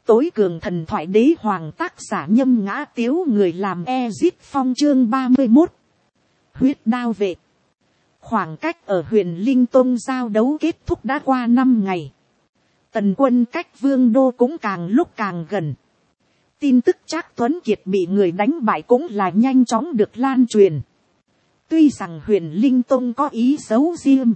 tối cường thần thoại đế hoàng, tác giả Nhâm Ngã Tiếu, người làm Ezit Phong, chương 31. Huyết đao vệ. Khoảng cách ở Huyền Linh Tông giao đấu kết thúc đã qua 5 ngày. Tần quân cách Vương Đô cũng càng lúc càng gần. Tin tức Trác Tuấn Kiệt bị người đánh bại cũng là nhanh chóng được lan truyền. Tuy rằng Huyền Linh Tông có ý xấu riêng,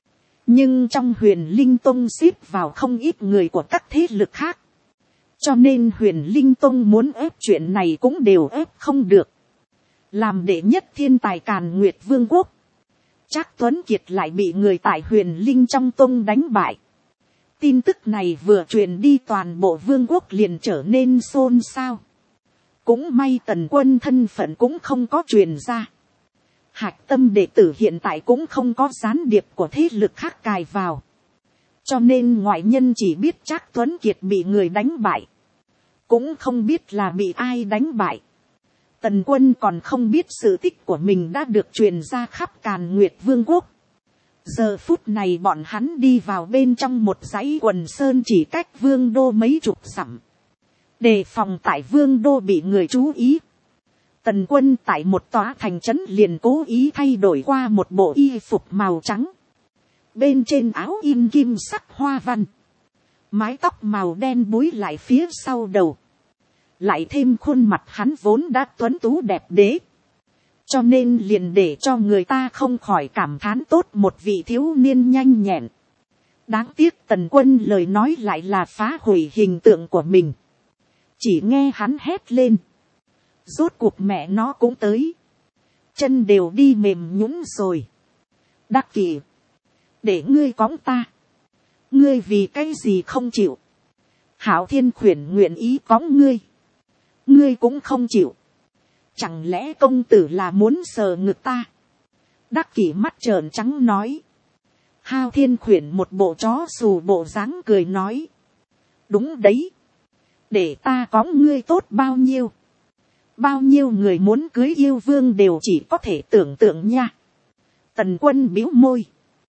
nhưng trong Huyền Linh Tông xếp vào không ít người của các thế lực khác. Cho nên Huyền Linh Tông muốn ép chuyện này cũng đều ép không được. Làm đệ nhất thiên tài Càn Nguyệt Vương quốc, Trác Tuấn Kiệt lại bị người tại Huyền Linh trong tông đánh bại. Tin tức này vừa truyền đi, toàn bộ vương quốc liền trở nên xôn xao. Cũng may Tần quân thân phận cũng không có truyền ra. Hạch tâm đệ tử hiện tại cũng không có gián điệp của thế lực khác cài vào. Cho nên ngoại nhân chỉ biết Trác Tuấn Kiệt bị người đánh bại, cũng không biết là bị ai đánh bại. Tần quân còn không biết sự tích của mình đã được truyền ra khắp Càn Nguyệt Vương quốc. Giờ phút này bọn hắn đi vào bên trong một dãy quần sơn chỉ cách Vương Đô mấy chục dặm, đề phòng tại Vương Đô bị người chú ý. Tần quân tại một tòa thành trấn liền cố ý thay đổi qua một bộ y phục màu trắng, bên trên áo in kim sắc hoa văn, mái tóc màu đen búi lại phía sau đầu, lại thêm khuôn mặt hắn vốn đã tuấn tú đẹp đẽ, cho nên liền để cho người ta không khỏi cảm thán tốt một vị thiếu niên nhanh nhẹn. Đáng tiếc Tần quân lời nói lại là phá hủy hình tượng của mình. Chỉ nghe hắn hét lên: rốt cuộc mẹ nó cũng tới, chân đều đi mềm nhũn rồi. Đắc Kỷ, để ngươi cõng ta, ngươi vì cái gì không chịu? Hạo Thiên Khuyển nguyện ý cõng ngươi, ngươi cũng không chịu. Chẳng lẽ công tử là muốn sờ ngực ta? Đắc Kỷ mắt trợn trắng nói. Hạo Thiên Khuyển một bộ chó xù bộ dáng cười nói: đúng đấy, để ta cõng ngươi tốt bao nhiêu. Bao nhiêu người muốn cưới yêu vương đều chỉ có thể tưởng tượng nha. Tần quân bĩu môi.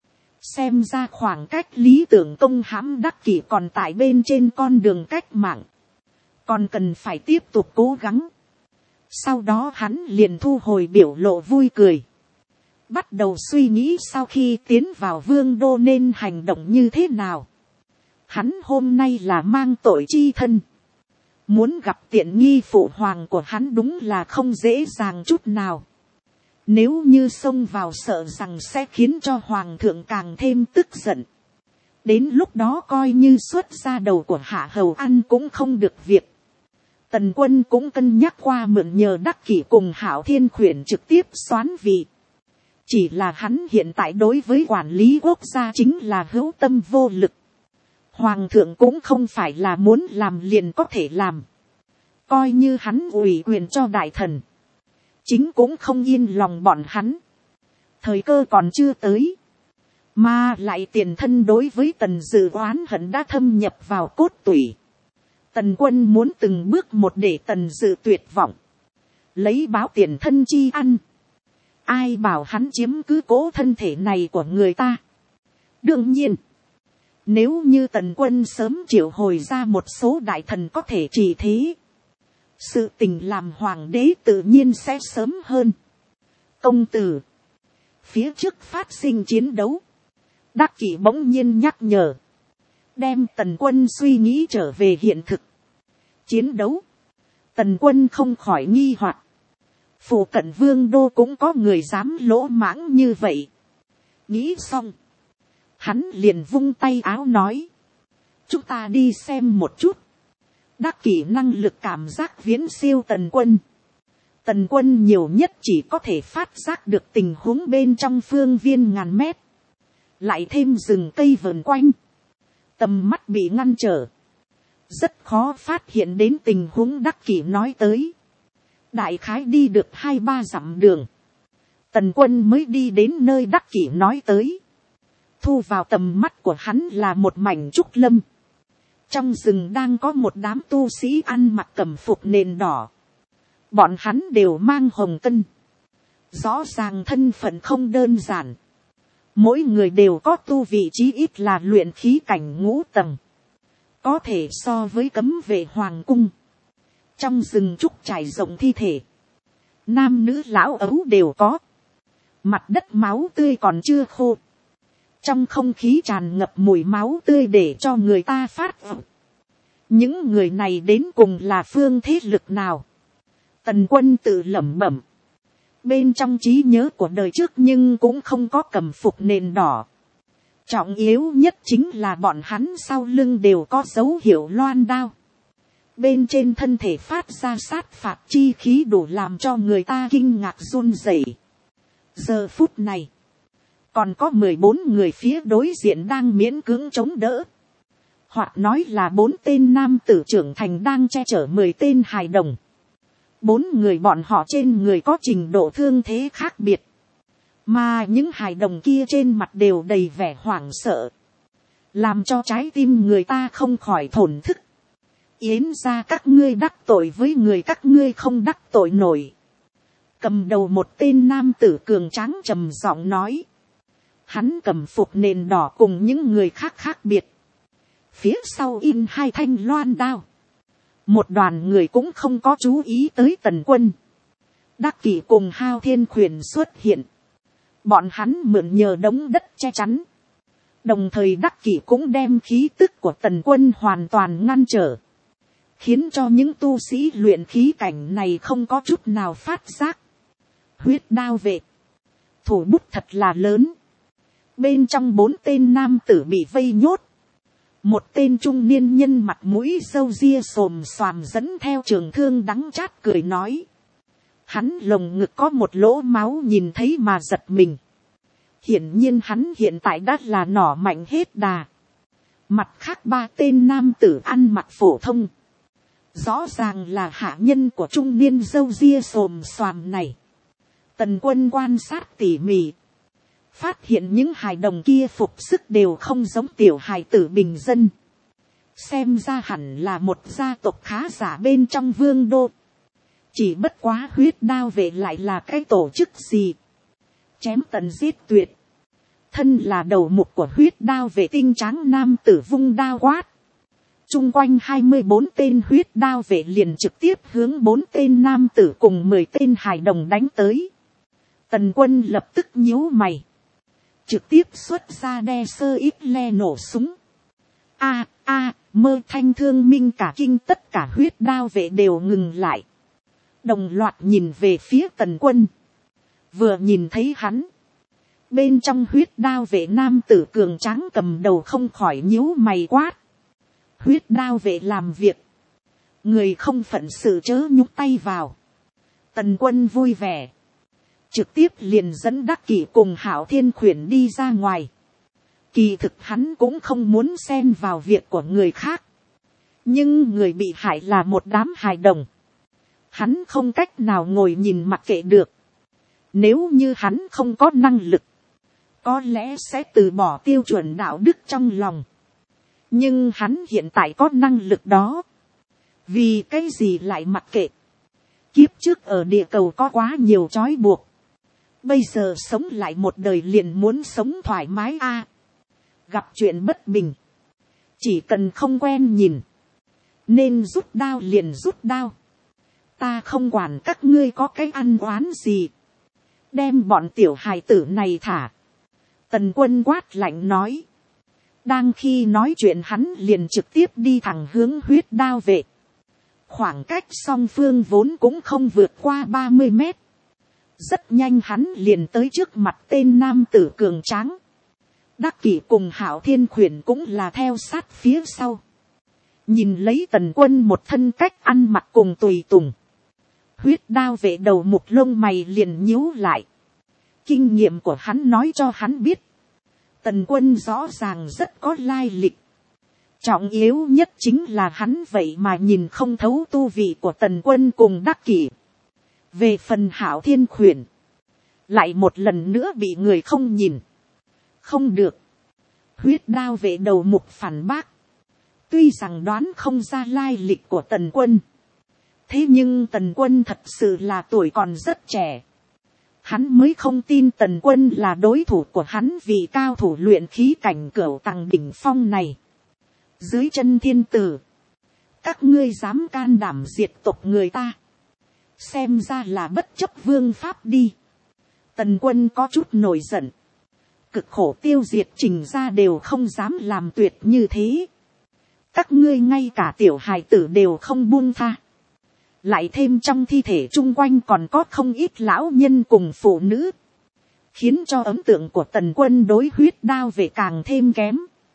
Xem ra khoảng cách lý tưởng công hãm Đắc Kỷ còn tại bên trên con đường cách mạng, còn cần phải tiếp tục cố gắng. Sau đó hắn liền thu hồi biểu lộ vui cười, bắt đầu suy nghĩ sau khi tiến vào Vương Đô nên hành động như thế nào. Hắn hôm nay là mang tội chi thân, muốn gặp tiện nghi phụ hoàng của hắn đúng là không dễ dàng chút nào. Nếu như xông vào sợ rằng sẽ khiến cho hoàng thượng càng thêm tức giận. Đến lúc đó coi như xuất ra đầu của hạ hầu ăn cũng không được việc. Tần quân cũng cân nhắc qua mượn nhờ Đắc Kỷ cùng Hạo Thiên Khuyển trực tiếp soán vị. Chỉ là hắn hiện tại đối với quản lý quốc gia chính là hữu tâm vô lực. Hoàng thượng cũng không phải là muốn làm liền có thể làm. Coi như hắn ủy quyền cho đại thần, chính cũng không yên lòng bọn hắn. Thời cơ còn chưa tới, mà lại tiền thân đối với Tần Dự oán hận đã thâm nhập vào cốt tủy. Tần quân muốn từng bước một để Tần Dự tuyệt vọng, lấy báo tiền thân chi ăn. Ai bảo hắn chiếm cứ cố thân thể này của người ta. Đương nhiên, nếu như Tần quân sớm triệu hồi ra một số đại thần có thể trị thế, sự tình làm hoàng đế tự nhiên sẽ sớm hơn. Công tử, phía trước phát sinh chiến đấu. Đắc Kỷ bỗng nhiên nhắc nhở, đem Tần quân suy nghĩ trở về hiện thực. Chiến đấu? Tần quân không khỏi nghi hoặc. Phủ cận Vương Đô cũng có người dám lỗ mãng như vậy. Nghĩ xong, hắn liền vung tay áo nói: chúng ta đi xem một chút. Đắc Kỷ năng lực cảm giác viễn siêu Tần quân. Tần quân nhiều nhất chỉ có thể phát giác được tình huống bên trong phương viên ngàn mét. Lại thêm rừng cây vờn quanh, tầm mắt bị ngăn trở, rất khó phát hiện đến tình huống Đắc Kỷ nói tới. Đại khái đi được 2-3 dặm đường, Tần quân mới đi đến nơi Đắc Kỷ nói tới. Thu vào tầm mắt của hắn là một mảnh trúc lâm. Trong rừng đang có một đám tu sĩ ăn mặc cẩm phục nền đỏ. Bọn hắn đều mang hồng cân. Rõ ràng thân phận không đơn giản. Mỗi người đều có tu vị chí ít là luyện khí cảnh 5 tầng. có thể so với cấm vệ hoàng cung. Trong rừng trúc trải rộng thi thể, nam nữ lão ấu đều có, mặt đất máu tươi còn chưa khô, trong không khí tràn ngập mùi máu tươi để cho người ta phát ẩm. Những người này đến cùng là phương thế lực nào? Tần Quân tự lẩm bẩm, bên trong trí nhớ của đời trước nhưng cũng không có cẩm phục nền đỏ. Trọng yếu nhất chính là bọn hắn sau lưng đều có dấu hiệu loan đao. Bên trên thân thể phát ra sát phạt chi khí đủ làm cho người ta kinh ngạc run rẩy. Giờ phút này, còn có 14 người phía đối diện đang miễn cưỡng chống đỡ. Hoặc nói là 4 tên nam tử trưởng thành đang che chở 10 tên hài đồng. 4 người bọn họ trên người có trình độ thương thế khác biệt. Mà những hài đồng kia trên mặt đều đầy vẻ hoảng sợ. Làm cho trái tim người ta không khỏi thổn thức. Yến ra các ngươi đắc tội với người các ngươi không đắc tội nổi. Cầm đầu một tên nam tử cường tráng trầm giọng nói. Hắn cầm phục nền đỏ cùng những người khác khác biệt. Phía sau in 2 thanh loan đao. Một đoàn người cũng không có chú ý tới Tần Quân. Đắc Kỷ cùng Hao Thiên Khuyển xuất hiện. Bọn hắn mượn nhờ đống đất che chắn. Đồng thời Đắc Kỷ cũng đem khí tức của Tần Quân hoàn toàn ngăn trở. Khiến cho những tu sĩ luyện khí cảnh này không có chút nào phát giác. Huyết đao vệ. Thủ bút thật là lớn. Bên trong 4 tên nam tử bị vây nhốt. Một tên trung niên nhân mặt mũi râu ria xồm xoàm dẫn theo trường thương đắng chát cười nói. Hắn lồng ngực có một lỗ máu nhìn thấy mà giật mình. Hiển nhiên hắn hiện tại đã là nỏ mạnh hết đà. Mặt khác 3 tên nam tử ăn mặc phổ thông. Rõ ràng là hạ nhân của trung niên râu ria xồm xoàm này. Tần Quân quan sát tỉ mỉ. Phát hiện những hài đồng kia phục sức đều không giống tiểu hài tử bình dân. Xem ra hẳn là một gia tộc khá giả bên trong vương đô. Chỉ bất quá huyết đao vệ lại là cái tổ chức gì. Chém tận giết tuyệt. Thân là đầu mục của huyết đao vệ tinh tráng nam tử vung đao quát. Trung quanh 24 tên huyết đao vệ liền trực tiếp hướng 4 tên nam tử cùng 10 tên hài đồng đánh tới. Tần Quân lập tức nhíu mày. Trực tiếp xuất ra đe sơ ít le nổ súng. Mơ thanh thương minh cả kinh, tất cả huyết đao vệ đều ngừng lại. Đồng loạt nhìn về phía Tần Quân. Vừa nhìn thấy hắn. Bên trong huyết đao vệ nam tử cường tráng cầm đầu không khỏi nhíu mày quát. Huyết đao vệ làm việc. Người không phận sự chớ nhúc tay vào. Tần Quân vui vẻ. Trực tiếp liền dẫn Đắc Kỷ cùng Hạo Thiên Khuyển đi ra ngoài. Kỳ thực hắn cũng không muốn xen vào việc của người khác. Nhưng người bị hại là một đám hài đồng. Hắn không cách nào ngồi nhìn mặc kệ được. Nếu như hắn không có năng lực, có lẽ sẽ từ bỏ tiêu chuẩn đạo đức trong lòng. Nhưng hắn hiện tại có năng lực đó. Vì cái gì lại mặc kệ? Kiếp trước ở địa cầu có quá nhiều trói buộc. Bây giờ sống lại một đời liền muốn sống thoải mái Gặp chuyện bất bình. Chỉ cần không quen nhìn. Nên rút đao liền rút đao. Ta không quản các ngươi có cái ăn oán gì. Đem bọn tiểu hài tử này thả. Tần Quân quát lạnh nói. Đang khi nói chuyện hắn liền trực tiếp đi thẳng hướng huyết đao vệ. Khoảng cách song phương vốn cũng không vượt qua 30 mét. Rất nhanh hắn liền tới trước mặt tên nam tử cường tráng. Đắc Kỷ cùng Hạo Thiên Khuyển cũng là theo sát phía sau. Nhìn lấy Tần Quân một thân cách ăn mặc cùng tùy tùng. Huyết đao vệ đầu mục lông mày liền nhíu lại. Kinh nghiệm của hắn nói cho hắn biết. Tần Quân rõ ràng rất có lai lịch. Trọng yếu nhất chính là hắn vậy mà nhìn không thấu tu vị của Tần Quân cùng Đắc Kỷ. Về phần Hạo Thiên Khuyển. Lại một lần nữa bị người không nhìn. Không được. Huyết đao vệ đầu mục phản bác. Tuy rằng đoán không ra lai lịch của Tần Quân. Thế nhưng Tần Quân thật sự là tuổi còn rất trẻ. Hắn mới không tin Tần Quân là đối thủ của hắn vì cao thủ luyện khí cảnh cửu tầng đỉnh phong này. dưới chân thiên tử, các ngươi dám can đảm diệt tộc người ta, xem ra là bất chấp vương pháp đi. Tần quân có chút nổi giận, cực khổ tiêu diệt Trình ra đều không dám làm tuyệt như thế, các ngươi ngay cả tiểu hài tử đều không buông tha, lại thêm trong thi thể chung quanh còn có không ít lão nhân cùng phụ nữ, khiến cho ấn tượng của tần quân đối huyết đao vệ càng thêm kém.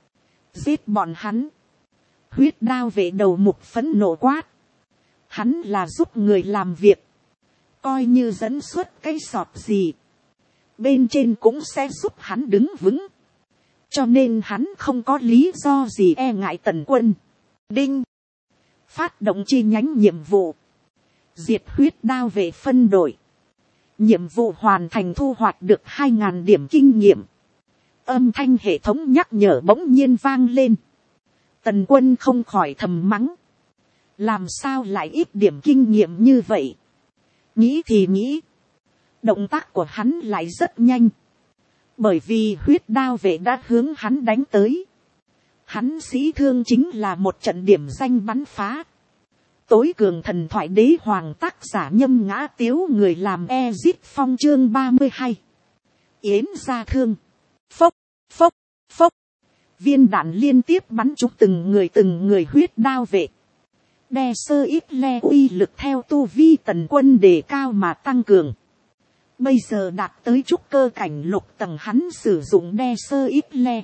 Giết bọn hắn. Huyết đao vệ đầu mục phẫn nộ quát. Hắn là giúp người làm việc, coi như dẫn xuất cái sọt gì, bên trên cũng sẽ giúp hắn đứng vững, cho nên hắn không có lý do gì e ngại tần quân. Đinh, phát động chi nhánh nhiệm vụ, diệt huyết đao vệ phân đội, nhiệm vụ hoàn thành, thu hoạch được 2.000 điểm kinh nghiệm. Âm thanh hệ thống nhắc nhở bỗng nhiên vang lên. Tần quân không khỏi thầm mắng, làm sao lại ít điểm kinh nghiệm như vậy. Nghĩ thì nghĩ, động tác của hắn lại rất nhanh, bởi vì huyết đao vệ đã hướng hắn đánh tới. Hắn sĩ thương chính là một trận điểm danh bắn phá. Tối cường thần thoại đế hoàng, tác giả Nhâm Ngã Tiếu, người làm Ezit Phong, chương 32. Yến ra thương. Phốc, phốc, phốc. Viên đạn liên tiếp bắn trúng từng người huyết đao vệ. Đe sơ ít le uy lực theo tu vi tần quân đề cao mà tăng cường. Bây giờ đạt tới trúc cơ cảnh lục tầng, hắn sử dụng đe sơ ít le.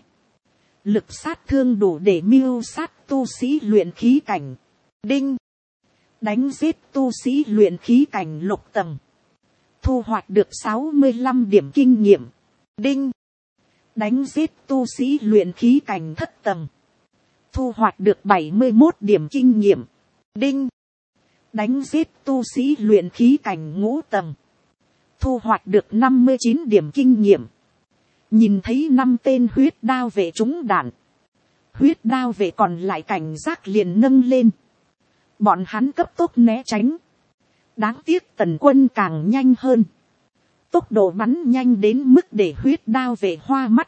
Lực sát thương đủ để mưu sát tu sĩ luyện khí cảnh. Đinh, đánh giết tu sĩ luyện khí cảnh lục tầng, thu hoạch được 65 điểm kinh nghiệm. Đinh, đánh giết tu sĩ luyện khí cảnh thất tầng, thu hoạch được 71 điểm kinh nghiệm. Đinh, đánh giết tu sĩ luyện khí cảnh ngũ tầng, thu hoạch được 59 điểm kinh nghiệm. Nhìn thấy 5 tên huyết đao vệ trúng đạn, huyết đao vệ còn lại cảnh giác liền nâng lên. Bọn hắn cấp tốc né tránh. Đáng tiếc tần quân càng nhanh hơn. Tốc độ bắn nhanh đến mức để huyết đao vệ hoa mắt.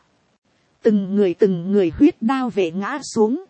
Từng người huyết đao vệ ngã xuống.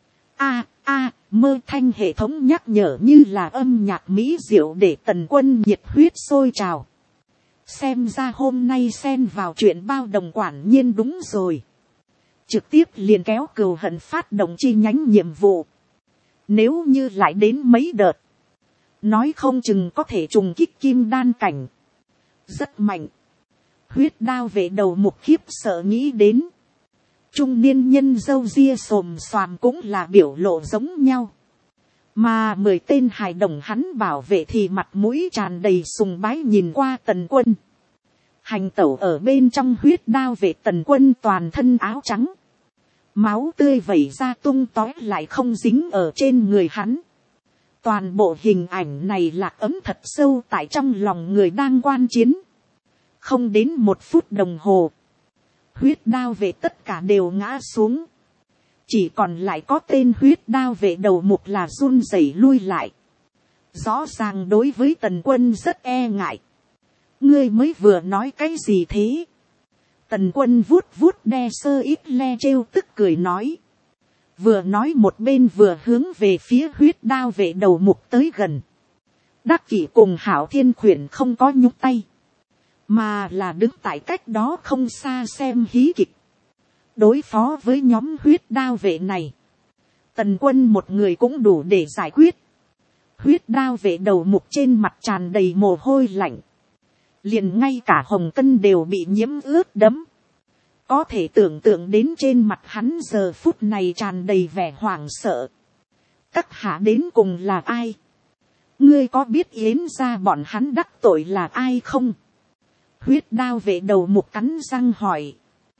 Mơ thanh hệ thống nhắc nhở như là âm nhạc mỹ diệu để tần quân nhiệt huyết sôi trào. Xem ra hôm nay xen vào chuyện bao đồng quản nhiên đúng rồi. Trực tiếp liền kéo cừu hận phát động chi nhánh nhiệm vụ. Nếu như lại đến mấy đợt, nói không chừng có thể trùng kích kim đan cảnh. Rất mạnh. Huyết đao vệ đầu mục khiếp sợ nghĩ đến. Trung niên nhân râu ria xồm xoàm cũng là biểu lộ giống nhau. Mà 10 tên hài đồng hắn bảo vệ thì mặt mũi tràn đầy sùng bái nhìn qua tần quân. Hành tẩu ở bên trong huyết đao vệ tần quân toàn thân áo trắng. Máu tươi vẩy ra tung tóe lại không dính ở trên người hắn. Toàn bộ hình ảnh này lạc ấm thật sâu tại trong lòng người đang quan chiến. Không đến 1 phút đồng hồ, huyết đao vệ tất cả đều ngã xuống. Chỉ còn lại có tên huyết đao vệ đầu mục là run rẩy lui lại. Rõ ràng đối với tần quân rất e ngại. Ngươi mới vừa nói cái gì thế? Tần quân vuốt vuốt đe sơ ít le trêu tức cười nói. Vừa nói một bên vừa hướng về phía huyết đao vệ đầu mục tới gần. Đắc Kỷ cùng Hảo Thiên Khuyển không có nhúc tay, mà là đứng tại cách đó không xa xem hí kịch. Đối phó với nhóm huyết đao vệ này, tần quân một người cũng đủ để giải quyết. Huyết đao vệ đầu mục trên mặt tràn đầy mồ hôi lạnh. Liền ngay cả hồng cân đều bị nhiễm ướt đẫm. Có thể tưởng tượng đến trên mặt hắn giờ phút này tràn đầy vẻ hoảng sợ. Các hạ đến cùng là ai? Ngươi có biết Yến ra bọn hắn đắc tội là ai không? Huyết đao vệ đầu mục cắn răng hỏi.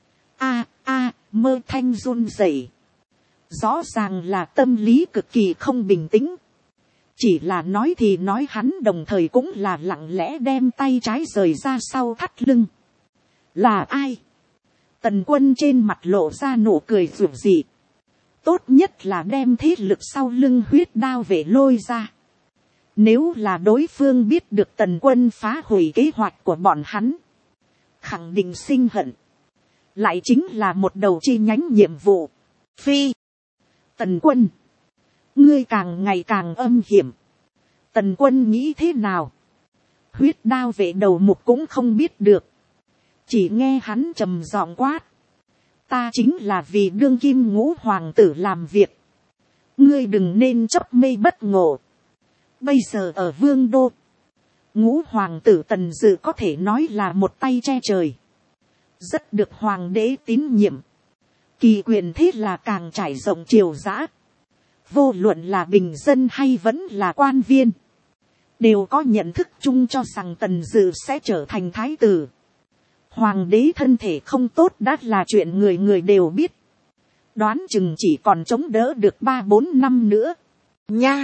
Mơ thanh run rẩy. Rõ ràng là tâm lý cực kỳ không bình tĩnh. Chỉ là nói thì nói, hắn đồng thời cũng là lặng lẽ đem tay trái rời ra sau thắt lưng. Là ai? Tần quân trên mặt lộ ra nụ cười rủ dị. Tốt nhất là đem thế lực sau lưng huyết đao vệ lôi ra. Nếu là đối phương biết được tần quân phá hủy kế hoạch của bọn hắn, khẳng định sinh hận. Lại chính là một đầu chi nhánh nhiệm vụ. Phi. Tần Quân, ngươi càng ngày càng âm hiểm. Tần Quân nghĩ thế nào? Huyết Đao vệ đầu mục cũng không biết được. Chỉ nghe hắn trầm giọng quát. Ta chính là vì đương kim Ngũ hoàng tử làm việc. Ngươi đừng nên chấp mê bất ngộ. Bây giờ ở Vương đô, Ngũ hoàng tử Tần Dự có thể nói là một tay che trời. Rất được hoàng đế tín nhiệm. Kỳ quyền thế là càng trải rộng triều dã. Vô luận là bình dân hay vẫn là quan viên, đều có nhận thức chung cho rằng Tần Dự sẽ trở thành thái tử. Hoàng đế thân thể không tốt đã là chuyện người người đều biết. Đoán chừng chỉ còn chống đỡ được 3-4 năm nữa. Nha!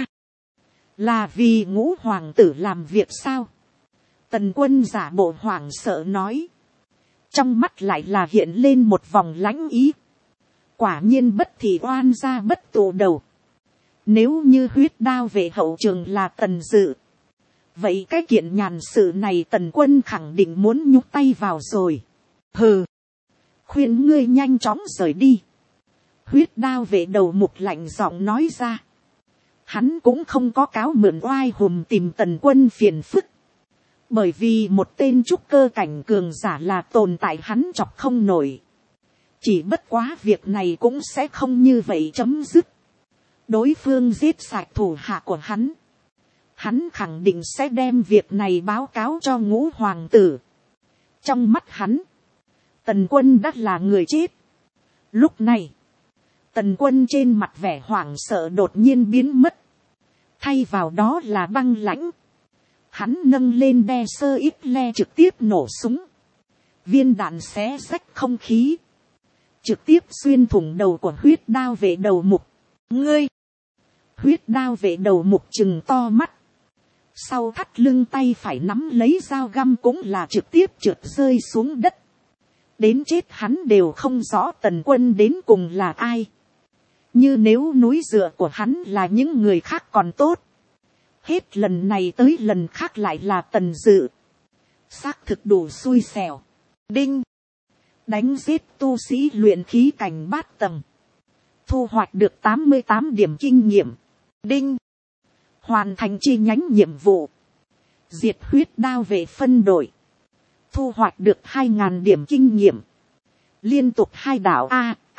Là vì Ngũ hoàng tử làm việc sao? Tần Quân giả bộ hoảng sợ nói. Trong mắt lại là hiện lên một vòng lãnh ý. Quả nhiên bất thì oan gia bất tụ đầu. Nếu như Huyết Đao vệ hậu trường là Tần Dự, vậy cái kiện nhàn sự này Tần Quân khẳng định muốn nhúc tay vào rồi. Hừ! Khuyên ngươi nhanh chóng rời đi. Huyết Đao vệ đầu mục lạnh giọng nói ra. Hắn cũng không có cáo mượn oai hùm tìm Tần Quân phiền phức. Bởi vì một tên trúc cơ cảnh cường giả là tồn tại hắn chọc không nổi. Chỉ bất quá việc này cũng sẽ không như vậy chấm dứt. Đối phương giết sạch thủ hạ của hắn. Hắn khẳng định sẽ đem việc này báo cáo cho Ngũ hoàng tử. Trong mắt hắn, Tần Quân đã là người chết. Lúc này, Tần Quân trên mặt vẻ hoảng sợ đột nhiên biến mất. Thay vào đó là băng lãnh. Hắn nâng lên đe sơ ít le trực tiếp nổ súng. Viên đạn xé rách không khí. Trực tiếp xuyên thủng đầu của Huyết Đao vệ đầu mục. Ngươi! Huyết Đao vệ đầu mục trừng to mắt. Sau thắt lưng tay phải nắm lấy dao găm cũng là trực tiếp trượt rơi xuống đất. Đến chết hắn đều không rõ Tần Quân đến cùng là ai. Như nếu núi dựa của hắn là những người khác còn tốt. Hết lần này tới lần khác lại là Tần Dự. Xác thực đủ xui xẻo. Đinh! Đánh giết tu sĩ luyện khí cảnh bát tầng. Thu hoạch được 88 điểm kinh nghiệm. Đinh! Hoàn thành chi nhánh nhiệm vụ. Diệt Huyết Đao vệ phân đội. Thu hoạch được 2.000 điểm kinh nghiệm. Liên tục 2 đảo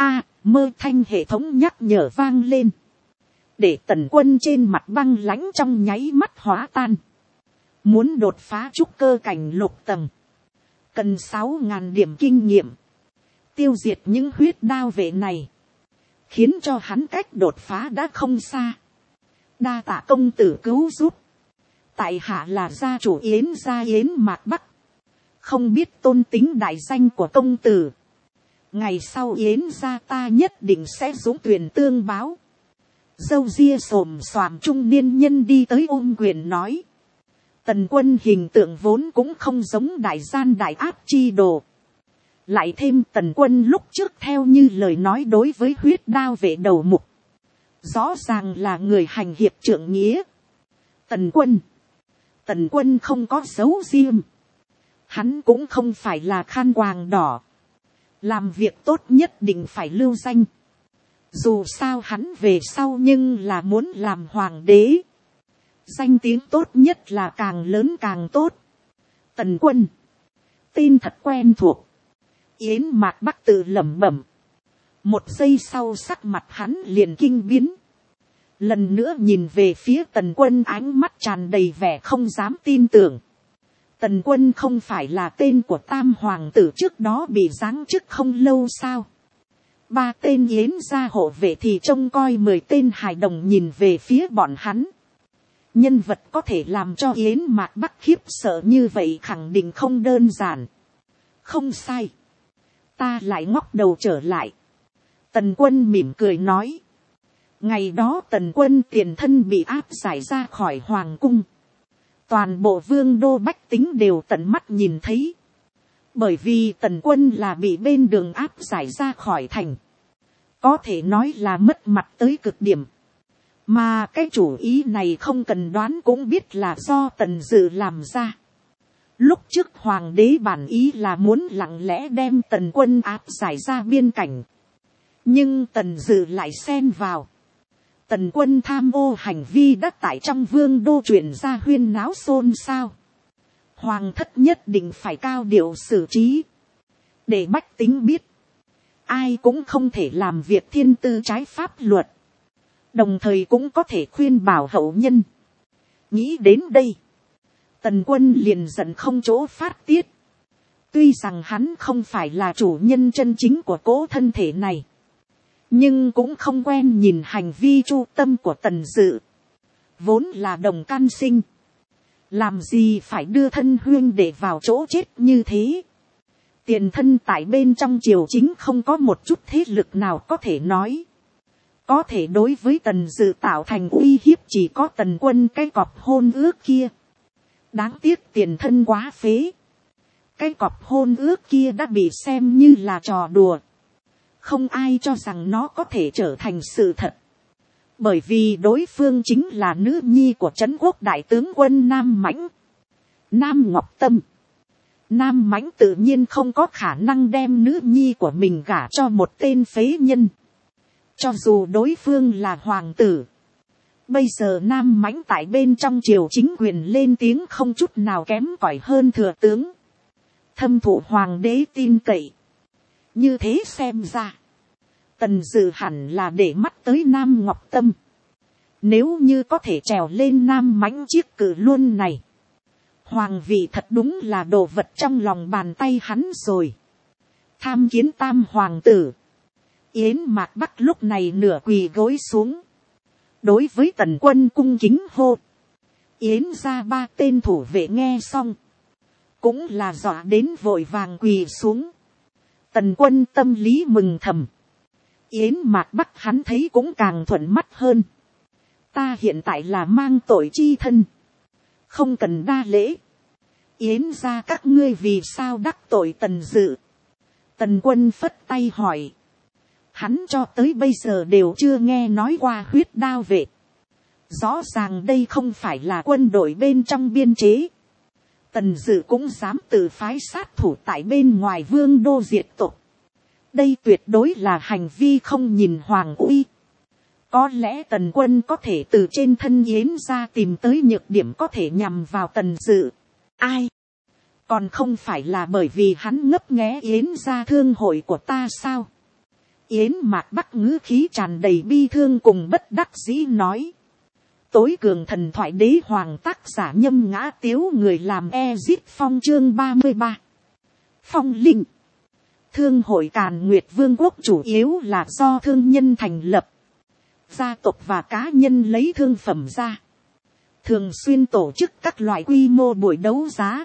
mơ thanh hệ thống nhắc nhở vang lên. Để Tần Quân trên mặt băng lãnh trong nháy mắt hóa tan. Muốn đột phá trúc cơ cảnh lục tầng. Cần 6.000 điểm kinh nghiệm. Tiêu diệt những huyết đao vệ này. Khiến cho hắn cách đột phá đã không xa. Đa tạ công tử cứu giúp. Tại hạ là gia chủ Yến gia Yến Mạc Bắc. Không biết tôn tính đại danh của công tử. Ngày sau Yến gia ta nhất định sẽ dũng tuyển tương báo. Dâu ria xồm xoàm trung niên nhân đi tới ôm quyền nói. Tần Quân hình tượng vốn cũng không giống đại gian đại áp chi đồ. Lại thêm Tần Quân lúc trước theo như lời nói đối với huyết đao vệ đầu mục. Rõ ràng là người hành hiệp trượng nghĩa. Tần Quân không có dấu riêng. Hắn cũng không phải là khan quàng đỏ. Làm việc tốt nhất định phải lưu danh. Dù sao hắn về sau nhưng là muốn làm hoàng đế. Danh tiếng tốt nhất là càng lớn càng tốt. Tần Quân. Tên thật quen thuộc. Yến Mạc Bắc tự lẩm bẩm. Một giây sau sắc mặt hắn liền kinh biến. Lần nữa nhìn về phía Tần Quân ánh mắt tràn đầy vẻ không dám tin tưởng. Tần Quân không phải là tên của tam hoàng tử trước đó bị giáng chức không lâu sao. 3 tên Yến gia hộ vệ thì trông coi 10 tên hài đồng nhìn về phía bọn hắn. Nhân vật có thể làm cho Yến Mạc Bắc khiếp sợ như vậy khẳng định không đơn giản. Không sai. Ta lại ngóc đầu trở lại. Tần Quân mỉm cười nói. Ngày đó Tần Quân tiền thân bị áp giải ra khỏi hoàng cung. Toàn bộ vương đô bách tính đều tận mắt nhìn thấy. Bởi vì Tần Quân là bị bên đường áp giải ra khỏi thành. Có thể nói là mất mặt tới cực điểm. Mà cái chủ ý này không cần đoán cũng biết là do Tần Dự làm ra. Lúc trước hoàng đế bản ý là muốn lặng lẽ đem Tần Quân áp giải ra biên cảnh. Nhưng Tần Dự lại xen vào. Tần Quân tham ô hành vi đã tại trong vương đô truyền ra huyên náo xôn xao. Hoàng thất nhất định phải cao điệu xử trí, để bách tính biết, ai cũng không thể làm việc thiên tư trái pháp luật, đồng thời cũng có thể khuyên bảo hậu nhân. Nghĩ đến đây, Tần Quân liền giận không chỗ phát tiết. Tuy rằng hắn không phải là chủ nhân chân chính của cỗ thân thể này, nhưng cũng không quen nhìn hành vi chu tâm của Tần Dự. Vốn là đồng can sinh, làm gì phải đưa thân huyên để vào chỗ chết như thế. Tiền thân tại bên trong triều chính không có một chút thế lực nào có thể nói, có thể đối với Tần Dự tạo thành uy hiếp, chỉ có Tần Quân cái cọp hôn ước kia. Đáng tiếc tiền thân quá phế, cái cọp hôn ước kia đã bị xem như là trò đùa, không ai cho rằng nó có thể trở thành sự thật, bởi vì đối phương chính là nữ nhi của trấn quốc đại tướng quân Nam Mãnh, Nam Ngọc Tâm. Nam Mãnh tự nhiên không có khả năng đem nữ nhi của mình gả cho một tên phế nhân, cho dù đối phương là hoàng tử. Bây giờ Nam Mãnh tại bên trong triều chính quyền lên tiếng không chút nào kém cỏi hơn thừa tướng, thâm thụ hoàng đế tin cậy. Như thế xem ra, Tần Dự hẳn là để mắt tới Nam Ngọc Tâm. Nếu như có thể trèo lên Nam Mãnh chiếc cử luôn này, hoàng vị thật đúng là đồ vật trong lòng bàn tay hắn rồi. Tham kiến tam hoàng tử. Yến Mạc Bắc lúc này nửa quỳ gối xuống, đối với Tần Quân cung kính hô. Yến ra ba tên thủ vệ nghe xong, cũng là dọa đến vội vàng quỳ xuống. Tần Quân tâm lý mừng thầm, Yến Mạc Bắc hắn thấy cũng càng thuận mắt hơn. Ta hiện tại là mang tội chi thân, không cần đa lễ. Yến ra các ngươi vì sao đắc tội Tần Dự? Tần Quân phất tay hỏi. Hắn cho tới bây giờ đều chưa nghe nói qua huyết đao vệ. Rõ ràng đây không phải là quân đội bên trong biên chế. Tần Dự cũng dám tự phái sát thủ tại bên ngoài vương đô diệt tộc. Đây tuyệt đối là hành vi không nhìn hoàng uy. Có lẽ Tần Quân có thể từ trên thân Yến ra tìm tới nhược điểm có thể nhằm vào Tần Dự. Ai? Còn không phải là bởi vì hắn ngấp nghé Yến ra thương hội của ta sao? Yến Mạc Bắc ngữ khí tràn đầy bi thương cùng bất đắc dĩ nói. Tối cường thần thoại đế hoàng tác giả Nhâm Ngã Tiếu, người làm Ezit Phong chương 33. Phong Linh. Thương hội Càn Nguyệt Vương quốc chủ yếu là do thương nhân thành lập. Gia tộc và cá nhân lấy thương phẩm ra, thường xuyên tổ chức các loại quy mô buổi đấu giá,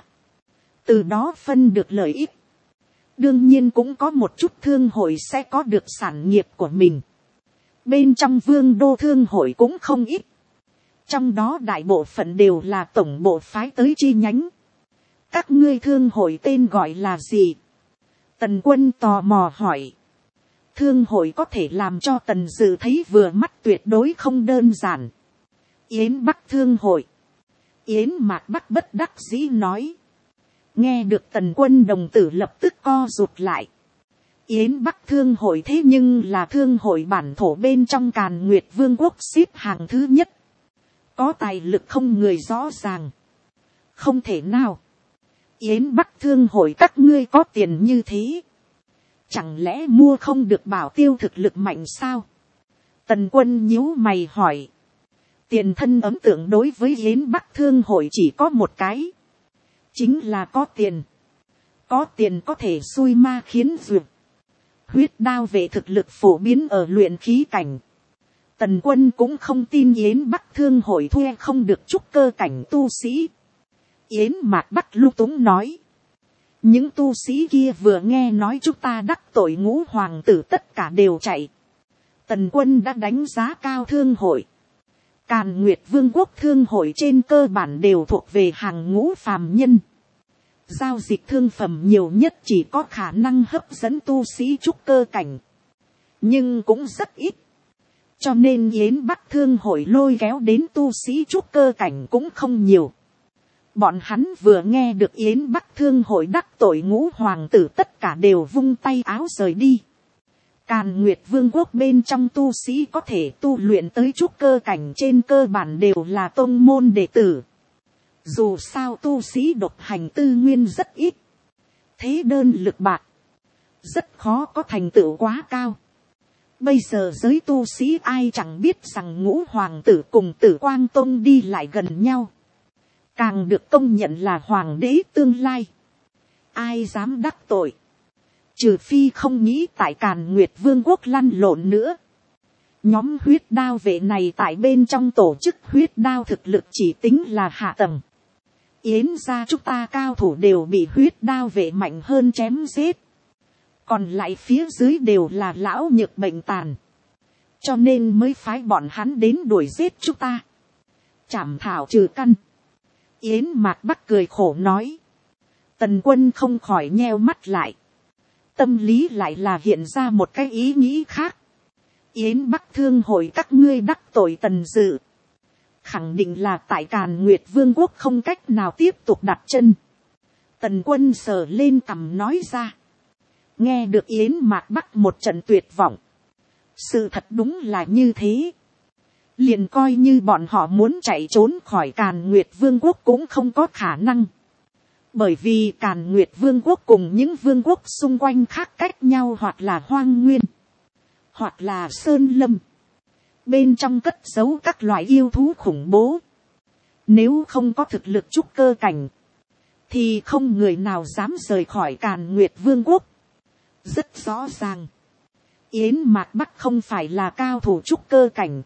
từ đó phân được lợi ích. Đương nhiên cũng có một chút thương hội sẽ có được sản nghiệp của mình. Bên trong vương đô thương hội cũng không ít, trong đó đại bộ phận đều là tổng bộ phái tới chi nhánh. Các ngươi thương hội tên gọi là gì? Tần Quân tò mò hỏi. Thương hội có thể làm cho Tần Dự thấy vừa mắt tuyệt đối không đơn giản. Yến Bắc thương hội. Yến Mạc Bắc bất đắc dĩ nói. Nghe được Tần Quân đồng tử lập tức co rụt lại. Yến Bắc thương hội thế nhưng là thương hội bản thổ bên trong Càn Nguyệt Vương quốc xếp hạng thứ nhất. Có tài lực không người rõ ràng. Không thể nào. Yến Bắc thương hội các ngươi có tiền như thế, chẳng lẽ mua không được bảo tiêu thực lực mạnh sao? Tần Quân nhíu mày hỏi. Tiền thân ấn tượng đối với Yến Bắc thương hội chỉ có một cái, chính là có tiền. Có tiền có thể xui ma khiến duyệt. Huyết đao vệ thực lực phổ biến ở luyện khí cảnh. Tần Quân cũng không tin Yến Bắc thương hội thuê không được trúc cơ cảnh tu sĩ. Yến Mạc Bắc lung túng nói. Những tu sĩ kia vừa nghe nói chúng ta đắc tội Ngũ hoàng tử tất cả đều chạy. Tần Quân đã đánh giá cao thương hội. Càn Nguyệt Vương quốc thương hội trên cơ bản đều thuộc về hàng ngũ phàm nhân. Giao dịch thương phẩm nhiều nhất chỉ có khả năng hấp dẫn tu sĩ trúc cơ cảnh, nhưng cũng rất ít. Cho nên Yến Bắc thương hội lôi kéo đến tu sĩ trúc cơ cảnh cũng không nhiều. Bọn hắn vừa nghe được Yến Bắc thương hội đắc tội Ngũ hoàng tử tất cả đều vung tay áo rời đi. Càn Nguyệt Vương quốc bên trong tu sĩ có thể tu luyện tới trúc cơ cảnh trên cơ bản đều là tôn môn đệ tử. Dù sao tu sĩ độc hành tư nguyên rất ít. Thế đơn lực bạc. Rất khó có thành tựu quá cao. Bây giờ giới tu sĩ ai chẳng biết rằng Ngũ Hoàng tử cùng Tử Quang Tông đi lại gần nhau. Càng được công nhận là hoàng đế tương lai. Ai dám đắc tội. Trừ phi không nghĩ tại Càn Nguyệt Vương quốc lăn lộn nữa. Nhóm huyết đao vệ này tại bên trong tổ chức huyết đao thực lực chỉ tính là hạ tầng. Yến gia chúng ta cao thủ đều bị huyết đao vệ mạnh hơn chém giết. Còn lại phía dưới đều là lão nhược bệnh tàn. Cho nên mới phái bọn hắn đến đuổi giết chúng ta. Chảm thảo trừ căn. Yến Mạc Bắc cười khổ nói. Tần Quân không khỏi nheo mắt lại. Tâm lý lại là hiện ra một cái ý nghĩ khác. Yến Bắc thương hội các ngươi đắc tội Tần Dự. Khẳng định là tại Càn Nguyệt Vương quốc không cách nào tiếp tục đặt chân. Tần Quân sờ lên cằm nói ra. Nghe được Yến Mạc Bắc một trận tuyệt vọng. Sự thật đúng là như thế. Liền coi như bọn họ muốn chạy trốn khỏi Càn Nguyệt Vương quốc cũng không có khả năng. Bởi vì Càn Nguyệt Vương quốc cùng những vương quốc xung quanh khác cách nhau hoặc là hoang nguyên. Hoặc là sơn lâm. Bên trong cất giấu các loại yêu thú khủng bố. Nếu không có thực lực trúc cơ cảnh. Thì không người nào dám rời khỏi Càn Nguyệt Vương quốc. Rất rõ ràng. Yến Mạc Bắc không phải là cao thủ trúc cơ cảnh.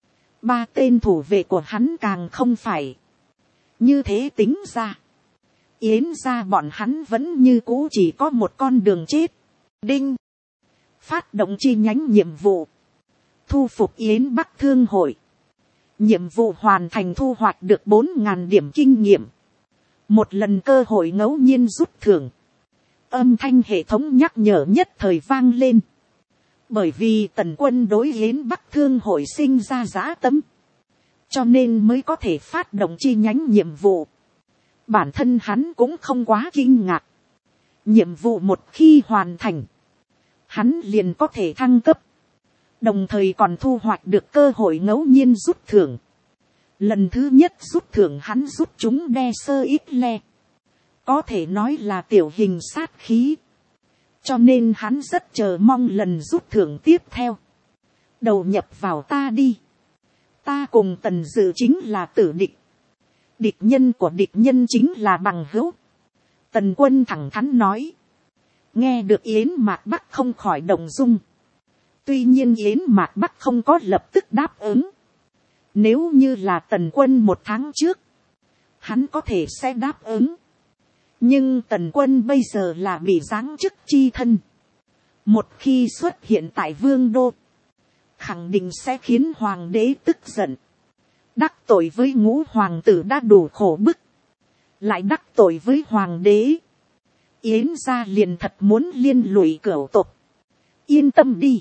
3 tên thủ vệ của hắn càng không phải. Như thế tính ra. Yến ra bọn hắn vẫn như cũ chỉ có một con đường chết. Đinh. Phát động chi nhánh nhiệm vụ. Thu phục Yến Bắc Thương hội. Nhiệm vụ hoàn thành, thu hoạch được 4.000 điểm kinh nghiệm. Một lần cơ hội ngẫu nhiên rút thưởng. Âm thanh hệ thống nhắc nhở nhất thời vang lên. Bởi vì Tần Quân đối Yến Bắc Thương hội sinh ra dã tâm. Cho nên mới có thể phát động chi nhánh nhiệm vụ. Bản thân hắn cũng không quá kinh ngạc. Nhiệm vụ một khi hoàn thành. Hắn liền có thể thăng cấp. Đồng thời còn thu hoạch được cơ hội ngẫu nhiên rút thưởng. Lần thứ nhất rút thưởng hắn rút chúng đe sơ ít le. Có thể nói là tiểu hình sát khí. Cho nên hắn rất chờ mong lần rút thưởng tiếp theo. Đầu nhập vào ta đi. Ta cùng Tần Dự chính là tử địch. Địch nhân của địch nhân chính là bằng hữu. Tần Quân thẳng thắn nói. Nghe được Yến Mạc Bắc không khỏi động dung. Tuy nhiên Yến Mạc Bắc không có lập tức đáp ứng. Nếu như là Tần Quân 1 tháng trước. Hắn có thể sẽ đáp ứng. Nhưng Tần Quân bây giờ là bị giáng chức chi thân. Một khi xuất hiện tại Vương đô. Khẳng định sẽ khiến Hoàng đế tức giận. Đắc tội với Ngũ Hoàng tử đã đủ khổ bức. Lại đắc tội với Hoàng đế. Yến gia liền thật muốn liên lụy cửu tộc. Yên tâm đi.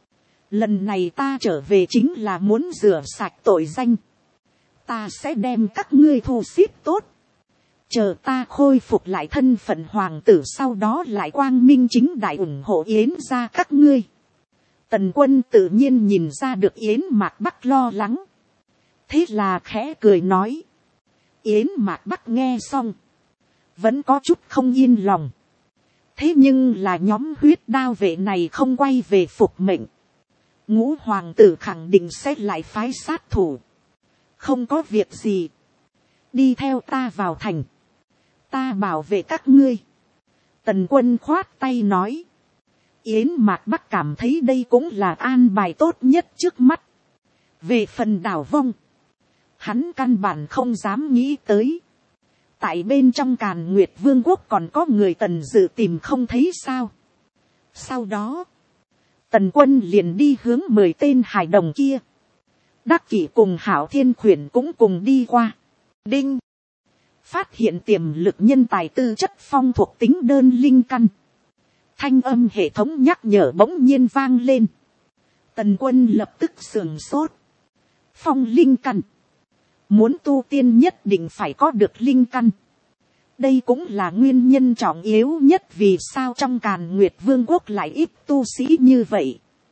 Lần này ta trở về chính là muốn rửa sạch tội danh. Ta sẽ đem các ngươi thu xếp tốt. Chờ ta khôi phục lại thân phận hoàng tử, sau đó lại quang minh chính đại ủng hộ Yến gia các ngươi. Tần Quân tự nhiên nhìn ra được Yến Mạc Bắc lo lắng. Thế là khẽ cười nói. Yến Mạc Bắc nghe xong. Vẫn có chút không yên lòng. Thế nhưng là nhóm huyết đao vệ này không quay về phục mệnh. Ngũ Hoàng tử khẳng định sẽ lại phái sát thủ. Không có việc gì. Đi theo ta vào thành. Ta bảo vệ các ngươi. Tần Quân khoát tay nói. Yến Mạc Bắc cảm thấy đây cũng là an bài tốt nhất trước mắt. Về phần đảo vong. Hắn căn bản không dám nghĩ tới. Tại bên trong Càn Nguyệt Vương quốc còn có người Tần Dự tìm không thấy sao. Sau đó. Tần Quân liền đi hướng 10 tên hài đồng kia. Đắc Kỷ cùng Hảo Thiên Khuyển cũng cùng đi qua. Đinh. Phát hiện tiềm lực nhân tài tư chất phong thuộc tính đơn linh căn. Thanh âm hệ thống nhắc nhở bỗng nhiên vang lên. Tần Quân lập tức sườn sốt. Phong linh căn. Muốn tu tiên nhất định phải có được linh căn. Đây cũng là nguyên nhân trọng yếu nhất vì sao trong Càn Nguyệt Vương quốc lại ít tu sĩ như vậy.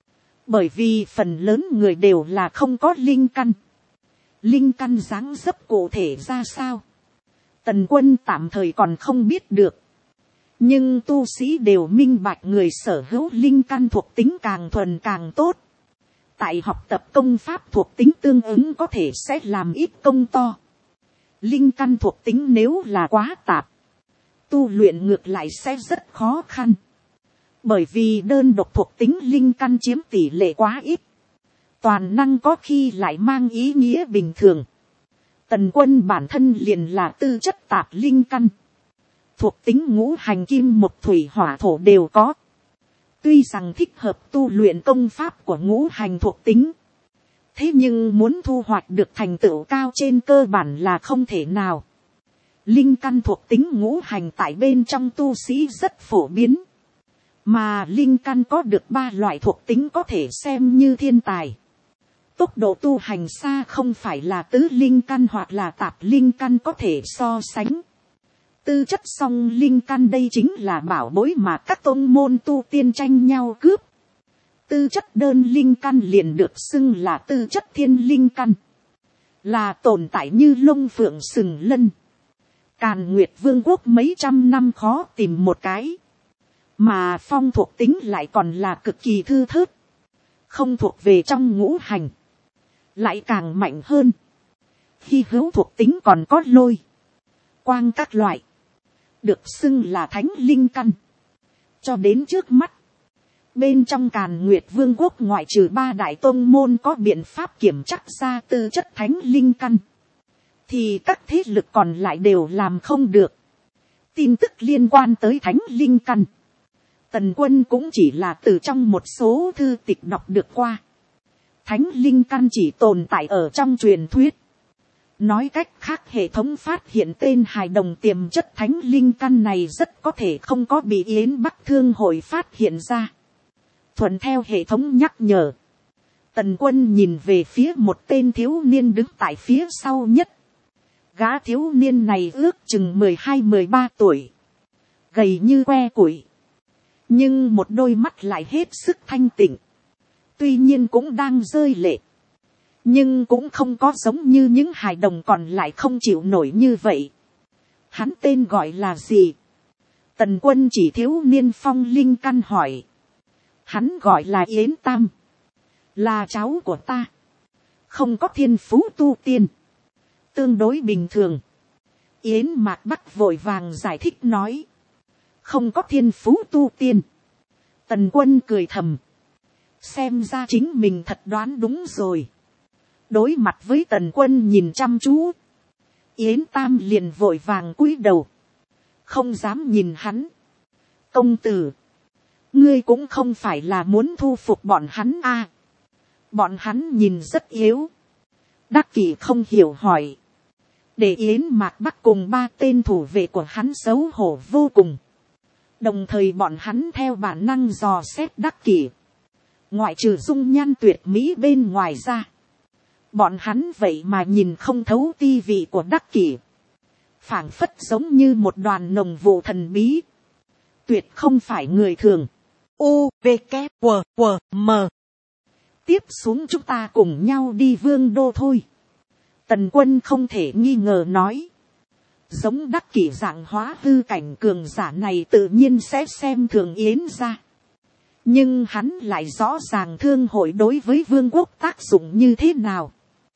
Bởi vì phần lớn người đều là không có linh căn. Linh căn dáng dấp cụ thể ra sao, Tần Quân tạm thời còn không biết được. Nhưng tu sĩ đều minh bạch người sở hữu linh căn thuộc tính càng thuần càng tốt. Tại học tập công pháp thuộc tính tương ứng có thể sẽ làm ít công to. Linh căn thuộc tính nếu là quá tạp, tu luyện ngược lại sẽ rất khó khăn. Bởi vì đơn độc thuộc tính linh căn chiếm tỷ lệ quá ít. Toàn năng có khi lại mang ý nghĩa bình thường. Tần Quân bản thân liền là tư chất tạp linh căn. Thuộc tính ngũ hành kim một thủy hỏa thổ đều có. Tuy rằng thích hợp tu luyện công pháp của ngũ hành thuộc tính. Thế nhưng muốn thu hoạch được thành tựu cao trên cơ bản là không thể nào. Linh căn thuộc tính ngũ hành tại bên trong tu sĩ rất phổ biến. Mà linh căn có được 3 loại thuộc tính có thể xem như thiên tài. Tốc độ tu hành xa không phải là tứ linh căn hoặc là tạp linh căn có thể so sánh. Tư chất song linh căn đây chính là bảo bối mà các tôn môn tu tiên tranh nhau cướp. Tư chất đơn linh căn liền được xưng là tư chất thiên linh căn. Là tồn tại như lông phượng sừng lân. Càn Nguyệt Vương quốc mấy trăm năm khó tìm một cái. Mà phong thuộc tính lại còn là cực kỳ thư thớt. Không thuộc về trong ngũ hành. Lại càng mạnh hơn. Khi hữu thuộc tính còn có lôi, quang các loại. Được xưng là thánh linh căn. Cho đến trước mắt. Bên trong Càn Nguyệt Vương quốc ngoại trừ 3 đại tôn môn có biện pháp kiểm chắc ra tư chất thánh linh căn. Thì các thế lực còn lại đều làm không được. Tin tức liên quan tới thánh linh căn. Tần Quân cũng chỉ là từ trong một số thư tịch đọc được qua. Thánh linh căn chỉ tồn tại ở trong truyền thuyết. Nói cách khác hệ thống phát hiện tên hài đồng tiềm chất thánh linh căn này rất có thể không có bị Yến Bắc Thương hội phát hiện ra. Thuận theo hệ thống nhắc nhở. Tần Quân nhìn về phía một tên thiếu niên đứng tại phía sau nhất. Gã thiếu niên này ước chừng 12-13 tuổi. Gầy như que củi. Nhưng một đôi mắt lại hết sức thanh tịnh. Tuy nhiên cũng đang rơi lệ. Nhưng cũng không có giống như những hài đồng còn lại không chịu nổi như vậy. Hắn tên gọi là gì? Tần Quân chỉ thiếu niên phong linh căn hỏi. Hắn gọi là Yến Tam. Là cháu của ta. Không có thiên phú tu tiên. Tương đối bình thường. Yến Mạc Bắc vội vàng giải thích nói. Không có thiên phú tu tiên. Tần Quân cười thầm. Xem ra chính mình thật đoán đúng rồi. Đối mặt với Tần Quân nhìn chăm chú. Yến Tam liền vội vàng cúi đầu. Không dám nhìn hắn. Công tử. Ngươi cũng không phải là muốn thu phục bọn hắn à. Bọn hắn nhìn rất yếu. Đắc Kỷ không hiểu hỏi. Để Yến Mạc Bắc cùng 3 tên thủ vệ của hắn xấu hổ vô cùng. Đồng thời bọn hắn theo bản năng dò xét Đắc Kỷ. Ngoại trừ dung nhan tuyệt mỹ bên ngoài ra. Bọn hắn vậy mà nhìn không thấu ti vị của Đắc Kỷ. Phảng phất giống như một đoàn nồng vụ thần bí. Tuyệt không phải người thường. U, V, K, W, W, M. Tiếp xuống chúng ta cùng nhau đi Vương đô thôi. Tần Quân không thể nghi ngờ nói. Giống Đắc Kỷ dạng hóa hư cảnh cường giả này tự nhiên sẽ xem thường Yến gia. Nhưng hắn lại rõ ràng thương hội đối với vương quốc tác dụng như thế nào.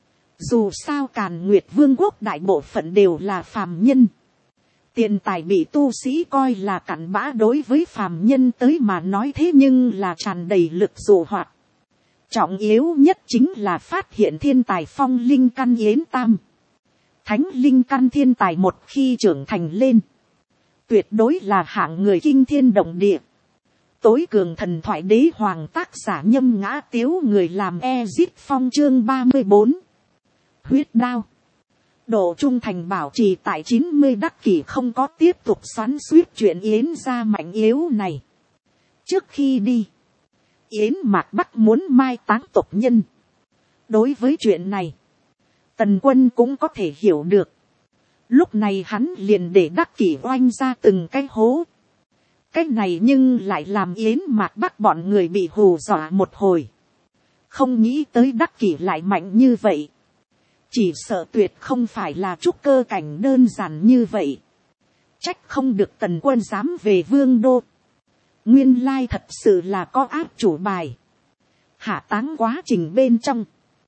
Dù sao Càn Nguyệt Vương quốc đại bộ phận đều là phàm nhân. Tiền tài bị tu sĩ coi là cặn bã đối với phàm nhân tới mà nói thế nhưng là tràn đầy lực dụ hoạt. Trọng yếu nhất chính là phát hiện thiên tài phong linh căn Yến Tam. Thánh linh căn thiên tài một khi trưởng thành lên. Tuyệt đối là hạng người kinh thiên động địa. Tối cường thần thoại đế hoàng tác giả Nhâm Ngã Tiếu người làm Ezit Phong chương 34. Huyết đao. Độ trung thành bảo trì tại 90. Đắc Kỷ không có tiếp tục xoắn xuýt chuyện Yến gia mạnh yếu này. Trước khi đi. Yến Mạc Bắc muốn mai táng tộc nhân. Đối với chuyện này. Tần Quân cũng có thể hiểu được. Lúc này hắn liền để Đắc Kỷ oanh ra từng cái hố. Cái này nhưng lại làm Yến Mạc Bắc bọn người bị hù dọa một hồi. Không nghĩ tới Đắc Kỷ lại mạnh như vậy. Chỉ sợ tuyệt không phải là trúc cơ cảnh đơn giản như vậy. Trách không được Tần Quân dám về Vương Đô. Nguyên lai thật sự là có áp chủ bài. Hạ táng quá trình bên trong.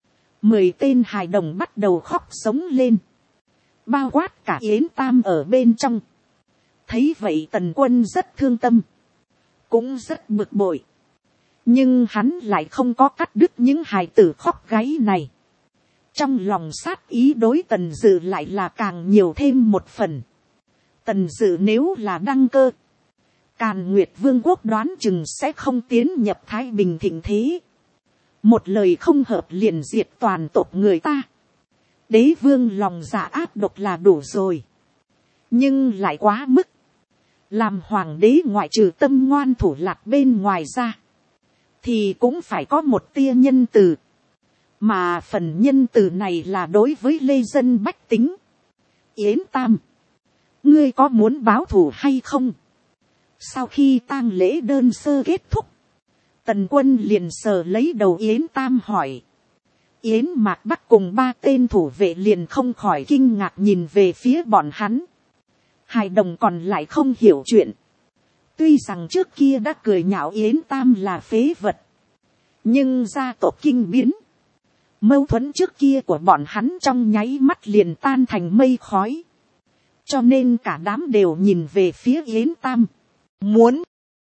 10 tên hài đồng bắt đầu khóc sống lên. Bao quát cả Yến Tam ở bên trong. Thấy vậy Tần Quân rất thương tâm. Cũng rất bực bội. Nhưng hắn lại không có cắt đứt những hài tử khóc gáy này. Trong lòng sát ý đối Tần Dự lại là càng nhiều thêm một phần. Tần Dự nếu là đăng cơ. Càn Nguyệt Vương quốc đoán chừng sẽ không tiến nhập Thái Bình thịnh thế. Một lời không hợp liền diệt toàn tộc người ta. Đế vương lòng dạ ác độc là đủ rồi. Nhưng lại quá mức. Làm hoàng đế ngoại trừ tâm ngoan thủ lạc bên ngoài ra. Thì cũng phải có một tia nhân từ. Mà phần nhân từ này là đối với lê dân bách tính. Yến Tam. Ngươi có muốn báo thù hay không? Sau khi tang lễ đơn sơ kết thúc. Tần Quân liền sờ lấy đầu Yến Tam hỏi. Yến Mạc Bắc cùng 3 tên thủ vệ liền không khỏi kinh ngạc nhìn về phía bọn hắn. Hài đồng còn lại không hiểu chuyện. Tuy rằng trước kia đã cười nhạo Yến Tam là phế vật. Nhưng gia tộc kinh biến. Mâu thuẫn trước kia của bọn hắn trong nháy mắt liền tan thành mây khói. Cho nên cả đám đều nhìn về phía Yến Tam. Muốn.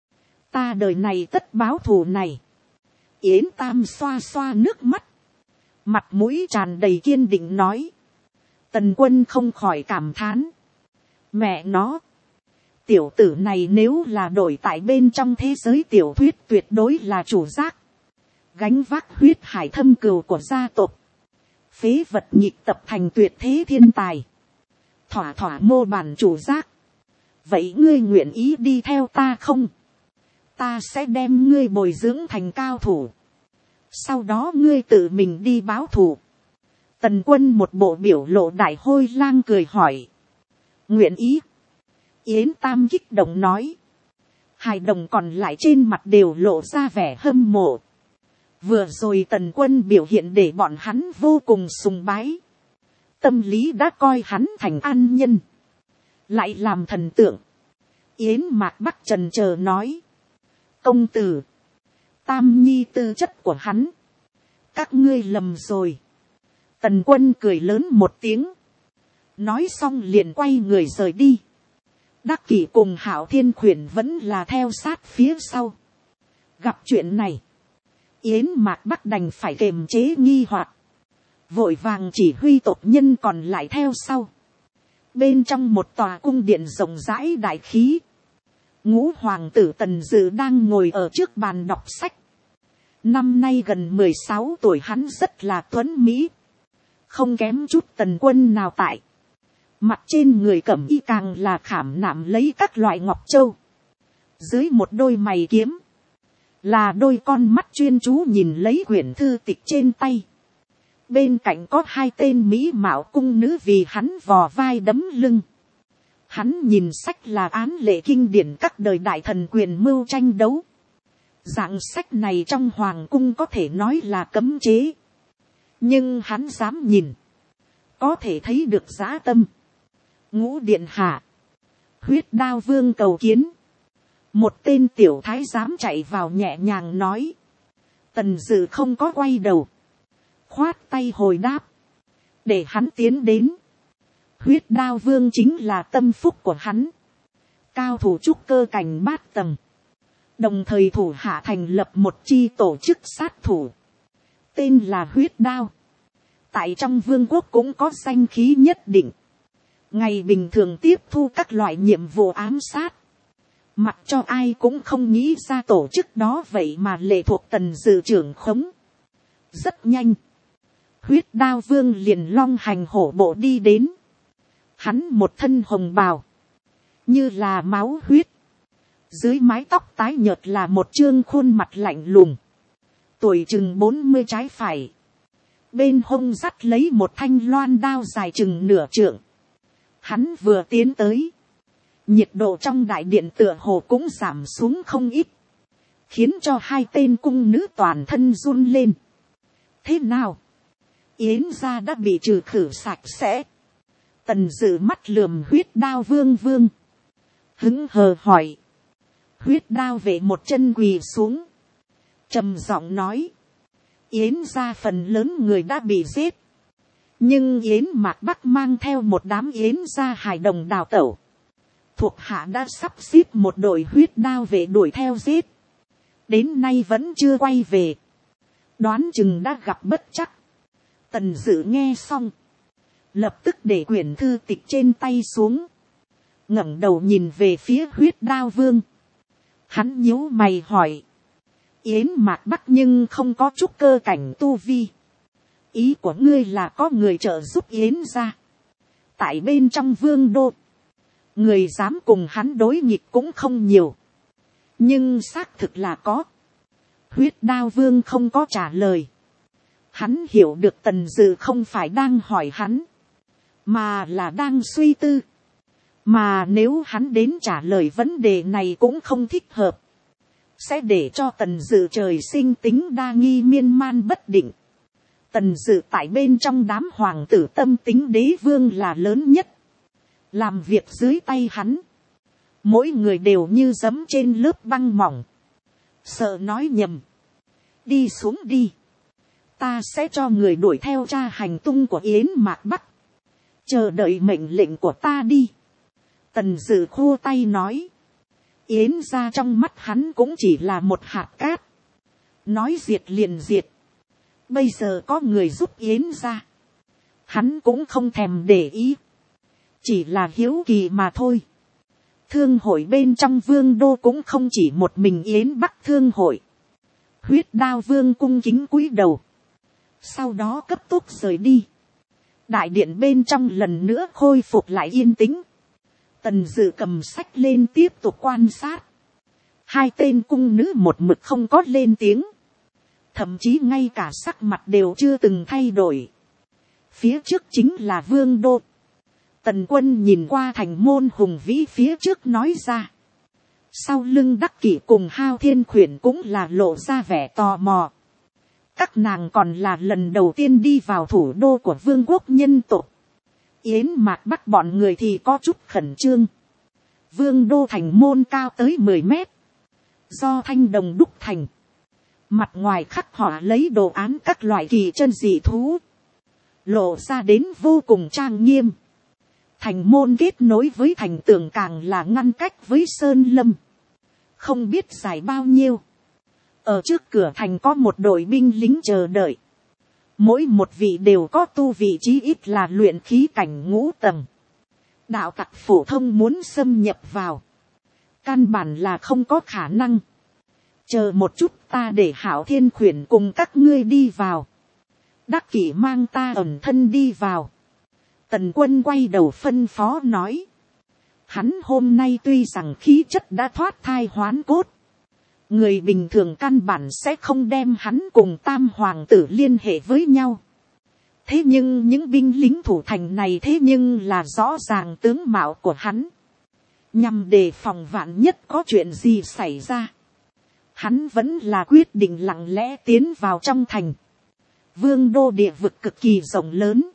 Ta đời này tất báo thù này. Yến Tam xoa xoa nước mắt. Mặt mũi tràn đầy kiên định nói. Tần Quân không khỏi cảm thán. Mẹ nó. Tiểu tử này nếu là đổi tại bên trong thế giới tiểu thuyết tuyệt đối là chủ giác. Gánh vác huyết hải thâm cừu của gia tộc. Phế vật nhịp tập thành tuyệt thế thiên tài. Thỏa thỏa mô bản chủ giác. Vậy ngươi nguyện ý đi theo ta không? Ta sẽ đem ngươi bồi dưỡng thành cao thủ. Sau đó ngươi tự mình đi báo thù. Tần Quân một bộ biểu lộ đại hôi lang cười hỏi. Nguyện ý. Yến Tam kích động nói. Hài đồng còn lại trên mặt đều lộ ra vẻ hâm mộ. Vừa rồi Tần Quân biểu hiện để bọn hắn vô cùng sùng bái. Tâm lý đã coi hắn thành an nhân. Lại làm thần tượng. Yến Mạc Bắc trần chờ nói. Công tử. Tam nhi tư chất của hắn. Các ngươi lầm rồi. Tần Quân cười lớn một tiếng. Nói xong liền quay người rời đi. Đắc Kỷ cùng Hạo Thiên Khuyển vẫn là theo sát phía sau. Gặp chuyện này. Yến Mạc Bắc đành phải kiềm chế nghi hoặc. Vội vàng chỉ huy tộc nhân còn lại theo sau. Bên trong một tòa cung điện rộng rãi đại khí. Ngũ hoàng tử Tần Dự đang ngồi ở trước bàn đọc sách. Năm nay gần 16 tuổi hắn rất là tuấn mỹ. Không kém chút Tần Quân nào tại. Mặt trên người cẩm y càng là khảm nạm lấy các loại ngọc châu. Dưới một đôi mày kiếm. Là đôi con mắt chuyên chú nhìn lấy quyển thư tịch trên tay. Bên cạnh có 2 tên mỹ mạo cung nữ vì hắn vò vai đấm lưng. Hắn nhìn sách là án lệ kinh điển các đời đại thần quyền mưu tranh đấu. Dạng sách này trong hoàng cung có thể nói là cấm chế. Nhưng hắn dám nhìn. Có thể thấy được dã tâm. Ngũ điện hạ. Huyết Đao Vương cầu kiến. Một tên tiểu thái giám chạy vào nhẹ nhàng nói. Tần Dự không có quay đầu. Khoát tay hồi đáp. Để hắn tiến đến. Huyết Đao Vương chính là tâm phúc của hắn. Cao thủ trúc cơ cảnh 8 tầng. Đồng thời thủ hạ thành lập một chi tổ chức sát thủ. Tên là Huyết Đao. Tại trong vương quốc cũng có danh khí nhất định. Ngày bình thường tiếp thu các loại nhiệm vụ ám sát. Mặc cho ai cũng không nghĩ ra tổ chức đó vậy mà lệ thuộc Tần Dự trưởng khống. Rất nhanh. Huyết Đao Vương liền long hành hổ bộ đi đến. Hắn một thân hồng bào. Như là máu huyết. Dưới mái tóc tái nhợt là một trương khuôn mặt lạnh lùng. Tuổi chừng 40 trái phải. Bên hông dắt lấy một thanh loan đao dài chừng nửa trượng. Hắn vừa tiến tới. Nhiệt độ trong đại điện tựa hồ cũng giảm xuống không ít. Khiến cho 2 tên cung nữ toàn thân run lên. Thế nào? Yến gia đã bị trừ khử sạch sẽ. Tần Dự mắt lườm Huyết Đao Vương Vương. Hứng hờ hỏi. Huyết Đao Vệ một chân quỳ xuống. Trầm giọng nói. Yến gia phần lớn người đã bị giết. Nhưng Yến Mạc Bắc mang theo một đám Yến gia hài đồng đào tẩu. Thuộc hạ đã sắp xếp một đội Huyết Đao Vệ đuổi theo giết. Đến nay vẫn chưa quay về. Đoán chừng đã gặp bất trắc. Tần Dự nghe xong. Lập tức để quyển thư tịch trên tay xuống. Ngẩng đầu nhìn về phía Huyết Đao Vương. Hắn nhíu mày hỏi. Yến Mạc Bắc nhưng không có chút cơ cảnh tu vi. Ý của ngươi là có người trợ giúp Yến gia. Tại bên trong vương đô. Người dám cùng hắn đối nghịch cũng không nhiều. Nhưng xác thực là có. Huyết Đao Vương không có trả lời. Hắn hiểu được Tần Dự không phải đang hỏi hắn. Mà là đang suy tư. Mà nếu hắn đến trả lời vấn đề này cũng không thích hợp. Sẽ để cho Tần Dự trời sinh tính đa nghi miên man bất định. Tần Dự tại bên trong đám hoàng tử tâm tính đế vương là lớn nhất. Làm việc dưới tay hắn. Mỗi người đều như giấm trên lớp băng mỏng. Sợ nói nhầm. Đi xuống đi. Ta sẽ cho người đuổi theo tra hành tung của Yến Mạc Bắc. Chờ đợi mệnh lệnh của ta đi. Tần Dự khô tay nói. Yến gia trong mắt hắn cũng chỉ là một hạt cát. Nói diệt liền diệt. Bây giờ có người giúp Yến gia. Hắn cũng không thèm để ý. Chỉ là hiếu kỳ mà thôi. Thương hội bên trong vương đô cũng không chỉ một mình Yến Bắc thương hội. Huyết Đao Vương cung kính cúi đầu. Sau đó cấp tốc rời đi. Đại điện bên trong lần nữa khôi phục lại yên tĩnh. Tần Dự cầm sách lên tiếp tục quan sát. Hai tên cung nữ một mực không có lên tiếng. Thậm chí ngay cả sắc mặt đều chưa từng thay đổi. Phía trước chính là vương đô. Tần Quân nhìn qua thành môn hùng vĩ phía trước nói ra. Sau lưng Đắc Kỷ cùng Hao Thiên Khuyển cũng là lộ ra vẻ tò mò. Các nàng còn là lần đầu tiên đi vào thủ đô của vương quốc nhân tộc. Yến Mạc Bắc bọn người thì có chút khẩn trương. Vương đô thành môn cao tới 10 mét. Do thanh đồng đúc thành. Mặt ngoài khắc họa lấy đồ án các loại kỳ chân dị thú. Lộ ra đến vô cùng trang nghiêm. Thành môn kết nối với thành tường càng là ngăn cách với sơn lâm. Không biết dài bao nhiêu. Ở trước cửa thành có một đội binh lính chờ đợi. Mỗi một vị đều có tu vị chí ít là luyện khí cảnh ngũ tầng. Đạo tặc phổ thông muốn xâm nhập vào. Căn bản là không có khả năng. Chờ một chút ta để Hạo Thiên Khuyển cùng các ngươi đi vào. Đắc Kỷ mang ta ẩn thân đi vào. Tần Quân quay đầu phân phó nói. Hắn hôm nay tuy rằng khí chất đã thoát thai hoán cốt. Người bình thường căn bản sẽ không đem hắn cùng tam hoàng tử liên hệ với nhau. Thế nhưng những binh lính thủ thành này thế nhưng là rõ ràng tướng mạo của hắn. Nhằm đề phòng vạn nhất có chuyện gì xảy ra. Hắn vẫn là quyết định lặng lẽ tiến vào trong thành. Vương đô địa vực cực kỳ rộng lớn.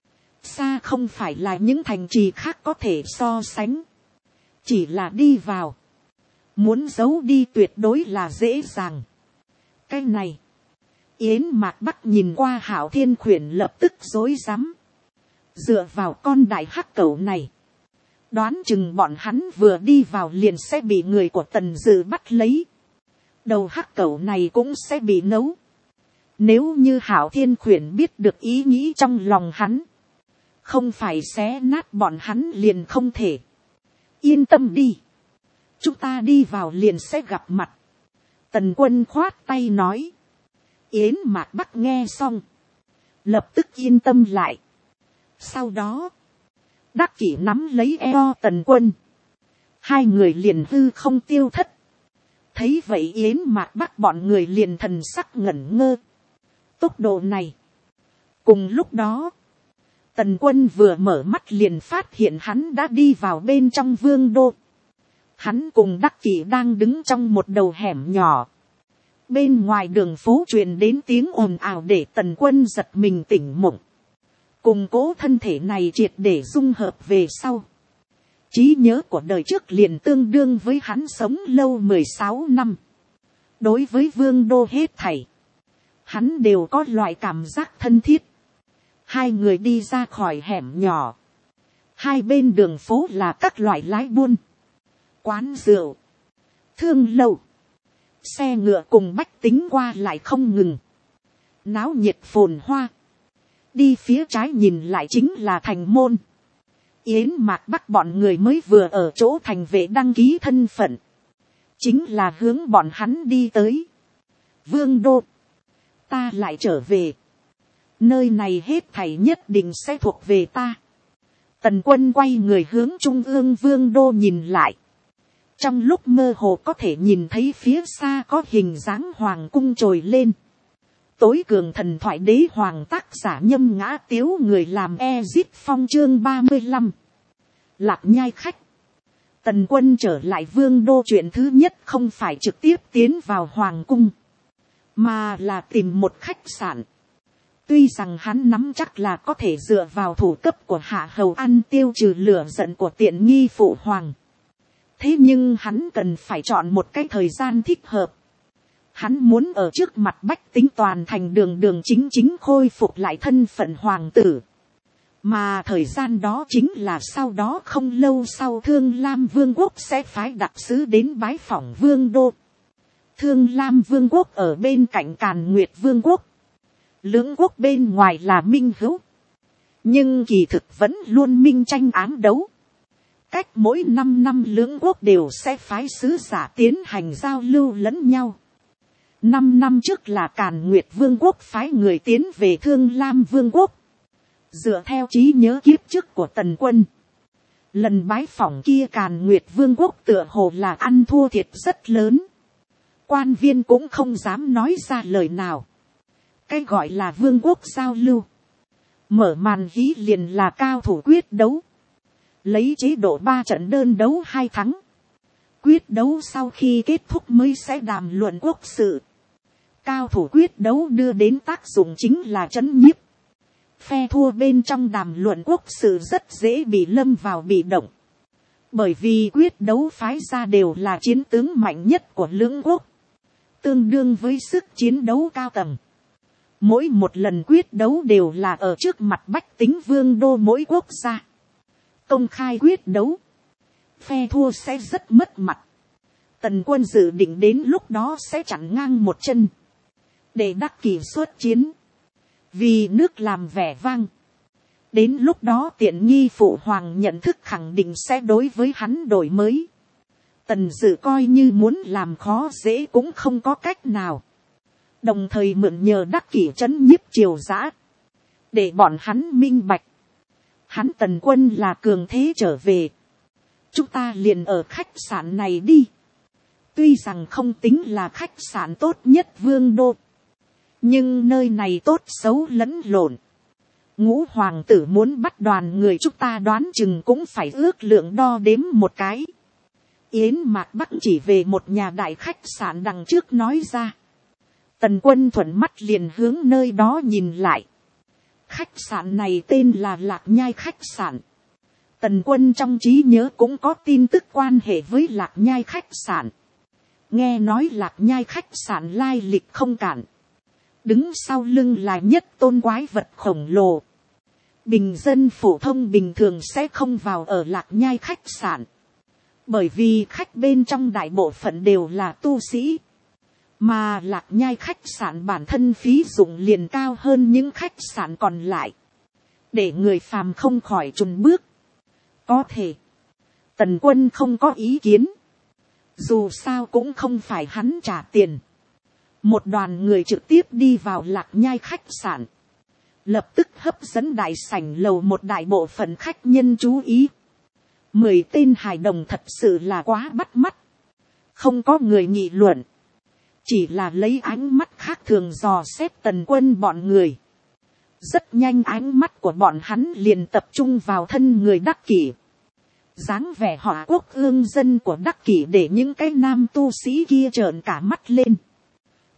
Xa không phải là những thành trì khác có thể so sánh. Chỉ là đi vào. Muốn giấu đi tuyệt đối là dễ dàng. Cái này. Yến Mạc Bắc nhìn qua Hạo Thiên Khuyển lập tức rối rắm. Dựa vào con đại hắc cẩu này. Đoán chừng bọn hắn vừa đi vào liền sẽ bị người của Tần Dự bắt lấy. Đầu hắc cẩu này cũng sẽ bị nấu. Nếu như Hạo Thiên Khuyển biết được ý nghĩ trong lòng hắn. Không phải xé nát bọn hắn liền không thể. Yên tâm đi. Chúng ta đi vào liền sẽ gặp mặt. Tần Quân khoát tay nói. Yến Mạc Bắc nghe xong. Lập tức yên tâm lại. Sau đó. Đắc Kỷ nắm lấy eo Tần Quân. Hai người liền hư không tiêu thất. Thấy vậy Yến Mạc Bắc bọn người liền thần sắc ngẩn ngơ. Tốc độ này. Cùng lúc đó. Tần Quân vừa mở mắt liền phát hiện hắn đã đi vào bên trong vương đô. Hắn cùng Đắc Kỷ đang đứng trong một đầu hẻm nhỏ. bên ngoài đường phố truyền đến tiếng ồn ào để Tần Quân giật mình tỉnh mộng. Cùng cố thân thể này triệt để dung hợp về sau. Trí nhớ của đời trước liền tương đương với hắn sống lâu 16 năm. Đối với Vương Đô hết thảy, hắn đều có loại cảm giác thân thiết. Hai người đi ra khỏi hẻm nhỏ. Hai bên đường phố là các loại lái buôn, quán rượu, thương lầu, xe ngựa cùng bách tính qua lại không ngừng. Náo nhiệt phồn hoa. Đi phía trái nhìn lại chính là thành môn. Yến Mạc Bắc bọn người mới vừa ở chỗ thành vệ đăng ký thân phận. Chính là hướng bọn hắn đi tới. Vương Đô, ta lại trở về. Nơi này hết thảy nhất định sẽ thuộc về ta. Tần Quân quay người hướng trung ương Vương Đô nhìn lại. Trong lúc mơ hồ có thể nhìn thấy phía xa có hình dáng hoàng cung trồi lên. Tối cường thần thoại đế hoàng tác giả Nhâm Ngã Tiếu, người làm Ezit Phong chương 35. Lạc Nhai khách. Tần Quân trở lại Vương Đô chuyện thứ nhất không phải trực tiếp tiến vào hoàng cung, mà là tìm một khách sạn. Tuy rằng hắn nắm chắc là có thể dựa vào thủ cấp của hạ hầu ăn tiêu trừ lửa giận của tiện nghi phụ hoàng. Thế nhưng hắn cần phải chọn một cái thời gian thích hợp. Hắn muốn ở trước mặt bách tính toàn thành đường chính khôi phục lại thân phận hoàng tử. Mà thời gian đó chính là sau đó không lâu sau Thương Lam Vương quốc sẽ phái đặc sứ đến bái phỏng Vương Đô. Thương Lam Vương quốc ở bên cạnh Càn Nguyệt Vương quốc. Lưỡng quốc bên ngoài là minh hữu, nhưng kỳ thực vẫn luôn minh tranh ám đấu. Cách mỗi 5 năm lưỡng quốc đều sẽ phái sứ giả tiến hành giao lưu lẫn nhau. 5 năm trước là Càn Nguyệt Vương quốc phái người tiến về Thương Lam Vương quốc. Dựa theo trí nhớ kiếp trước của Tần Quân, lần bái phỏng kia Càn Nguyệt Vương quốc tựa hồ là ăn thua thiệt rất lớn. Quan viên cũng không dám nói ra lời nào. Cái gọi là vương quốc giao lưu, mở màn hí liền là cao thủ quyết đấu. Lấy chế độ 3 trận đơn đấu 2 thắng. Quyết đấu sau khi kết thúc mới sẽ đàm luận quốc sự. Cao thủ quyết đấu đưa đến tác dụng chính là trấn nhiếp. Phe thua bên trong đàm luận quốc sự rất dễ bị lâm vào bị động. Bởi vì quyết đấu phái ra đều là chiến tướng mạnh nhất của lưỡng quốc, tương đương với sức chiến đấu cao tầng. Mỗi một lần quyết đấu đều là ở trước mặt bách tính Vương Đô mỗi quốc gia. Công khai quyết đấu, phe thua sẽ rất mất mặt. Tần Quân dự định đến lúc đó sẽ chặn ngang một chân, để đắc kỷ xuất chiến, vì nước làm vẻ vang. Đến lúc đó tiện nghi phụ hoàng nhận thức khẳng định sẽ đối với hắn đổi mới. Tần Dự coi như muốn làm khó dễ cũng không có cách nào. Đồng thời mượn nhờ đắc kỷ trấn nhiếp triều dã, để bọn hắn minh bạch. Hắn Tần Quân là cường thế trở về. Chúng ta liền ở khách sạn này đi. Tuy rằng không tính là khách sạn tốt nhất Vương Đô, nhưng nơi này tốt xấu lẫn lộn. Ngũ hoàng tử muốn bắt đoàn người, chúng ta đoán chừng cũng phải ước lượng đo đếm một cái. Yến Mạc Bắc chỉ về một nhà đại khách sạn đằng trước nói ra. Tần Quân thuận mắt liền hướng nơi đó nhìn lại. Khách sạn này tên là Lạc Nhai khách sạn. Tần Quân trong trí nhớ cũng có tin tức quan hệ với Lạc Nhai khách sạn. Nghe nói Lạc Nhai khách sạn lai lịch không cạn. Đứng sau lưng là nhất tôn quái vật khổng lồ. Bình dân phổ thông bình thường sẽ không vào ở Lạc Nhai khách sạn. Bởi vì khách bên trong đại bộ phận đều là tu sĩ. Mà Lạc Nhai khách sạn bản thân phí dụng liền cao hơn những khách sạn còn lại. Để người phàm không khỏi chùn bước. Có thể. Tần Quân không có ý kiến. Dù sao cũng không phải hắn trả tiền. Một đoàn người trực tiếp đi vào Lạc Nhai khách sạn. Lập tức hấp dẫn đại sảnh lầu một đại bộ phận khách nhân chú ý. 10 tên hài đồng thật sự là quá bắt mắt. Không có người nghị luận. Chỉ là lấy ánh mắt khác thường dò xét Tần Quân bọn người. Rất nhanh ánh mắt của bọn hắn liền tập trung vào thân người đắc kỷ. Dáng vẻ họ quốc ương dân của đắc kỷ để những cái nam tu sĩ kia trợn cả mắt lên.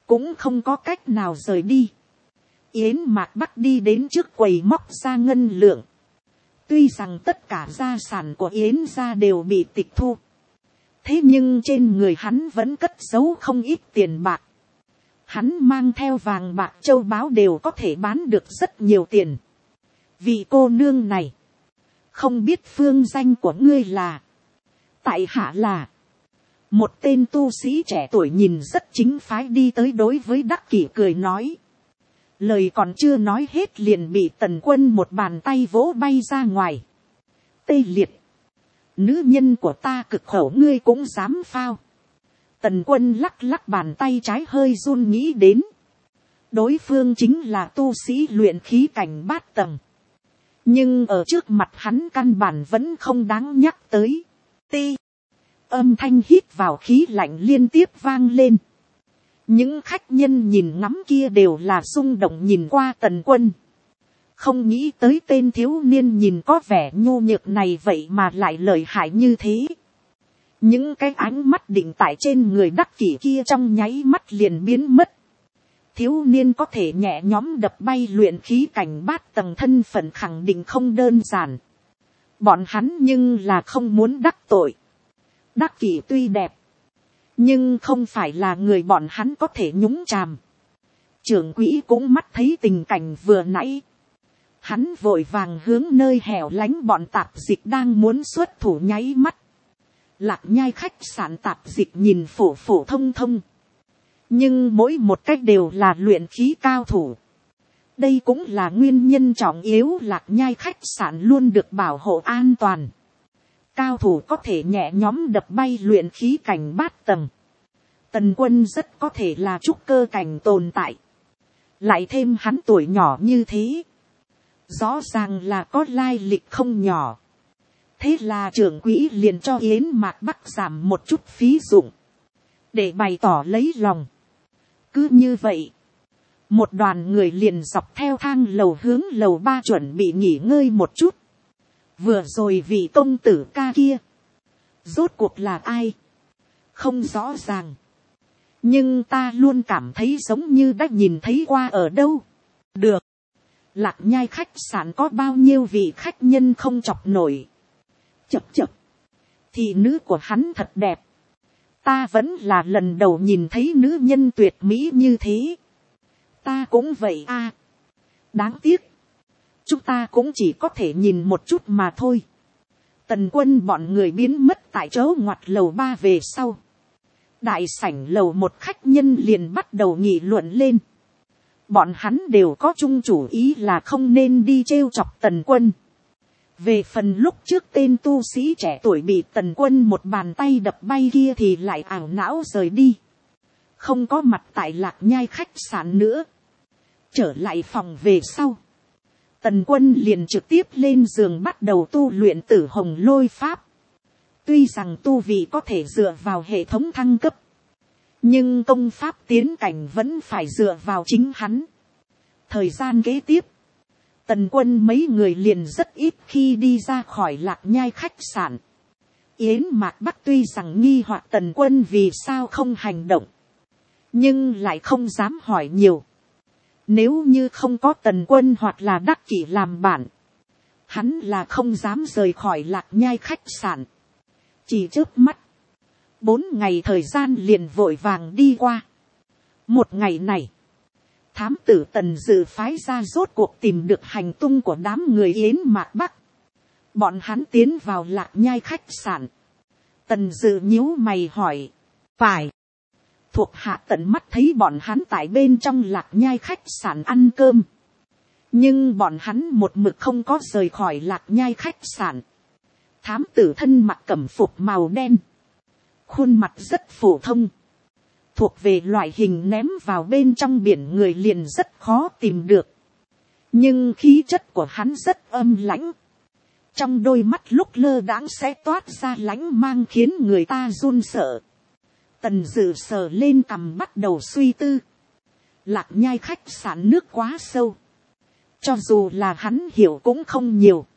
cũng không có cách nào rời đi. Yến Mạc Bắc đi đến trước quầy móc ra ngân lượng. Tuy rằng tất cả gia sản của Yến gia đều bị tịch thu, thế nhưng trên người hắn vẫn cất giấu không ít tiền bạc. Hắn mang theo vàng bạc châu báu đều có thể bán được rất nhiều tiền. Vị cô nương này, không biết phương danh của ngươi là? Tại hạ là. Một tên tu sĩ trẻ tuổi nhìn rất chính phái đi tới đối với Đắc Kỷ cười nói. Lời còn chưa nói hết liền bị Tần Quân một bàn tay vỗ bay ra ngoài. Tê liệt. Nữ nhân của ta cực khổ ngươi cũng dám phao. Tần Quân lắc lắc bàn tay trái hơi run nghĩ đến. Đối phương chính là tu sĩ luyện khí cảnh bát tầng. Nhưng ở trước mặt hắn căn bản vẫn không đáng nhắc tới. Ti. Âm thanh hít vào khí lạnh liên tiếp vang lên. Những khách nhân nhìn ngắm kia đều là rung động nhìn qua Tần Quân. Không nghĩ tới tên thiếu niên nhìn có vẻ nhu nhược này vậy mà lại lợi hại như thế. Những cái ánh mắt định tại trên người Đắc Kỷ kia trong nháy mắt liền biến mất. Thiếu niên có thể nhẹ nhõm đập bay luyện khí cảnh bát tầng thân phận khẳng định không đơn giản. Bọn hắn nhưng là không muốn đắc tội. Đắc Kỷ tuy đẹp, nhưng không phải là người bọn hắn có thể nhúng chàm. Trưởng quỹ cũng mắt thấy tình cảnh vừa nãy. Hắn vội vàng hướng nơi hẻo lánh bọn tạp dịch đang muốn xuất thủ nháy mắt. Lạc Nhai khách sạn tạp dịch nhìn phổ phổ thông thông. Nhưng mỗi một cách đều là luyện khí cao thủ. Đây cũng là nguyên nhân trọng yếu Lạc Nhai khách sạn luôn được bảo hộ an toàn. Cao thủ có thể nhẹ nhõm đập bay luyện khí cảnh bát tầng. Tần Quân rất có thể là trúc cơ cảnh tồn tại. Lại thêm hắn tuổi nhỏ như thế. Rõ ràng là có lai lịch không nhỏ. Thế là trưởng quỹ liền cho Yến Mạc Bắc giảm một chút phí dụng. Để bày tỏ lấy lòng. Cứ như vậy. Một đoàn người liền dọc theo thang lầu hướng lầu 3 chuẩn bị nghỉ ngơi một chút. Vừa rồi vị công tử ca kia. Rốt cuộc là ai? Không rõ ràng. Nhưng ta luôn cảm thấy giống như đã nhìn thấy qua ở đâu. Được. Lạc Nhai khách sạn có bao nhiêu vị khách nhân không chọc nổi. Chập chập. Thì nữ của hắn thật đẹp. Ta vẫn là lần đầu nhìn thấy nữ nhân tuyệt mỹ như thế. Ta cũng vậy à. Đáng tiếc. Chúng ta cũng chỉ có thể nhìn một chút mà thôi. Tần Quân bọn người biến mất tại chỗ ngoặt lầu 3 về sau. Đại sảnh lầu một khách nhân liền bắt đầu nghị luận lên. Bọn hắn đều có chung chủ ý là không nên đi trêu chọc Tần Quân. Về phần lúc trước tên tu sĩ trẻ tuổi bị Tần Quân một bàn tay đập bay kia thì lại ảo não rời đi. Không có mặt tại Lạc Nhai khách sạn nữa. Trở lại phòng về sau. Tần Quân liền trực tiếp lên giường bắt đầu tu luyện Tử Hồng Lôi Pháp. Tuy rằng tu vị có thể dựa vào hệ thống thăng cấp. Nhưng công pháp tiến cảnh vẫn phải dựa vào chính hắn. Thời gian kế tiếp. Tần Quân mấy người liền rất ít khi đi ra khỏi Lạc Nhai khách sạn. Yến Mạc Bắc tuy rằng nghi hoặc Tần Quân vì sao không hành động. Nhưng lại không dám hỏi nhiều. Nếu như không có Tần Quân hoặc là Đắc Kỷ làm bạn. Hắn là không dám rời khỏi Lạc Nhai khách sạn. Chỉ chớp mắt. 4 ngày thời gian liền vội vàng đi qua. Một ngày này. Thám tử Tần Dự phái ra rốt cuộc tìm được hành tung của đám người Yến Mạc Bắc. Bọn hắn tiến vào Lạc Nhai khách sạn. Tần Dự nhíu mày hỏi. Phải. Thuộc hạ tận mắt thấy bọn hắn tại bên trong Lạc Nhai khách sạn ăn cơm. Nhưng bọn hắn một mực không có rời khỏi Lạc Nhai khách sạn. Thám tử thân mặc cẩm phục màu đen. Khuôn mặt rất phổ thông. Thuộc về loại hình ném vào bên trong biển người liền rất khó tìm được. Nhưng khí chất của hắn rất âm lãnh. Trong đôi mắt lúc lơ đãng sẽ toát ra lãnh mang khiến người ta run sợ. Tần Dự sờ lên cằm bắt đầu suy tư. Lạc Nhai khách sạn nước quá sâu. Cho dù là hắn hiểu cũng không nhiều.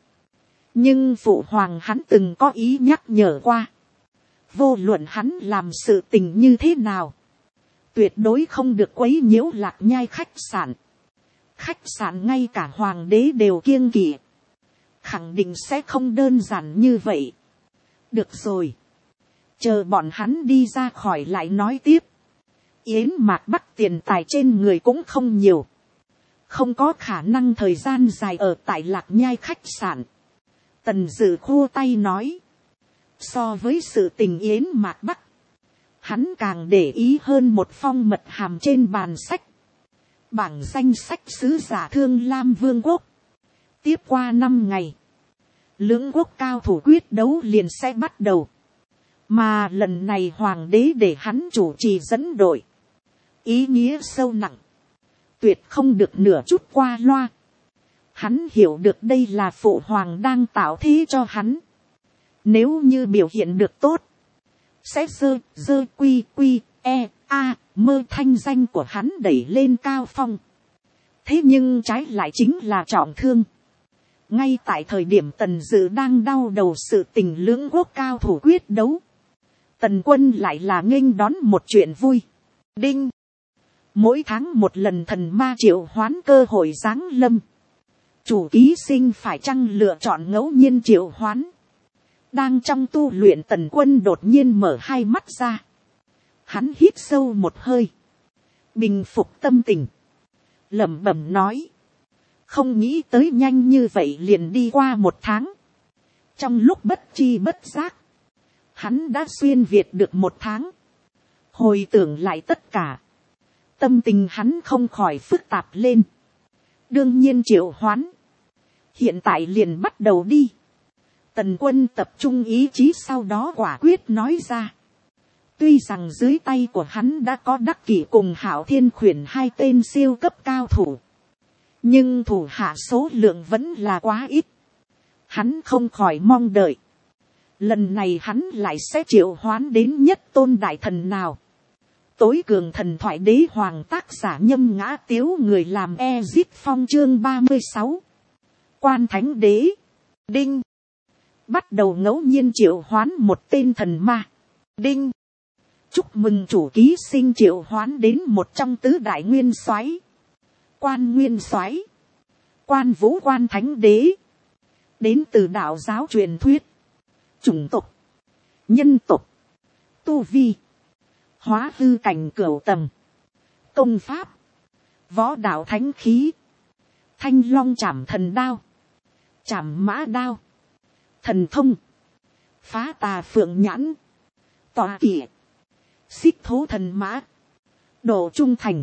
Nhưng phụ hoàng hắn từng có ý nhắc nhở qua. Vô luận hắn làm sự tình như thế nào. tuyệt đối không được quấy nhiễu Lạc Nhai khách sạn. Khách sạn ngay cả hoàng đế đều kiêng kỵ, khẳng định sẽ không đơn giản như vậy. Được rồi, chờ bọn hắn đi ra khỏi lại nói tiếp. Yến Mạc Bắc tiền tài trên người cũng không nhiều, không có khả năng thời gian dài ở tại Lạc Nhai khách sạn. Tần Dự khua tay nói, so với sự tình Yến Mạc Bắc, hắn càng để ý hơn một phong mật hàm trên bàn sách. Bảng danh sách sứ giả Thương Lam Vương quốc. Tiếp qua 5 ngày, lưỡng quốc cao thủ quyết đấu liền sẽ bắt đầu. Mà lần này hoàng đế để hắn chủ trì dẫn đội. Ý nghĩa sâu nặng, tuyệt không được nửa chút qua loa. Hắn hiểu được đây là phụ hoàng đang tạo thế cho hắn. Nếu như biểu hiện được tốt, sẽ quy mơ thanh danh của hắn đẩy lên cao phong. Thế nhưng trái lại chính là trọng thương. Ngay tại thời điểm Tần Dự đang đau đầu sự tình lưỡng quốc cao thủ quyết đấu, Tần Quân lại là nghênh đón một chuyện vui. Đinh! Mỗi tháng một lần thần ma triệu hoán cơ hội giáng lâm. Chủ ký sinh phải chăng lựa chọn ngẫu nhiên triệu hoán? Đang trong tu luyện Tần Quân đột nhiên mở hai mắt ra. Hắn hít sâu một hơi, bình phục tâm tình, lẩm bẩm nói, không nghĩ tới nhanh như vậy liền đi qua một tháng. Trong lúc bất chi bất giác, hắn đã xuyên việt được một tháng. Hồi tưởng lại tất cả, tâm tình hắn không khỏi phức tạp lên. Đương nhiên triệu hoán, hiện tại liền bắt đầu đi. Tần Quân tập trung ý chí sau đó quả quyết nói ra. Tuy rằng dưới tay của hắn đã có Đắc Kỷ cùng Hạo Thiên Khuyển hai tên siêu cấp cao thủ, nhưng thủ hạ số lượng vẫn là quá ít. Hắn không khỏi mong đợi, lần này hắn lại sẽ triệu hoán đến nhất tôn đại thần nào. Tối cường thần thoại đế hoàng, tác giả Nhâm Ngã Tiếu, người làm Ezit Phong, chương 36. Quan Thánh Đế. Đinh! Bắt đầu ngẫu nhiên triệu hoán một tên thần ma. Đinh! Chúc mừng chủ ký sinh triệu hoán đến một trong tứ đại nguyên soái. Quan Nguyên Soái, Quan Vũ, Quan Thánh Đế. Đến từ đạo giáo truyền thuyết. Chủng tộc, nhân tộc, tu vi, hóa hư cảnh cửu tầng. Công pháp, võ đạo thánh khí, Thanh Long chảm thần đao, chảm mã đao. Thần thông, phá tà phượng nhãn, tọa kỵ, xích thố thần mã. Độ trung thành,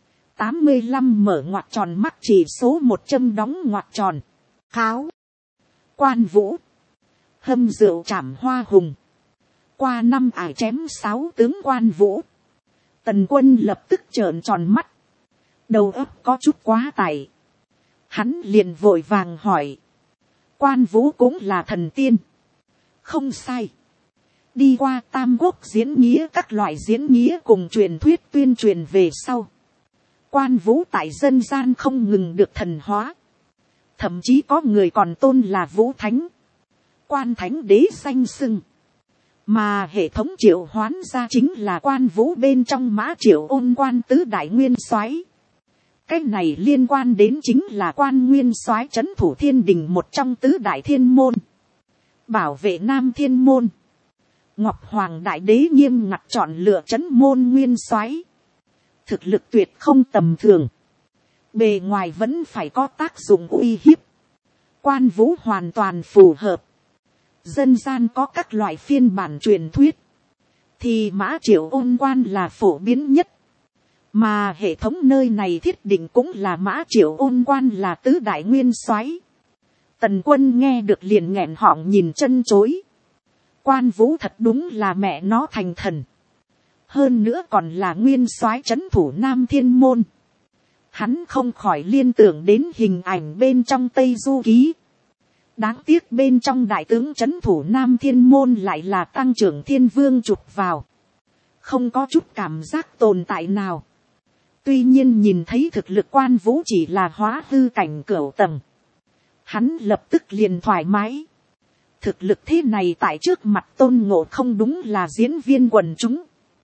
85 mở ngoặc tròn mắc chỉ số 100 đóng ngoặc tròn. Kháo, Quan Vũ, hâm rượu trảm hoa hùng. Qua 5 ải chém 6 tướng Quan Vũ. Tần Quân lập tức trợn tròn mắt, đầu óc có chút quá tải. Hắn liền vội vàng hỏi, Quan Vũ cũng là thần tiên? Không sai. Đi qua Tam Quốc diễn nghĩa, các loại diễn nghĩa cùng truyền thuyết tuyên truyền về sau, Quan Vũ tại dân gian không ngừng được thần hóa. Thậm chí có người còn tôn là Vũ Thánh, Quan Thánh Đế danh xưng. Mà hệ thống triệu hoán ra chính là Quan Vũ bên trong Mã Triệu Ôn Quan tứ đại nguyên soái. Cái này liên quan đến chính là Quan Nguyên Soái trấn thủ thiên đình một trong tứ đại thiên môn, bảo vệ Nam Thiên môn. Ngọc Hoàng Đại Đế nghiêm ngặt chọn lựa trấn môn nguyên soái, thực lực tuyệt không tầm thường, bề ngoài vẫn phải có tác dụng uy hiếp. Quan Vũ hoàn toàn phù hợp. Dân gian có các loại phiên bản truyền thuyết, thì Mã Triệu Ôn Quan là phổ biến nhất. Mà hệ thống nơi này thiết định cũng là Mã Triệu Ôn Quan là tứ đại nguyên soái. Tần Quân nghe được liền nghẹn họng nhìn chân chối. Quan Vũ thật đúng là mẹ nó thành thần. Hơn nữa còn là nguyên soái trấn thủ Nam Thiên môn. Hắn không khỏi liên tưởng đến hình ảnh bên trong Tây Du Ký. Đáng tiếc bên trong đại tướng trấn thủ Nam Thiên môn lại là Tăng Trưởng Thiên Vương chụp vào, không có chút cảm giác tồn tại nào. Tuy nhiên nhìn thấy thực lực Quan Vũ chỉ là hóa hư cảnh cửu tầng, hắn lập tức liền thoải mái. Thực lực thế này tại trước mặt Tôn Ngộ Không đúng là diễn viên quần chúng.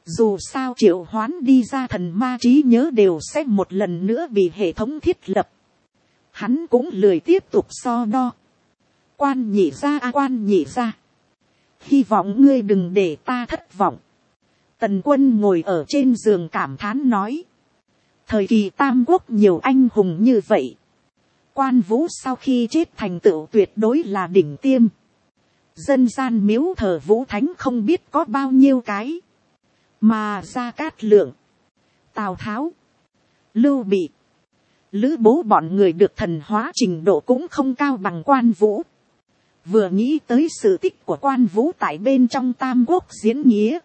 Dù sao triệu hoán đi ra thần ma trí nhớ đều sẽ một lần nữa bị hệ thống thiết lập. Hắn cũng lười tiếp tục so đo. Quan nhị ra quan nhị ra. Hy vọng ngươi đừng để ta thất vọng. Tần Quân ngồi ở trên giường cảm thán nói. Thời kỳ Tam Quốc nhiều anh hùng như vậy. Quan Vũ sau khi chết thành tựu tuyệt đối là đỉnh tiêm. Dân gian miếu thờ Vũ Thánh không biết có bao nhiêu cái. Mà Gia Cát Lượng, Tào Tháo, Lưu Bị, Lữ Bố bọn người được thần hóa trình độ cũng không cao bằng Quan Vũ. Vừa nghĩ tới sự tích của Quan Vũ tại bên trong Tam Quốc diễn nghĩa,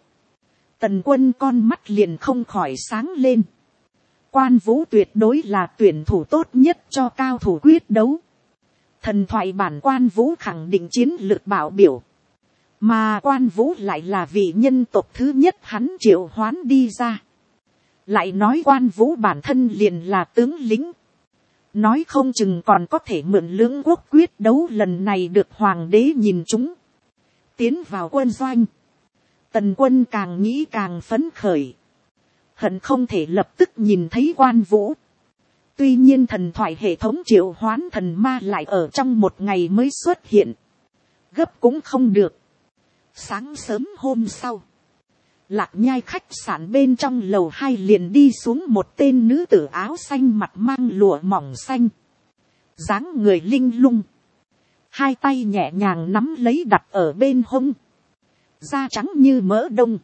Tần Quân con mắt liền không khỏi sáng lên. Quan Vũ tuyệt đối là tuyển thủ tốt nhất cho cao thủ quyết đấu. Thần thoại bản Quan Vũ khẳng định chiến lược bảo biểu. Mà Quan Vũ lại là vị nhân tộc thứ nhất hắn triệu hoán đi ra. Lại nói Quan Vũ bản thân liền là tướng lĩnh. Nói không chừng còn có thể mượn lưỡng quốc quyết đấu lần này được hoàng đế nhìn chúng. Tiến vào quân doanh. Tần Quân càng nghĩ càng phấn khởi. Hận không thể lập tức nhìn thấy Quan Vũ. Tuy nhiên thần thoại hệ thống triệu hoán thần ma lại ở trong một ngày mới xuất hiện. Gấp cũng không được. Sáng sớm hôm sau. Lạc Nhai khách sạn bên trong lầu 2 liền đi xuống một tên nữ tử áo xanh mặt mang lụa mỏng xanh. Dáng người linh lung. Hai tay nhẹ nhàng nắm lấy đặt ở bên hông. Da trắng như mỡ đông.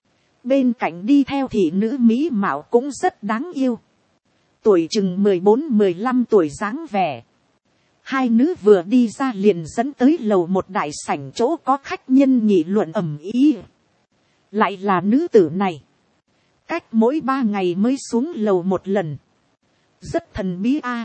Bên cạnh đi theo thị nữ mỹ mạo cũng rất đáng yêu. Tuổi chừng 14-15 tuổi dáng vẻ. Hai nữ vừa đi ra liền dẫn tới lầu một đại sảnh chỗ có khách nhân nghị luận ầm ĩ. Lại là nữ tử này. Cách mỗi 3 ngày mới xuống lầu một lần. Rất thần bí a.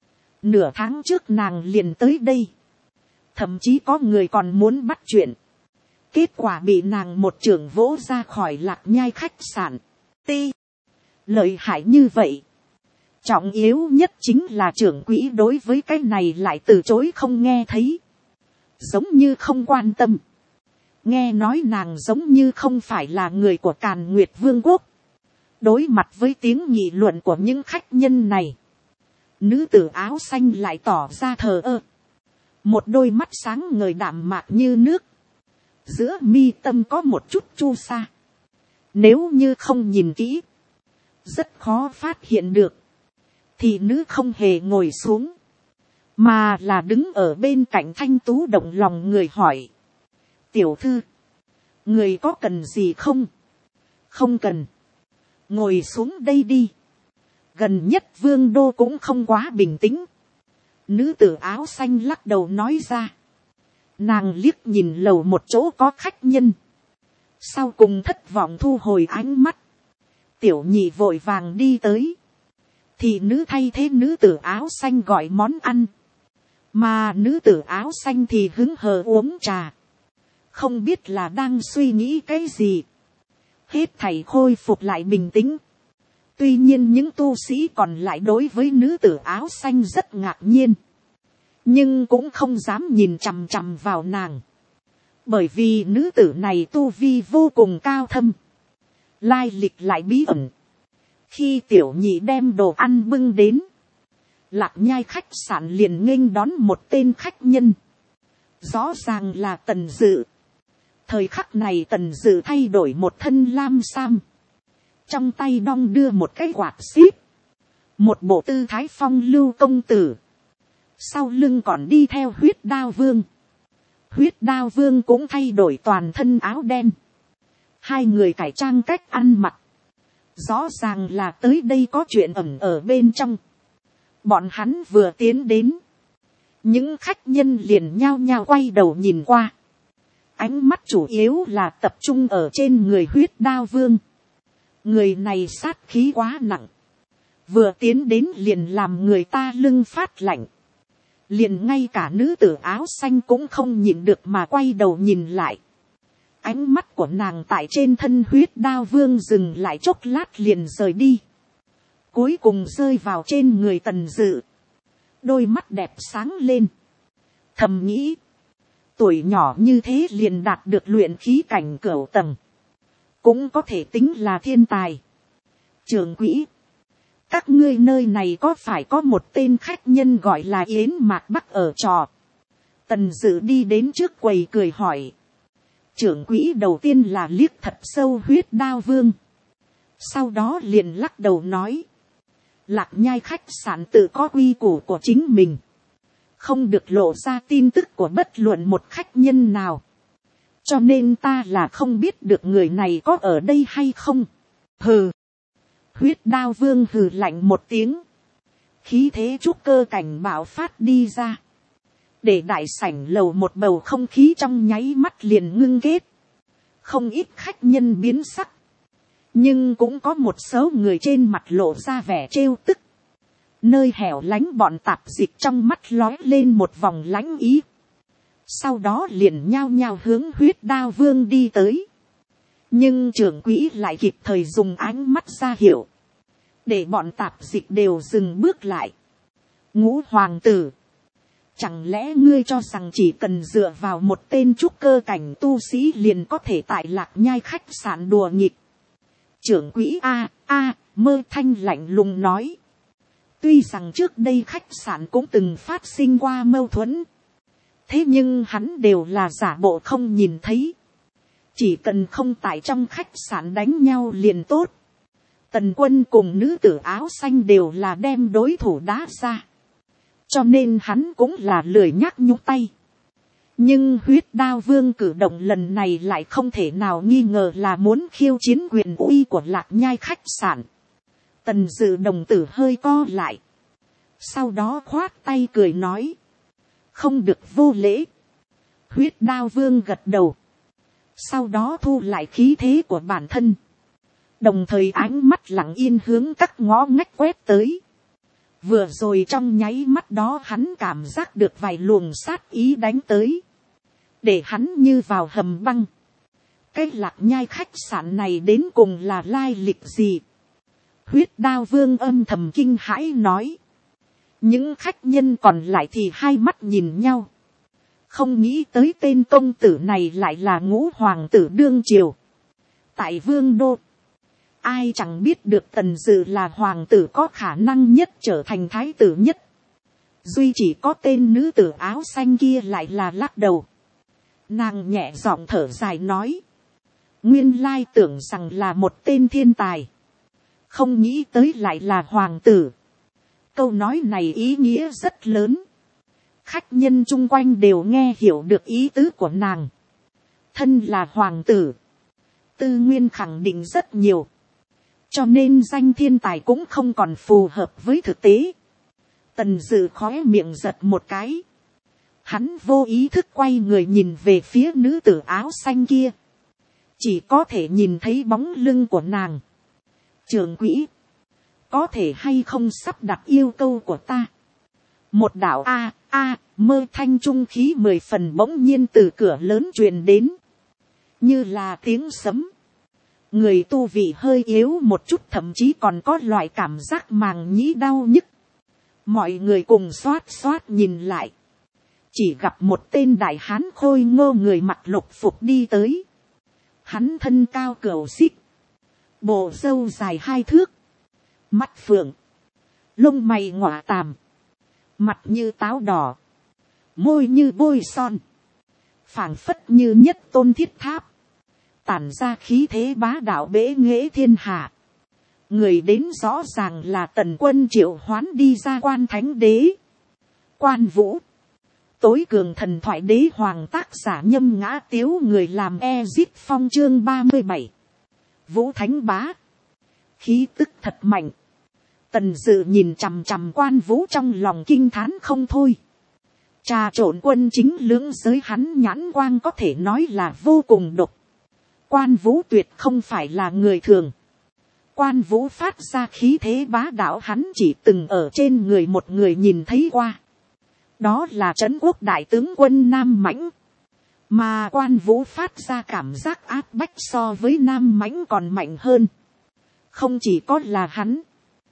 Nửa tháng trước nàng liền tới đây. Thậm chí có người còn muốn bắt chuyện. Kết quả bị nàng một chưởng vỗ ra khỏi Lạc Nhai khách sạn. Ti. Lợi hại như vậy. Trọng yếu nhất chính là trưởng quỹ đối với cái này lại từ chối không nghe thấy. Giống như không quan tâm. Nghe nói nàng giống như không phải là người của Càn Nguyệt Vương quốc. Đối mặt với tiếng nghị luận của những khách nhân này. Nữ tử áo xanh lại tỏ ra thờ ơ. Một đôi mắt sáng ngời đạm mạc như nước. Giữa mi tâm có một chút chu sa. Nếu như không nhìn kỹ. Rất khó phát hiện được. Thì nữ không hề ngồi xuống. Mà là đứng ở bên cạnh thanh tú động lòng người hỏi. Tiểu thư. Người có cần gì không? Không cần. Ngồi xuống đây đi. Gần nhất vương đô cũng không quá bình tĩnh. Nữ tử áo xanh lắc đầu nói ra. Nàng liếc nhìn lầu một chỗ có khách nhân. Sau cùng thất vọng thu hồi ánh mắt. Tiểu nhị vội vàng đi tới. Thì nữ thay thế nữ tử áo xanh gọi món ăn. Mà nữ tử áo xanh thì hứng hờ uống trà. Không biết là đang suy nghĩ cái gì. Hết thảy khôi phục lại bình tĩnh. Tuy nhiên những tu sĩ còn lại đối với nữ tử áo xanh rất ngạc nhiên. Nhưng cũng không dám nhìn chằm chằm vào nàng. Bởi vì nữ tử này tu vi vô cùng cao thâm. Lai lịch lại bí ẩn. Khi tiểu nhị đem đồ ăn bưng đến. Lạc Nhai khách sạn liền nghênh đón một tên khách nhân. Rõ ràng là Tần Dự. Thời khắc này Tần Dự thay đổi một thân lam sam. Trong tay đong đưa một cái quạt xíp. Một bộ tư thái phong lưu công tử. Sau lưng còn đi theo Huyết Đao Vương. Huyết Đao Vương cũng thay đổi toàn thân áo đen. Hai người cải trang cách ăn mặc. Rõ ràng là tới đây có chuyện ẩn ở bên trong. Bọn hắn vừa tiến đến. Những khách nhân liền nhao nhao quay đầu nhìn qua. Ánh mắt chủ yếu là tập trung ở trên người Huyết Đao Vương. Người này sát khí quá nặng. Vừa tiến đến liền làm người ta lưng phát lạnh. Liền ngay cả nữ tử áo xanh cũng không nhịn được mà quay đầu nhìn lại. Ánh mắt của nàng tại trên thân Huyết Đao Vương dừng lại chốc lát liền rời đi. Cuối cùng rơi vào trên người Tần Dự. Đôi mắt đẹp sáng lên. Thầm nghĩ. Tuổi nhỏ như thế liền đạt được luyện khí cảnh cửu tầng. cũng có thể tính là thiên tài. Trưởng quỹ, các ngươi nơi này có phải có một tên khách nhân gọi là Yến Mạc Bắc ở trò? Tần Dự đi đến trước quầy cười hỏi. Trưởng quỹ đầu tiên là liếc thật sâu Huyết Đao Vương, sau đó liền lắc đầu nói, Lạc Nhai khách sạn tự có quy củ của chính mình, không được lộ ra tin tức của bất luận một khách nhân nào, cho nên ta là không biết được người này có ở đây hay không. Hừ. Huyết Đao Vương hừ lạnh một tiếng, khí thế trúc cơ cảnh bạo phát đi ra, để đại sảnh lầu một bầu không khí trong nháy mắt liền ngưng kết, không ít khách nhân biến sắc, nhưng cũng có một số người trên mặt lộ ra vẻ trêu tức. Nơi hẻo lánh bọn tạp dịch trong mắt lói lên một vòng lãnh ý, sau đó liền nhao nhao hướng Huyết Đao Vương đi tới, nhưng trưởng quỹ lại kịp thời dùng ánh mắt ra hiệu, để bọn tạp dịch đều dừng bước lại. Ngũ hoàng tử, chẳng lẽ ngươi cho rằng chỉ cần dựa vào một tên trúc cơ cảnh tu sĩ liền có thể tại Lạc Nhai khách sạn đùa nghịch? Trưởng quỹ Mơ Thanh lạnh lùng nói. Tuy rằng trước đây khách sạn cũng từng phát sinh qua mâu thuẫn, thế nhưng hắn đều là giả bộ không nhìn thấy, chỉ cần không tại trong khách sạn đánh nhau liền tốt. Tần Quân cùng nữ tử áo xanh đều là đem đối thủ đá ra, cho nên hắn cũng là lười nhắc nhúc tay. Nhưng Huyết Đao Vương cử động lần này lại không thể nào nghi ngờ là muốn khiêu chiến quyền uy của Lạc Nhai khách sạn. Tần Dự đồng tử hơi co lại, sau đó khoát tay cười nói, không được vô lễ. Huyết Đao Vương gật đầu, sau đó thu lại khí thế của bản thân, đồng thời ánh mắt lặng yên hướng các ngõ ngách quét tới. Vừa rồi trong nháy mắt đó hắn cảm giác được vài luồng sát ý đánh tới, để hắn như vào hầm băng. Cái Lạc Nhai khách sạn này đến cùng là lai lịch gì? Huyết Đao Vương âm thầm kinh hãi nói. Những khách nhân còn lại thì hai mắt nhìn nhau, không nghĩ tới tên công tử này lại là Ngũ hoàng tử đương triều. Tại Vương đô, ai chẳng biết được Tần Dự là hoàng tử có khả năng nhất trở thành thái tử nhất. Duy chỉ có tên nữ tử áo xanh kia lại là lắc đầu. Nàng nhẹ giọng thở dài nói, nguyên lai tưởng rằng là một tên thiên tài, không nghĩ tới lại là hoàng tử. Câu nói này ý nghĩa rất lớn, khách nhân chung quanh đều nghe hiểu được ý tứ của nàng. Thân là hoàng tử, tư nguyên khẳng định rất nhiều, cho nên danh thiên tài cũng không còn phù hợp với thực tế. Tần Dự khóe miệng giật một cái, hắn vô ý thức quay người nhìn về phía nữ tử áo xanh kia, chỉ có thể nhìn thấy bóng lưng của nàng. Trưởng quỹ, có thể hay không sắp đặt yêu cầu của ta? Một đạo Mơ Thanh trung khí 10 phần bỗng nhiên từ cửa lớn truyền đến, như là tiếng sấm. Người tu vị hơi yếu một chút thậm chí còn có loại cảm giác màng nhĩ đau nhức. Mọi người cùng xoát nhìn lại, chỉ gặp một tên đại hán khôi ngô người mặc lục phục đi tới. Hắn thân cao cửu xích, bộ râu dài 2 thước, mắt phượng, lông mày ngọa tàm, mặt như táo đỏ, môi như bôi son, phảng phất như nhất tôn thiết tháp, tản ra khí thế bá đạo bế nghệ thiên hạ. Người đến rõ ràng là Tần Quân triệu hoán đi ra Quan Thánh Đế. Quan Vũ, tối cường thần thoại đế hoàng, tác giả Nhâm Ngã Tiếu, người làm Ezip Phong, chương 37. Vũ Thánh Bá, khí tức thật mạnh. Tần Dự nhìn chằm chằm Quan Vũ trong lòng kinh thán không thôi. Trà trộn quân chính lưỡng giới hắn nhãn quang có thể nói là vô cùng độc. Quan Vũ tuyệt không phải là người thường. Quan Vũ phát ra khí thế bá đạo hắn chỉ từng ở trên người một người nhìn thấy qua. Đó là Trấn Quốc đại tướng quân Nam Mãnh. Mà Quan Vũ phát ra cảm giác áp bách so với Nam Mãnh còn mạnh hơn. Không chỉ có là hắn,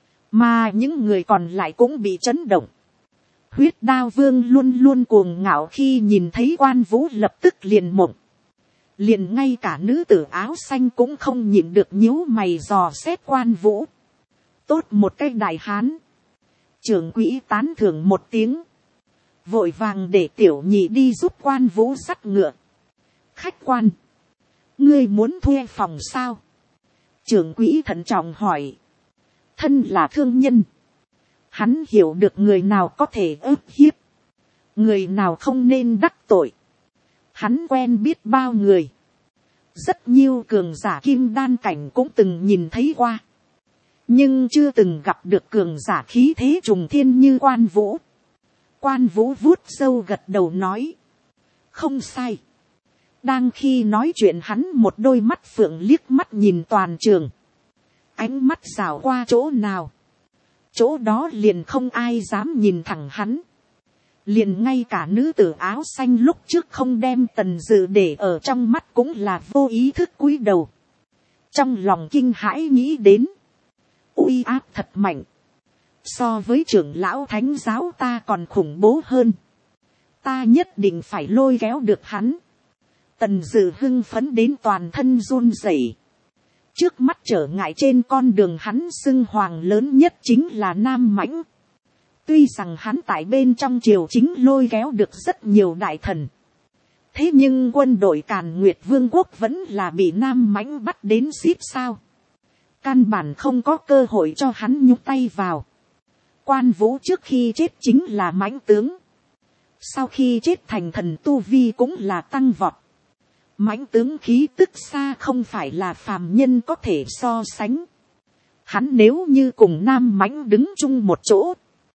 mà những người còn lại cũng bị chấn động. Huyết Đao Vương luôn luôn cuồng ngạo khi nhìn thấy Quan Vũ lập tức liền mộng. liền ngay cả nữ tử áo xanh cũng không nhịn được nhíu mày dò xét Quan Vũ. Tốt một cái đại hán. Trưởng quỹ tán thưởng một tiếng, vội vàng để tiểu nhị đi giúp Quan Vũ dắt ngựa. Khách quan, ngươi muốn thuê phòng sao? Trưởng quỹ thận trọng hỏi. Thân là thương nhân, hắn hiểu được người nào có thể ức hiếp, người nào không nên đắc tội. Hắn quen biết bao người, rất nhiều cường giả kim đan cảnh cũng từng nhìn thấy qua, nhưng chưa từng gặp được cường giả khí thế trùng thiên như Quan Vũ. Quan Vũ vuốt râu gật đầu nói, không sai. Đang khi nói chuyện, hắn một đôi mắt phượng liếc mắt nhìn toàn trường, ánh mắt rảo qua chỗ nào, chỗ đó liền không ai dám nhìn thẳng hắn. Liền ngay cả nữ tử áo xanh lúc trước không đem Tần Dự để ở trong mắt cũng là vô ý thức cúi đầu. Trong lòng kinh hãi nghĩ đến, uy áp thật mạnh, so với trưởng lão thánh giáo ta còn khủng bố hơn. Ta nhất định phải lôi kéo được hắn. Tần Dự hưng phấn đến toàn thân run rẩy. Trước mắt trở ngại trên con đường hắn xưng hoàng lớn nhất chính là Nam Mãnh. Tuy rằng hắn tại bên trong triều chính lôi kéo được rất nhiều đại thần, thế nhưng quân đội Càn Nguyệt Vương quốc vẫn là bị Nam Mãnh bắt đến xít sao. Căn bản không có cơ hội cho hắn nhúc tay vào. Quan Vũ trước khi chết chính là mãnh tướng, sau khi chết thành thần tu vi cũng là tăng vọt. Mãnh tướng khí tức xa không phải là phàm nhân có thể so sánh. Hắn nếu như cùng Nam Mãnh đứng chung một chỗ,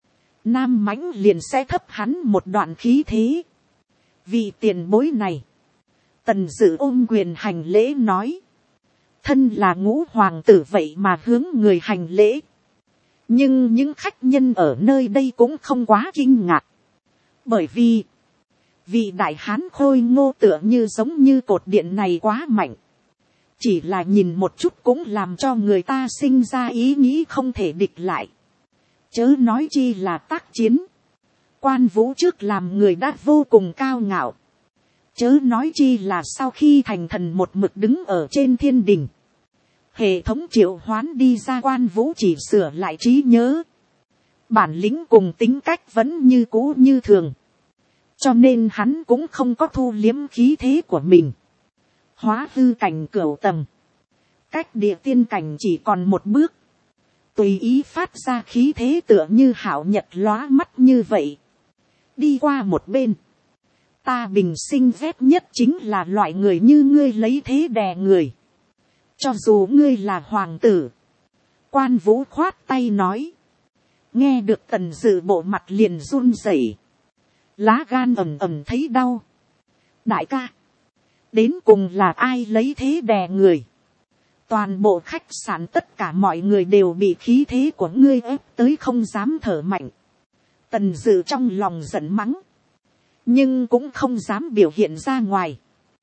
Nam Mãnh liền sẽ thấp hắn một đoạn khí thế. Vì tiền bối này, Tần Dự ôm quyền hành lễ nói, thân là ngũ hoàng tử vậy mà hướng người hành lễ. Nhưng những khách nhân ở nơi đây cũng không quá kinh ngạc, bởi vì vị đại hán khôi ngô tựa như giống như cột điện này quá mạnh, chỉ là nhìn một chút cũng làm cho người ta sinh ra ý nghĩ không thể địch lại, chớ nói chi là tác chiến. Quan Vũ trước làm người đã vô cùng cao ngạo, chớ nói chi là sau khi thành thần một mực đứng ở trên thiên đình. Hệ thống triệu hoán đi ra Quan Vũ chỉ sửa lại trí nhớ, bản lĩnh cùng tính cách vẫn như cũ như thường, cho nên hắn cũng không có thu liếm khí thế của mình. Hóa hư cảnh cửu tầng, cách địa tiên cảnh chỉ còn một bước, tùy ý phát ra khí thế tựa như hảo nhật lóa mắt như vậy. Đi qua một bên, ta bình sinh ghét nhất chính là loại người như ngươi lấy thế đè người, cho dù ngươi là hoàng tử. Quan Vũ khoát tay nói, nghe được Tần Dự bộ mặt liền run rẩy, lá gan ầm ầm thấy đau. Đại ca, đến cùng là ai lấy thế đè người? Toàn bộ khách sạn tất cả mọi người đều bị khí thế của ngươi ép tới không dám thở mạnh. Tần Dự trong lòng giận mắng, nhưng cũng không dám biểu hiện ra ngoài,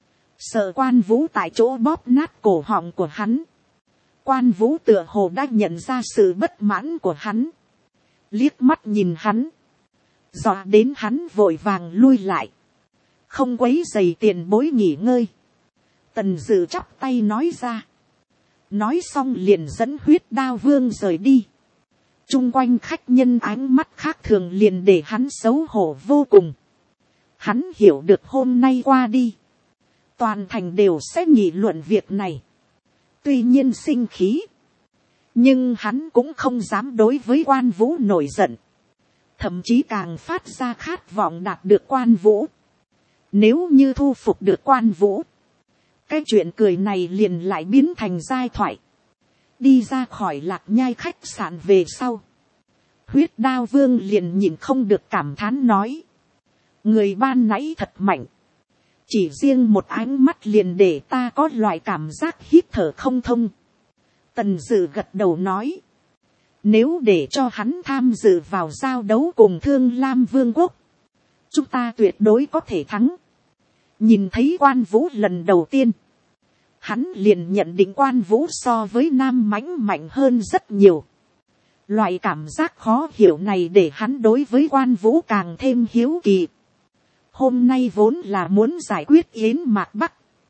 sợ Quan Vũ tại chỗ bóp nát cổ họng của hắn. Quan Vũ tựa hồ đã nhận ra sự bất mãn của hắn, liếc mắt nhìn hắn, dọa đến hắn vội vàng lui lại, không quấy dày tiền bối nghỉ ngơi. Tần Dự chắp tay nói ra, nói xong liền dẫn Huyết Đao Vương rời đi. Chung quanh khách nhân ánh mắt khác thường liền để hắn xấu hổ vô cùng. Hắn hiểu được hôm nay qua đi, toàn thành đều sẽ nghị luận việc này. Tuy nhiên sinh khí, nhưng hắn cũng không dám đối với Quan Vũ nổi giận, thậm chí càng phát ra khát vọng đạt được Quan Vũ. Nếu như thu phục được Quan Vũ, cái chuyện cười này liền lại biến thành giai thoại. Đi ra khỏi Lạc Nhai khách sạn về sau, Huyết Đao Vương liền nhìn không được cảm thán nói, người ban nãy thật mạnh, chỉ riêng một ánh mắt liền để ta có loại cảm giác hít thở không thông. Tần Dự gật đầu nói, nếu để cho hắn tham dự vào giao đấu cùng Thương Lam Vương quốc, chúng ta tuyệt đối có thể thắng. Nhìn thấy Quan Vũ lần đầu tiên, hắn liền nhận định Quan Vũ so với Nam Mãnh mạnh hơn rất nhiều. Loại cảm giác khó hiểu này để hắn đối với Quan Vũ càng thêm hiếu kỳ. Hôm nay vốn là muốn giải quyết Yến Mạc Bắc,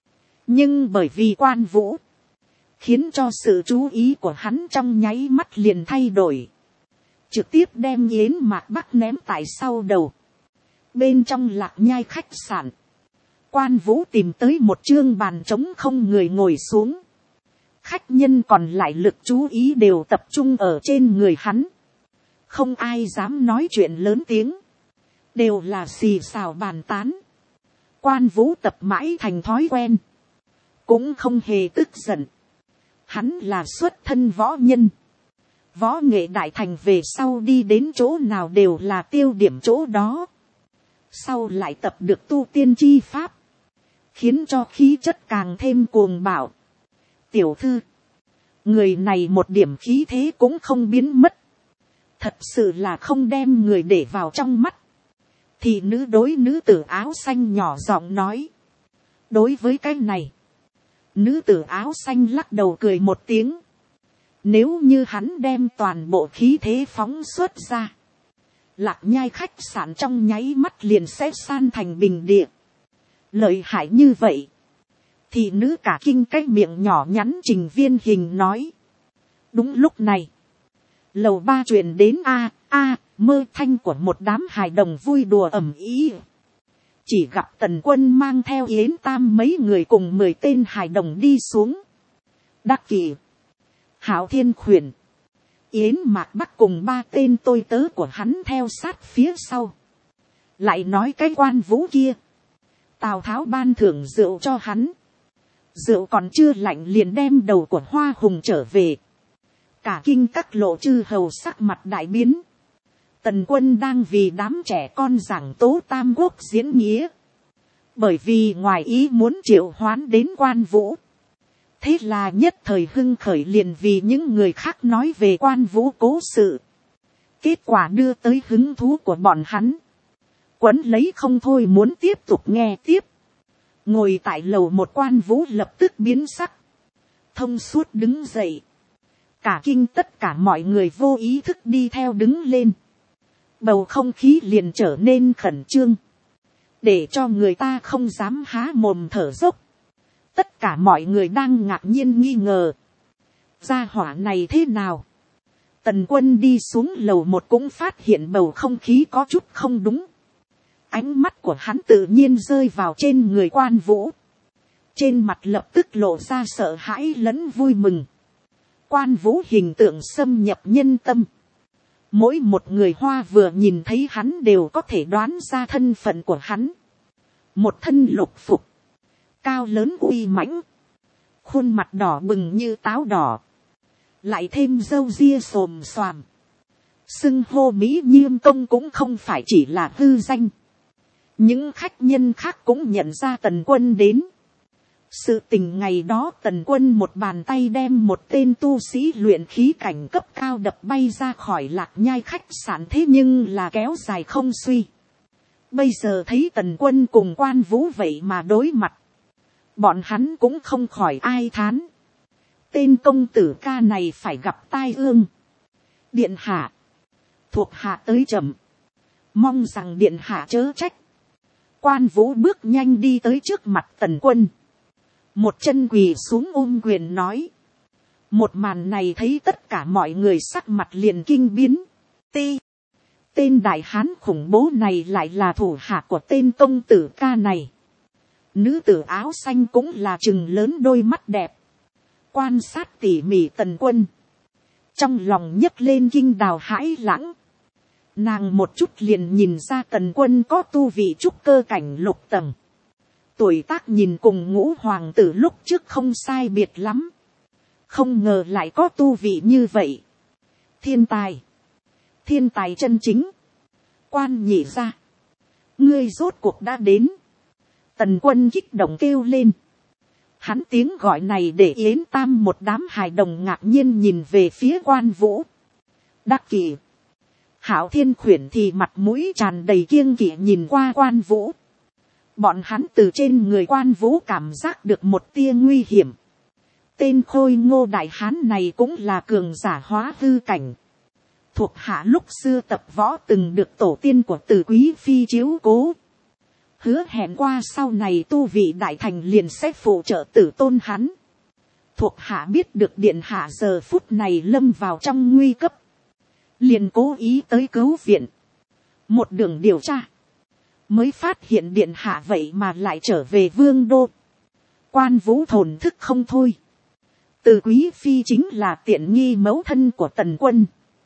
Nhưng bởi vì Quan Vũ, khiến cho sự chú ý của hắn trong nháy mắt liền thay đổi. Trực tiếp đem Yến Mạc Bắc ném tại sau đầu. Bên trong Lạc Nhai khách sạn, Quan Vũ tìm tới một chương bàn trống không người ngồi xuống. Khách nhân còn lại lực chú ý đều tập trung ở trên người hắn. Không ai dám nói chuyện lớn tiếng. Đều là xì xào bàn tán. Quan Vũ tập mãi thành thói quen. Cũng không hề tức giận. Hắn là xuất thân võ nhân. Võ nghệ đại thành về sau đi đến chỗ nào đều là tiêu điểm chỗ đó. Sau lại tập được tu tiên chi pháp. Khiến cho khí chất càng thêm cuồng bạo. Tiểu thư. Người này một điểm khí thế cũng không biến mất. Thật sự là không đem người để vào trong mắt. Thị nữ đối nữ tử áo xanh nhỏ giọng nói. Đối với cái này, nữ tử áo xanh lắc đầu cười một tiếng. Nếu như hắn đem toàn bộ khí thế phóng xuất ra, Lạc Nhai khách sạn trong nháy mắt liền sẽ san thành bình địa. Lợi hại như vậy. Thị nữ cả kinh cái miệng nhỏ nhắn Trình Viên Hình nói. Đúng lúc này, lầu 3 truyền đến mơ thanh của một đám hài đồng vui đùa ầm ĩ. Chỉ gặp Tần Quân mang theo Yến Tam mấy người cùng 10 tên hài đồng đi xuống. Đắc Kỷ, Hạo Thiên Khuyển, Yến Mạc Bắc cùng 3 tên tôi tớ của hắn theo sát phía sau. Lại nói cái Quan Vũ kia, Tào Tháo ban thưởng rượu cho hắn. Rượu còn chưa lạnh liền đem đầu của Hoa Hùng trở về. Cả kinh các lộ chư hầu sắc mặt đại biến. Tần Quân đang vì đám trẻ con giảng tố Tam Quốc diễn nghĩa. Bởi vì ngoài ý muốn triệu hoán đến Quan Vũ. Thế là nhất thời hưng khởi liền vì những người khác nói về Quan Vũ cố sự. Kết quả đưa tới hứng thú của bọn hắn. Quấn lấy không thôi muốn tiếp tục nghe tiếp. Ngồi tại lầu một Quan Vũ lập tức biến sắc. Thông suốt đứng dậy. Cả kinh tất cả mọi người vô ý thức đi theo đứng lên. Bầu không khí liền trở nên khẩn trương. Để cho người ta không dám há mồm thở dốc. Tất cả mọi người đang ngạc nhiên nghi ngờ. Gia hỏa này thế nào? Tần Quân đi xuống lầu một cũng phát hiện bầu không khí có chút không đúng. Ánh mắt của hắn tự nhiên rơi vào trên người Quan Vũ. Trên mặt lập tức lộ ra sợ hãi lẫn vui mừng. Quan Vũ hình tượng xâm nhập nhân tâm. Mỗi một người Hoa vừa nhìn thấy hắn đều có thể đoán ra thân phận của hắn. Một thân lục phục. Cao lớn uy mãnh. Khuôn mặt đỏ bừng như táo đỏ. Lại thêm râu ria xồm xoàm. Xưng hô Mỹ Nhiêm Công cũng không phải chỉ là hư danh. Những khách nhân khác cũng nhận ra Tần Quân đến. Sự tình ngày đó Tần Quân một bàn tay đem một tên tu sĩ luyện khí cảnh cấp cao đập bay ra khỏi Lạc Nhai khách sạn, thế nhưng là kéo dài không suy. Bây giờ thấy Tần Quân cùng Quan Vũ vậy mà đối mặt. Bọn hắn cũng không khỏi ai thán. Tên công tử ca này phải gặp tai ương. Điện hạ. Thuộc hạ tới chậm. Mong rằng điện hạ chớ trách. Quan Vũ bước nhanh đi tới trước mặt Tần Quân. Một chân quỳ xuống ôm quyền nói. Một màn này thấy tất cả mọi người sắc mặt liền kinh biến. Tên đại hán khủng bố này lại là thủ hạ của tên công tử ca này. Nữ tử áo xanh cũng là trừng lớn đôi mắt đẹp. Quan sát tỉ mỉ Tần Quân. Trong lòng nhấc lên kinh đào hãi lãng. Nàng một chút liền nhìn ra Tần Quân có tu vị trúc cơ cảnh lục tầng. Tuổi tác nhìn cùng Ngũ hoàng tử lúc trước không sai biệt lắm. Không ngờ lại có tu vị như vậy. Thiên tài chân chính. Quan nhị ra. Ngươi rốt cuộc đã đến. Tần Quân kích động kêu lên. Hắn tiếng gọi này để Yến Tam một đám hài đồng ngạc nhiên nhìn về phía Quan Vũ. Đắc Kỷ, Hạo Thiên Khuyển thì mặt mũi tràn đầy kiêng kỵ nhìn qua Quan Vũ. Bọn hắn từ trên người Quan Vũ cảm giác được một tia nguy hiểm. Tên khôi ngô đại hán này cũng là cường giả hóa hư cảnh. Thuộc hạ lúc xưa tập võ từng được tổ tiên của Từ Quý Phi chiếu cố. hứa hẹn qua sau này tu vị đại thành liền sẽ phụ trợ tử tôn hắn. Thuộc hạ biết được điện hạ giờ phút này lâm vào trong nguy cấp, liền cố ý tới cứu viện. Một đường điều tra, mới phát hiện điện hạ vậy mà lại trở về vương đô. Quan Vũ thổn thức không thôi. Từ quý phi chính là tiện nghi mẫu thân của Tần Quân.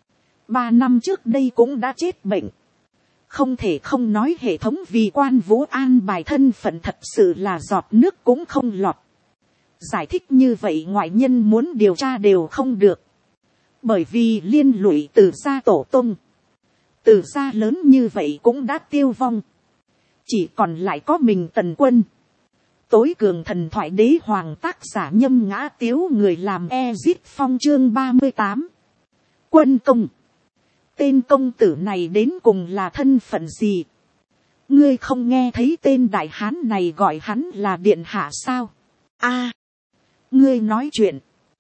3 năm trước đây cũng đã chết bệnh. Không thể không nói hệ thống vì Quan Vũ an bài thân phận thật sự là giọt nước cũng không lọt. Giải thích như vậy ngoại nhân muốn điều tra đều không được. Bởi vì liên lụy Từ gia tổ tông. Từ gia lớn như vậy cũng đã tiêu vong. Chỉ còn lại có mình Tần Quân. Tối cường thần thoại đế hoàng tác giả Nhâm Ngã Tiếu, người làm Ezit Phong chương 38. Quân công. Tên công tử này đến cùng là thân phận gì? Ngươi không nghe thấy tên đại hán này gọi hắn là điện hạ sao? A, ngươi nói chuyện.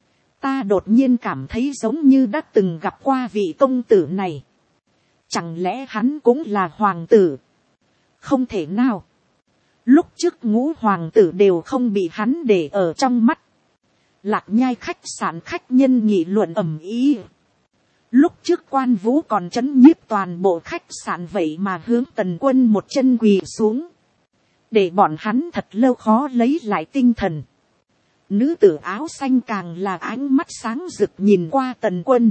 Ta đột nhiên cảm thấy giống như đã từng gặp qua vị công tử này. Chẳng lẽ hắn cũng là hoàng tử? Không thể nào. Lúc trước ngũ hoàng tử đều không bị hắn để ở trong mắt. Lạc Nhai khách sạn khách nhân nghị luận ầm ĩ. Lúc trước Quan Vũ còn trấn nhiếp toàn bộ khách sạn, vậy mà hướng Tần Quân một chân quỳ xuống. Để bọn hắn thật lâu khó lấy lại tinh thần. Nữ tử áo xanh càng là ánh mắt sáng rực nhìn qua Tần Quân.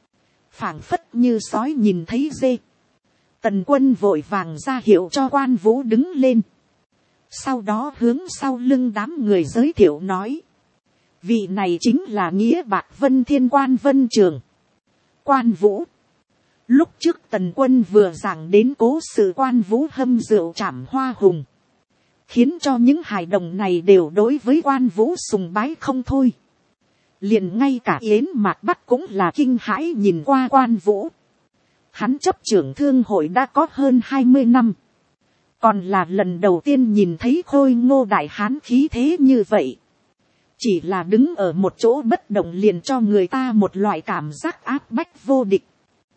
Phảng phất như sói nhìn thấy dê. Tần Quân vội vàng ra hiệu cho Quan Vũ đứng lên. Sau đó hướng sau lưng đám người giới thiệu nói. Vị này chính là Nghĩa Bạc Vân Thiên Quan Vân Trường. Quan Vũ. Lúc trước Tần Quân vừa giảng đến cố sự Quan Vũ hâm rượu trảm hoa hùng. Khiến cho những hài đồng này đều đối với Quan Vũ sùng bái không thôi. Liền ngay cả Yến Mạc Bắc cũng là kinh hãi nhìn qua Quan Vũ. Hắn chấp trưởng thương hội đã có hơn 20 năm. Còn là lần đầu tiên nhìn thấy khôi ngô đại hán khí thế như vậy. Chỉ là đứng ở một chỗ bất động liền cho người ta một loại cảm giác áp bách vô địch.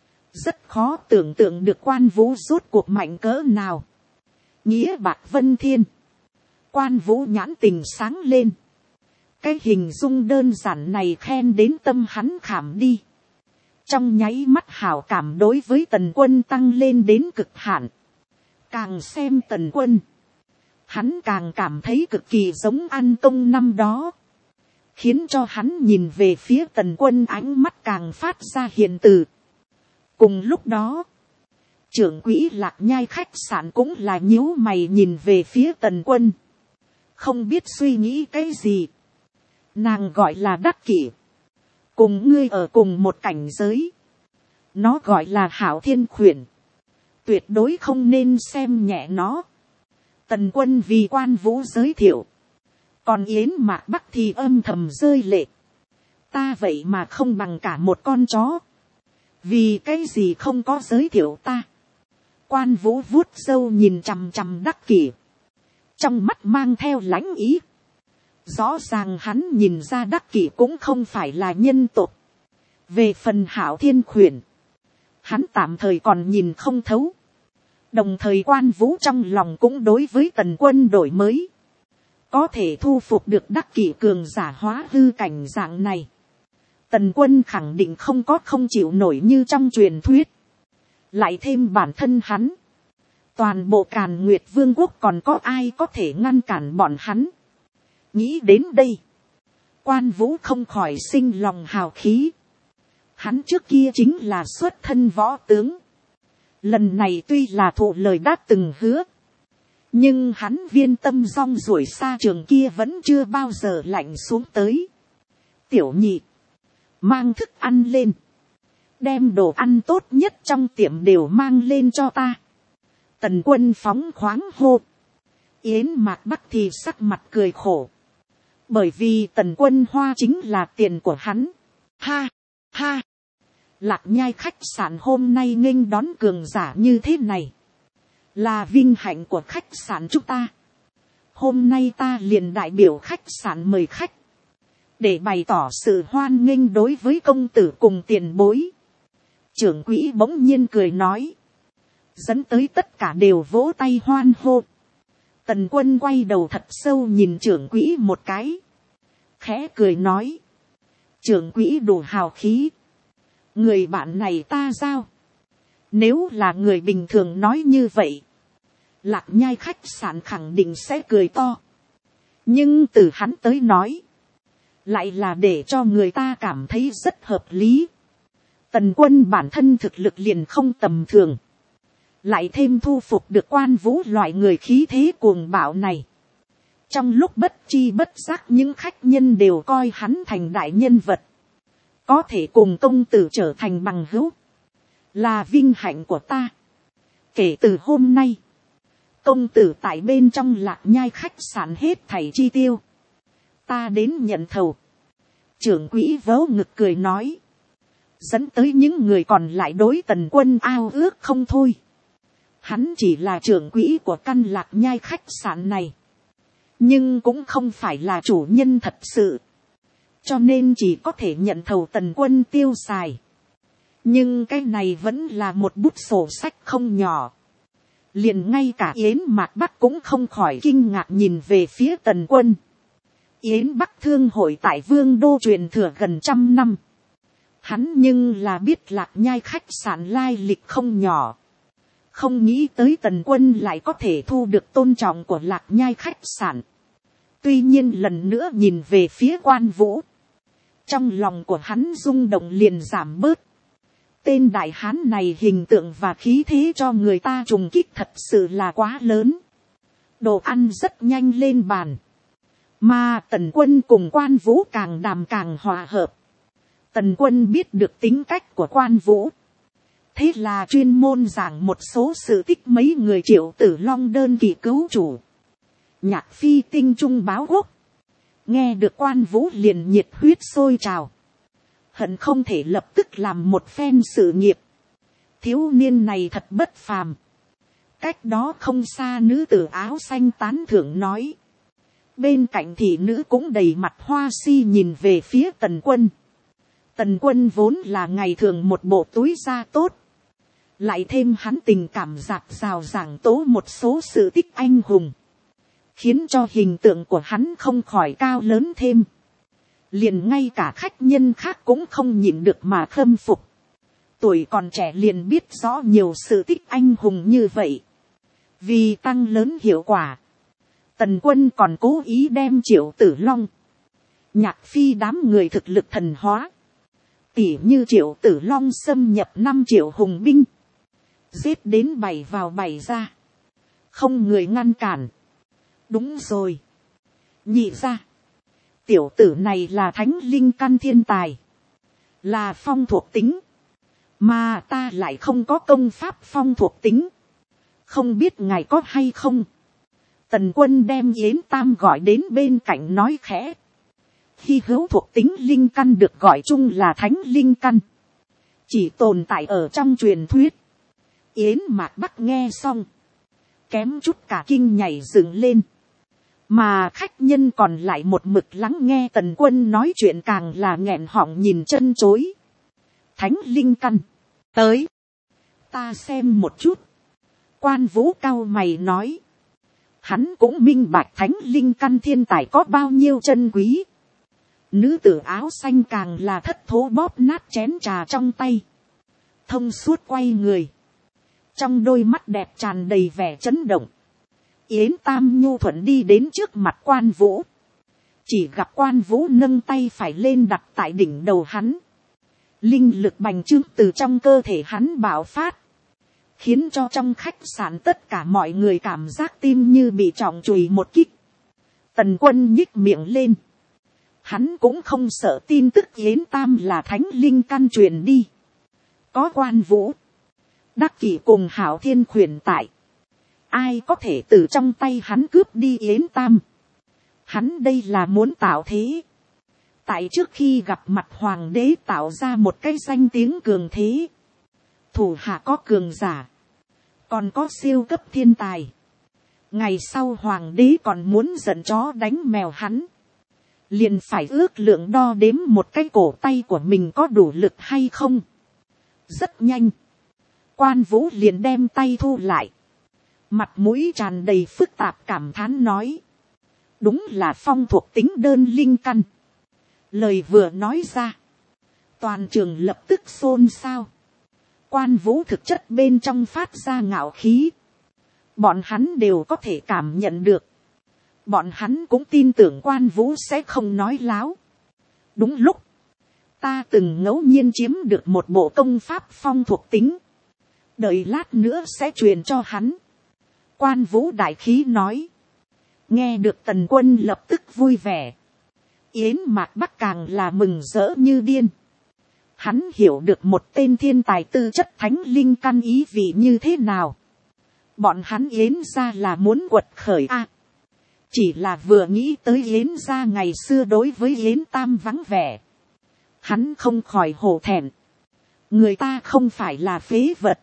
Rất khó tưởng tượng được Quan Vũ rốt cuộc mạnh cỡ nào. Nghĩa Bạc Vân Thiên. Quan Vũ nhãn tình sáng lên. Cái hình dung đơn giản này khen đến tâm hắn khảm đi. Trong nháy mắt hảo cảm đối với Tần Quân tăng lên đến cực hạn. Càng xem Tần Quân, hắn càng cảm thấy cực kỳ giống An Công năm đó. Khiến cho hắn nhìn về phía Tần Quân ánh mắt càng phát ra hiền từ. Cùng lúc đó, trưởng quỹ Lạc Nhai khách sạn cũng là nhíu mày nhìn về phía Tần Quân. Không biết suy nghĩ cái gì. Nàng gọi là Đắc Kỷ. Cùng ngươi ở cùng một cảnh giới. Nó gọi là Hảo Thiên Khuyển. Tuyệt đối không nên xem nhẹ nó. Tần Quân vì Quan Vũ giới thiệu. Còn Yến Mạc Bắc thì âm thầm rơi lệ. Ta vậy mà không bằng cả một con chó. Vì cái gì không có giới thiệu ta? Quan Vũ vuốt râu nhìn chằm chằm Đắc Kỷ. Trong mắt mang theo lãnh ý. Rõ ràng hắn nhìn ra Đắc Kỷ cũng không phải là nhân tộc. Về phần Hảo Thiên Khuyển, hắn tạm thời còn nhìn không thấu. Đồng thời Quan Vũ trong lòng cũng đối với Tần Quân đổi mới. Có thể thu phục được Đắc Kỷ cường giả hóa hư cảnh dạng này. Tần Quân khẳng định không có không chịu nổi như trong truyền thuyết. Lại thêm bản thân hắn. Toàn bộ Càn Nguyệt Vương quốc còn có ai có thể ngăn cản bọn hắn. Nghĩ đến đây. Quan Vũ không khỏi sinh lòng hào khí. Hắn trước kia chính là xuất thân võ tướng. Lần này tuy là thụ lời đã từng hứa. Nhưng hắn viên tâm rong ruổi xa trường kia vẫn chưa bao giờ lạnh xuống tới. Tiểu nhị. Mang thức ăn lên. Đem đồ ăn tốt nhất trong tiệm đều mang lên cho ta. Tần Quân phóng khoáng hô. Yến Mạc Bắc thì sắc mặt cười khổ. Bởi vì Tần Quân hoa chính là tiền của hắn. Ha, ha. Lạc Nhai khách sạn hôm nay nghênh đón cường giả như thế này. Là vinh hạnh của khách sạn chúng ta. Hôm nay ta liền đại biểu khách sạn mời khách. Để bày tỏ sự hoan nghênh đối với công tử cùng tiền bối. Trưởng quỹ bỗng nhiên cười nói. Dẫn tới tất cả đều vỗ tay hoan hô. Tần Quân quay đầu thật sâu nhìn trưởng quỹ một cái, khẽ cười nói, trưởng quỹ đủ hào khí, người bạn này ta giao, nếu là người bình thường nói như vậy, Lạc Nhai khách sạn khẳng định sẽ cười to, nhưng từ hắn tới nói, lại là để cho người ta cảm thấy rất hợp lý. Tần Quân bản thân thực lực liền không tầm thường, lại thêm thu phục được Quan Vũ loại người khí thế cuồng bạo này. Trong lúc bất chi bất giác những khách nhân đều coi hắn thành đại nhân vật, có thể cùng công tử trở thành bằng hữu, là vinh hạnh của ta. Kể từ hôm nay, công tử tại bên trong Lạc Nhai khách sạn hết thảy chi tiêu, ta đến nhận thầu. Trưởng quỹ vớ ngực cười nói, dẫn tới những người còn lại đối Tần Quân ao ước không thôi. Hắn chỉ là trưởng quỹ của căn Lạc Nhai khách sạn này, nhưng cũng không phải là chủ nhân thật sự, cho nên chỉ có thể nhận thầu Tần Quân tiêu xài. Nhưng cái này vẫn là một bút sổ sách không nhỏ. Liền ngay cả Yến Mạc Bắc cũng không khỏi kinh ngạc nhìn về phía Tần Quân. Yến Bắc thương hội tại Vương Đô truyền thừa gần 100 năm. Hắn nhưng là biết Lạc Nhai khách sạn lai lịch không nhỏ. Không nghĩ tới Tần Quân lại có thể thu được tôn trọng của Lạc Nhai khách sạn. Tuy nhiên lần nữa nhìn về phía Quan Vũ, trong lòng của hắn rung động liền giảm bớt. Tên đại hán này hình tượng và khí thế cho người ta trùng kích thật sự là quá lớn. Đồ ăn rất nhanh lên bàn, mà Tần Quân cùng Quan Vũ càng đàm càng hòa hợp. Tần Quân biết được tính cách của Quan Vũ, thế là chuyên môn giảng một số sự tích mấy người Triệu Tử Long đơn kỳ cứu chủ, Nhạc Phi tinh trung báo quốc. Nghe được Quan Vũ liền nhiệt huyết sôi trào, hận không thể lập tức làm một phen sự nghiệp. Thiếu niên này thật bất phàm. Cách đó không xa nữ tử áo xanh tán thưởng nói. Bên cạnh thị nữ cũng đầy mặt hoa si nhìn về phía Tần Quân. Tần Quân vốn là ngày thường một bộ túi da tốt, lại thêm hắn tình cảm dạt dào giảng tố một số sự tích anh hùng, khiến cho hình tượng của hắn không khỏi cao lớn thêm. Liền ngay cả khách nhân khác cũng không nhịn được mà khâm phục. Tuổi còn trẻ liền biết rõ nhiều sự tích anh hùng như vậy. Vì tăng lớn hiệu quả, Tần Quân còn cố ý đem Triệu Tử Long, Nhạc Phi đám người thực lực thần hóa. Tỉ như Triệu Tử Long xâm nhập 5 triệu hùng binh, giết đến 7 vào 7 ra, không người ngăn cản. Đúng rồi, nhị ra, tiểu tử này là thánh linh căn thiên tài, là phong thuộc tính, mà ta lại không có công pháp phong thuộc tính, không biết ngài có hay không. Tần Quân đem Yến Tam gọi đến bên cạnh nói khẽ. Khi hữu thuộc tính linh căn được gọi chung là thánh linh căn, chỉ tồn tại ở trong truyền thuyết. Yến Mạc Bắc nghe xong, kém chút cả kinh nhảy dựng lên. Mà khách nhân còn lại một mực lắng nghe Tần Quân nói chuyện càng là nghẹn họng nhìn chân chối. Thánh linh căn, tới, ta xem một chút. Quan Vũ cau mày nói. Hắn cũng minh bạch thánh linh căn thiên tài có bao nhiêu chân quý. Nữ tử áo xanh càng là thất thố bóp nát chén trà trong tay, thông suốt quay người, trong đôi mắt đẹp tràn đầy vẻ chấn động. Yến Tam nhu thuận đi đến trước mặt Quan Vũ, chỉ gặp Quan Vũ nâng tay phải lên đặt tại đỉnh đầu hắn, linh lực bành trướng từ trong cơ thể hắn bạo phát, khiến cho trong khách sạn tất cả mọi người cảm giác tim như bị trọng chùy một kích. Tần Quân nhích miệng lên, hắn cũng không sợ tin tức Yến Tam là thánh linh căn truyền đi. Có Quan Vũ, Đắc Kỷ cùng Hảo Thiên khuyển tại, ai có thể từ trong tay hắn cướp đi Yến Tam. Hắn đây là muốn tạo thế, tại trước khi gặp mặt hoàng đế tạo ra một cái danh tiếng cường thế. Thủ hạ có cường giả, còn có siêu cấp thiên tài. Ngày sau hoàng đế còn muốn giận chó đánh mèo hắn, liền phải ước lượng đo đếm một cái cổ tay của mình có đủ lực hay không. Rất nhanh, Quan Vũ liền đem tay thu lại, mặt mũi tràn đầy phức tạp cảm thán nói, đúng là phong thuộc tính đơn linh căn. Lời vừa nói ra, toàn trường lập tức xôn xao. Quan Vũ thực chất bên trong phát ra ngạo khí, bọn hắn đều có thể cảm nhận được. Bọn hắn cũng tin tưởng Quan Vũ sẽ không nói láo. Đúng lúc, ta từng ngẫu nhiên chiếm được một bộ công pháp phong thuộc tính, đợi lát nữa sẽ truyền cho hắn. Quan Vũ đại khí nói. Nghe được Tần Quân lập tức vui vẻ. Yến Mạc Bắc càng là mừng rỡ như điên. Hắn hiểu được một tên thiên tài tư chất thánh linh căn ý vị như thế nào. Bọn hắn Yến gia là muốn quật khởi a. Chỉ là vừa nghĩ tới Yến gia ngày xưa đối với Yến Tam vắng vẻ, hắn không khỏi hổ thẹn. Người ta không phải là phế vật,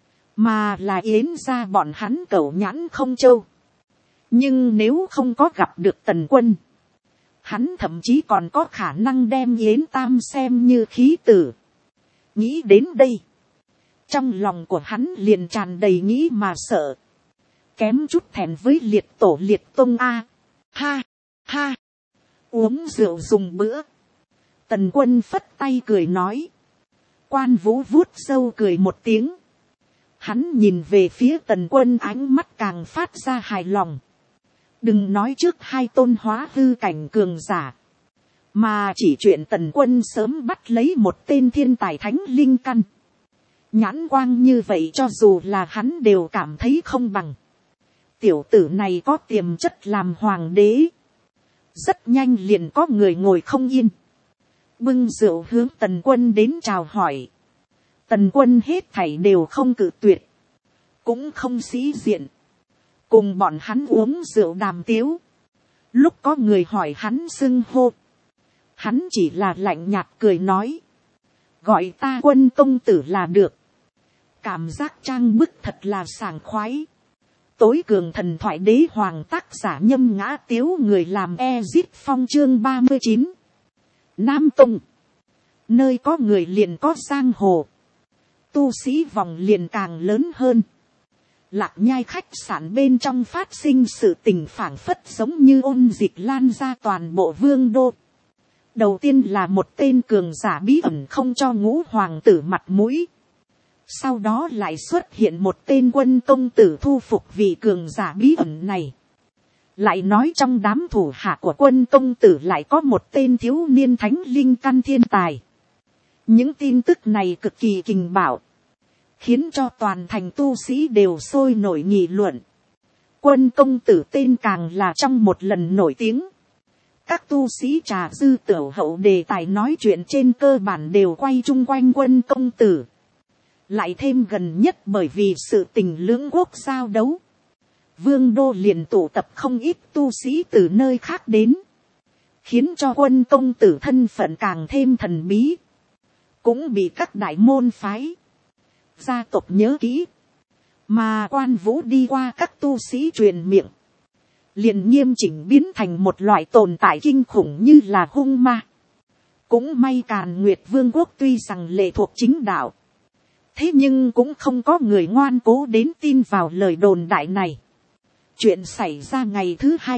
mà là Yến gia bọn hắn cẩu nhãn không trâu. Nhưng nếu không có gặp được Tần Quân, hắn thậm chí còn có khả năng đem Yến Tam xem như khí tử. Nghĩ đến đây, trong lòng của hắn liền tràn đầy nghĩ mà sợ. Kém chút thẹn với liệt tổ liệt tông a. Ha, ha, uống rượu dùng bữa. Tần Quân phất tay cười nói. Quan Vũ vuốt râu cười một tiếng. Hắn nhìn về phía Tần Quân, ánh mắt càng phát ra hài lòng. Đừng nói trước hai tôn hóa hư cảnh cường giả, mà chỉ chuyện Tần Quân sớm bắt lấy một tên thiên tài thánh linh căn. Nhãn quang như vậy cho dù là hắn đều cảm thấy không bằng. Tiểu tử này có tiềm chất làm hoàng đế. Rất nhanh liền có người ngồi không yên, bưng rượu hướng Tần Quân đến chào hỏi. Tần Quân hết thảy đều không cự tuyệt, cũng không sĩ diện, cùng bọn hắn uống rượu đàm tiếu. Lúc có người hỏi hắn xưng hô, hắn chỉ là lạnh nhạt cười nói, gọi ta Quân công tử là được. Cảm giác trang bức thật là sảng khoái. Tối cường thần thoại đế hoàng, tác giả Nhâm Ngã Tiếu, người làm Ezit Phong, chương 39. Nam Tông, nơi có người liền có giang hồ, tu sĩ vòng liền càng lớn hơn. Lạc Nhai khách sạn bên trong phát sinh sự tình phảng phất giống như ôn dịch lan ra toàn bộ vương đô. Đầu tiên là một tên cường giả bí ẩn không cho Ngũ hoàng tử mặt mũi. Sau đó lại xuất hiện một tên Quân công tử thu phục vị cường giả bí ẩn này. Lại nói trong đám thủ hạ của Quân công tử lại có một tên thiếu niên thánh linh căn thiên tài. Những tin tức này cực kỳ kinh bạo, khiến cho toàn thành tu sĩ đều sôi nổi nghị luận. Quân công tử tên càng là trong một lần nổi tiếng. Các tu sĩ trà dư tiểu hậu đề tài nói chuyện trên cơ bản đều quay chung quanh Quân công tử. Lại thêm gần nhất bởi vì sự tình lưỡng quốc giao đấu, vương đô liền tụ tập không ít tu sĩ từ nơi khác đến, khiến cho Quân công tử thân phận càng thêm thần bí, cũng bị các đại môn phái, gia tộc nhớ kỹ. Mà Quan Vũ đi qua các tu sĩ truyền miệng, liền nghiêm chỉnh biến thành một loại tồn tại kinh khủng như là hung ma. Cũng may Càn Nguyệt Vương quốc tuy rằng lệ thuộc chính đạo, thế nhưng cũng không có người ngoan cố đến tin vào lời đồn đại này. Chuyện xảy ra ngày thứ hai,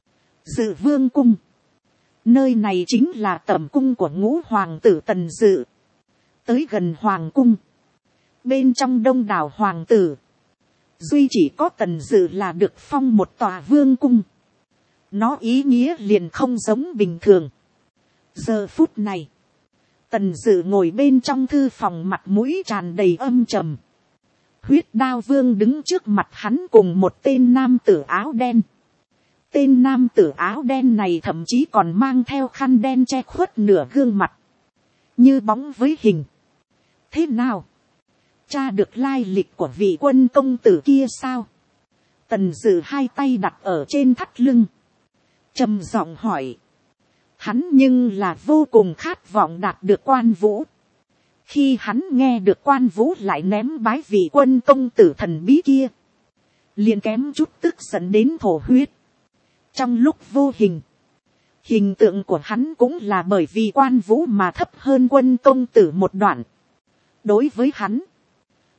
Dự Vương cung. Nơi này chính là tẩm cung của Ngũ hoàng tử Tần Dự. Tới gần hoàng cung, bên trong đông đảo hoàng tử, duy chỉ có Tần Dự là được phong một tòa vương cung. Nó ý nghĩa liền không giống bình thường. Giờ phút này, Tần Dự ngồi bên trong thư phòng, mặt mũi tràn đầy âm trầm. Huyết Đao Vương đứng trước mặt hắn cùng một tên nam tử áo đen. Tên nam tử áo đen này thậm chí còn mang theo khăn đen che khuất nửa gương mặt, như bóng với hình. Thế nào? Tra được lai lịch của vị Quân công tử kia sao? Tần Dự hai tay đặt ở trên thắt lưng, trầm giọng hỏi. Hắn nhưng là vô cùng khát vọng đạt được Quan Vũ. Khi hắn nghe được Quan Vũ lại ném bái vị Quân công tử thần bí kia, liền kém chút tức giận đến thổ huyết. Trong lúc vô hình, hình tượng của hắn cũng là bởi vì Quan Vũ mà thấp hơn Quân công tử một đoạn. Đối với hắn,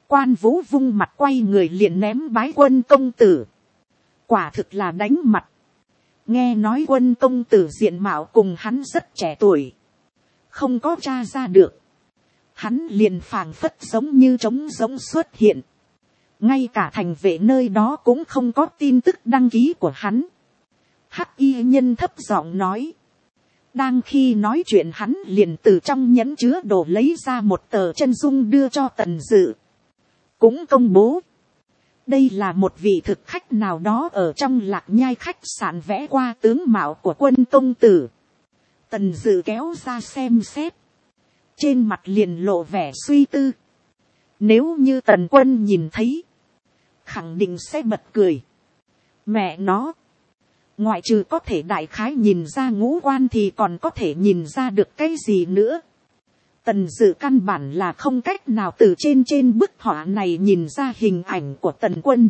Quan Vũ vung mặt quay người liền ném bái Quân công tử. Quả thực là đánh mặt. Nghe nói Quân công tử diện mạo cùng hắn rất trẻ tuổi. Không có tra ra được. Hắn liền phảng phất giống như trống giống xuất hiện. Ngay cả thành vệ nơi đó cũng không có tin tức đăng ký của hắn. Hắc y nhân thấp giọng nói. Đang khi nói chuyện hắn liền từ trong nhẫn chứa đồ lấy ra một tờ chân dung đưa cho Tần Dự. Cũng công bố. Đây là một vị thực khách nào đó ở trong Lạc Nhai khách sạn vẽ qua tướng mạo của Quân công tử. Tần Dự kéo ra xem xét. Trên mặt liền lộ vẻ suy tư. Nếu như Tần Quân nhìn thấy. Khẳng định sẽ bật cười. Mẹ nó. Ngoại trừ có thể đại khái nhìn ra ngũ quan thì còn có thể nhìn ra được cái gì nữa. Tần Dự căn bản là không cách nào từ trên bức họa này nhìn ra hình ảnh của Tần Quân.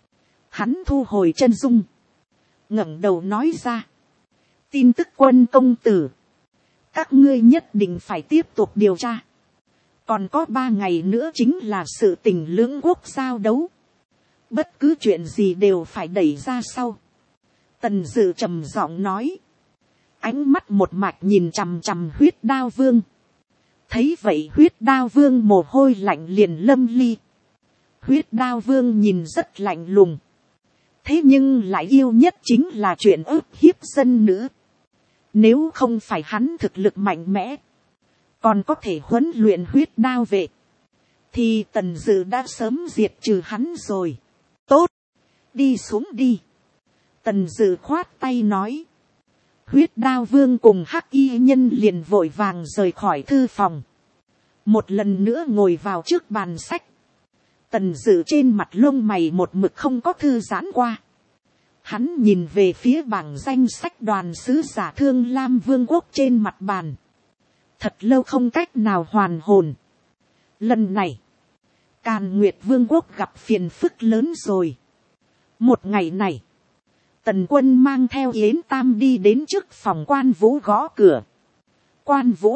Hắn thu hồi chân dung. Ngẩng đầu nói ra. Tin tức Quân công tử. Các ngươi nhất định phải tiếp tục điều tra. Còn có 3 ngày nữa chính là sự tình lưỡng quốc giao đấu. Bất cứ chuyện gì đều phải đẩy ra sau. Tần Dự trầm giọng nói. Ánh mắt một mạch nhìn chằm chằm Huyết Đao Vương. Thấy vậy Huyết Đao Vương mồ hôi lạnh liền lâm ly. Huyết Đao Vương nhìn rất lạnh lùng. Thế nhưng lại yêu nhất chính là chuyện ức hiếp dân nữ. Nếu không phải hắn thực lực mạnh mẽ. Còn có thể huấn luyện huyết đao vệ. Thì Tần Dự đã sớm diệt trừ hắn rồi. Tốt. Đi xuống đi. Tần Dự khoát tay nói. Huyết Đao Vương cùng Hắc y nhân liền vội vàng rời khỏi thư phòng. Một lần nữa ngồi vào trước bàn sách. Tần Dự trên mặt lông mày một mực không có thư giãn qua. Hắn nhìn về phía bảng danh sách đoàn sứ giả Thương Lam Vương quốc trên mặt bàn. Thật lâu không cách nào hoàn hồn. Lần này, Càn Nguyệt Vương quốc gặp phiền phức lớn rồi. Một ngày này, Tần Quân mang theo Yến Tam đi đến trước phòng Quan Vũ gõ cửa. Quan Vũ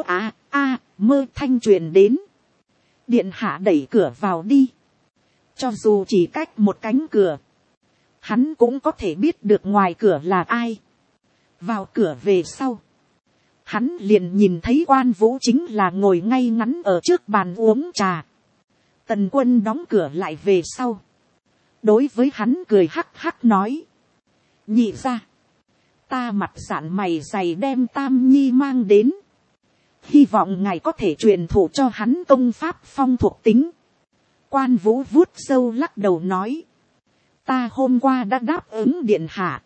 mơ thanh truyền đến. Điện hạ đẩy cửa vào đi. Cho dù chỉ cách một cánh cửa, hắn cũng có thể biết được ngoài cửa là ai. Vào cửa về sau, hắn liền nhìn thấy Quan Vũ chính là ngồi ngay ngắn ở trước bàn uống trà. Tần Quân đóng cửa lại về sau. Đối với hắn cười hắc hắc nói. Nhị ra. Ta mặt dạn mày dày đem Tam Nhi mang đến. Hy vọng ngài có thể truyền thụ cho hắn công pháp phong thuộc tính. Quan Vũ vuốt râu lắc đầu nói. Ta hôm qua đã đáp ứng điện hạ.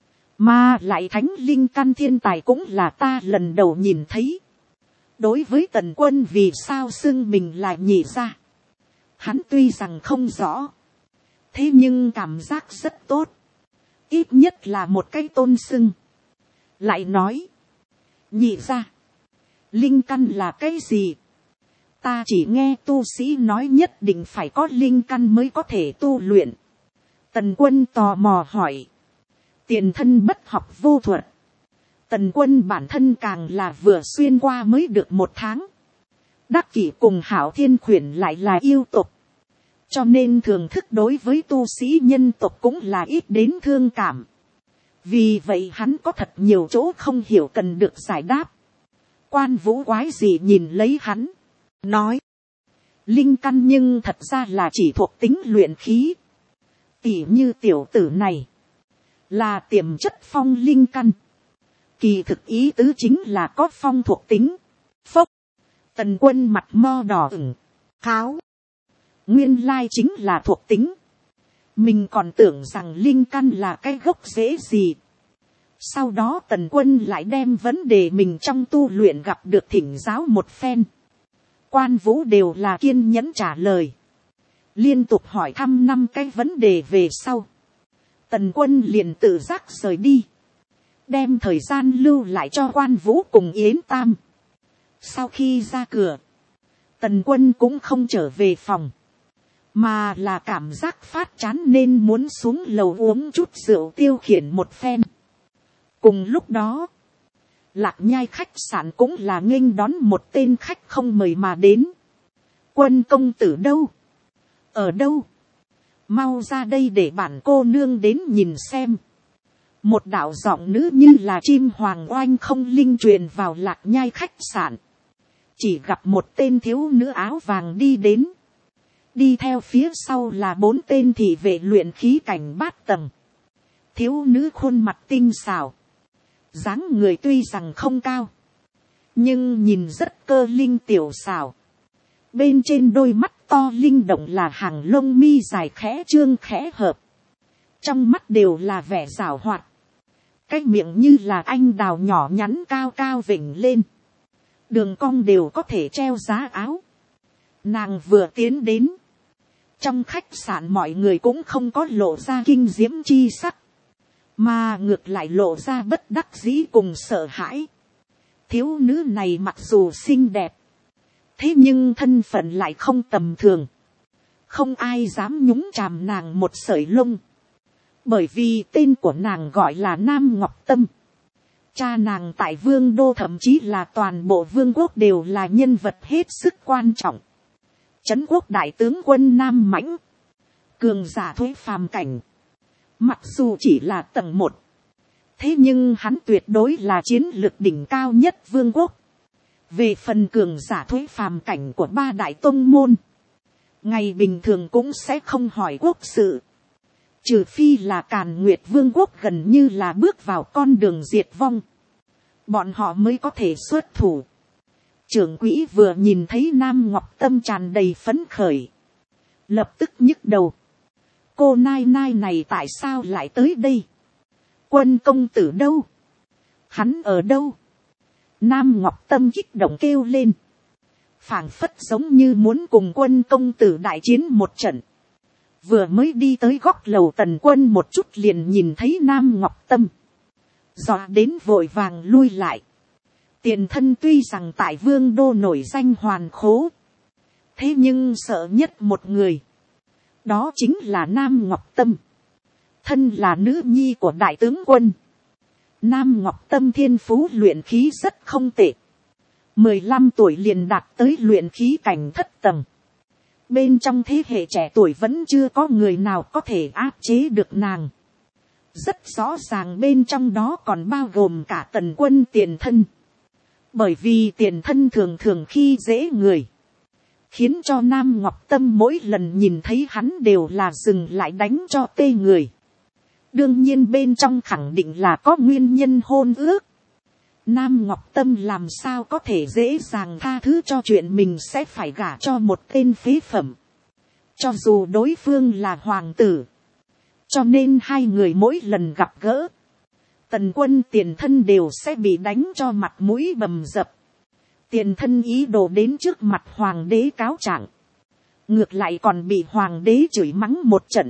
Mà lại thánh linh căn thiên tài cũng là ta lần đầu nhìn thấy. Đối với Tần Quân vì sao xưng mình là nhị ra. Hắn tuy rằng không rõ. Thế nhưng cảm giác rất tốt. Ít nhất là một cái tôn xưng. Lại nói. Nhị ra. Linh căn là cái gì? Ta chỉ nghe tu sĩ nói nhất định phải có linh căn mới có thể tu luyện. Tần Quân tò mò hỏi. Tiền thân bất học vô thuật. Tần Quân bản thân càng là vừa xuyên qua mới được 1 tháng. Đắc Kỷ cùng Hảo Thiên Khuyển lại là yêu tộc. Cho nên thường thức đối với tu sĩ nhân tộc cũng là ít đến thương cảm. Vì vậy hắn có thật nhiều chỗ không hiểu cần được giải đáp. Quan Vũ quái gì nhìn lấy hắn. Nói. Linh căn nhưng thật ra là chỉ thuộc tính luyện khí. Tỉ như tiểu tử này. Là tiềm chất phong linh căn. Kỳ thực ý tứ chính là có phong thuộc tính. Phốc. Tần Quân mặt mo đỏ ửng. Kháo. Nguyên lai chính là thuộc tính. Mình còn tưởng rằng linh căn là cái gốc rễ gì. Sau đó Tần Quân lại đem vấn đề mình trong tu luyện gặp được thỉnh giáo một phen. Quan Vũ đều là kiên nhẫn trả lời. Liên tục hỏi thăm 5 cái vấn đề về sau. Tần Quân liền tự giác rời đi. Đem thời gian lưu lại cho Quan Vũ cùng Yến Tam. Sau khi ra cửa, Tần Quân cũng không trở về phòng. Mà là cảm giác phát chán nên muốn xuống lầu uống chút rượu tiêu khiển một phen. Cùng lúc đó, Lạc Nhai khách sạn cũng là nghênh đón một tên khách không mời mà đến. Quân công tử đâu? Ở đâu? Mau ra đây để bản cô nương đến nhìn xem. Một đạo giọng nữ như là chim hoàng oanh không linh truyền vào Lạc Nhai khách sạn. Chỉ gặp một tên thiếu nữ áo vàng đi đến. Đi theo phía sau là 4 tên thị vệ luyện khí cảnh 8 tầng. Thiếu nữ khuôn mặt tinh xảo. Dáng người tuy rằng không cao, nhưng nhìn rất cơ linh tiểu xảo. Bên trên đôi mắt to linh động là hàng lông mi dài khẽ trương khẽ hợp. Trong mắt đều là vẻ giảo hoạt. Cái miệng như là anh đào nhỏ nhắn cao cao vểnh lên. Đường cong đều có thể treo giá áo. Nàng vừa tiến đến. Trong khách sạn mọi người cũng không có lộ ra kinh diễm chi sắc. Mà ngược lại lộ ra bất đắc dĩ cùng sợ hãi. Thiếu nữ này mặc dù xinh đẹp. Thế nhưng thân phận lại không tầm thường. Không ai dám nhúng chàm nàng một sợi lông. Bởi vì tên của nàng gọi là Nam Ngọc Tâm. Cha nàng tại vương đô thậm chí là toàn bộ vương quốc đều là nhân vật hết sức quan trọng. Trấn quốc đại tướng quân Nam Mãnh. Cường giả thuế phàm cảnh. Mặc dù chỉ là tầng 1. Thế nhưng hắn tuyệt đối là chiến lược đỉnh cao nhất vương quốc. Về phần cường giả thuế phàm cảnh của 3 đại tông môn. Ngày bình thường cũng sẽ không hỏi quốc sự. Trừ phi là Càn Nguyệt vương quốc gần như là bước vào con đường diệt vong. Bọn họ mới có thể xuất thủ. Trưởng quỹ vừa nhìn thấy Nam Ngọc Tâm tràn đầy phấn khởi. Lập tức nhức đầu. Cô nai nai này tại sao lại tới đây? Quân công tử đâu? Hắn ở đâu? Nam Ngọc Tâm kích động kêu lên. Phảng phất giống như muốn cùng quân công tử đại chiến một trận. Vừa mới đi tới góc lầu Tần Quân một chút liền nhìn thấy Nam Ngọc Tâm. Dọa đến vội vàng lui lại. Tiền thân tuy rằng tại vương đô nổi danh hoàn khố. Thế nhưng sợ nhất một người. Đó chính là Nam Ngọc Tâm. Thân là nữ nhi của đại tướng quân. Nam Ngọc Tâm thiên phú luyện khí rất không tệ. 15 tuổi liền đạt tới luyện khí cảnh 7 tầng. Bên trong thế hệ trẻ tuổi vẫn chưa có người nào có thể áp chế được nàng. Rất rõ ràng bên trong đó còn bao gồm cả Tần Quân tiền thân. Bởi vì tiền thân thường thường khi dễ người. Khiến cho Nam Ngọc Tâm mỗi lần nhìn thấy hắn đều là dừng lại đánh cho tê người. Đương nhiên bên trong khẳng định là có nguyên nhân hôn ước. Nam Ngọc Tâm làm sao có thể dễ dàng tha thứ cho chuyện mình sẽ phải gả cho một tên phế phẩm. Cho dù đối phương là hoàng tử. Cho nên hai người mỗi lần gặp gỡ. Tần Quân tiền thân đều sẽ bị đánh cho mặt mũi bầm dập. Tiền thân ý đồ đến trước mặt hoàng đế cáo trạng. Ngược lại còn bị hoàng đế chửi mắng một trận.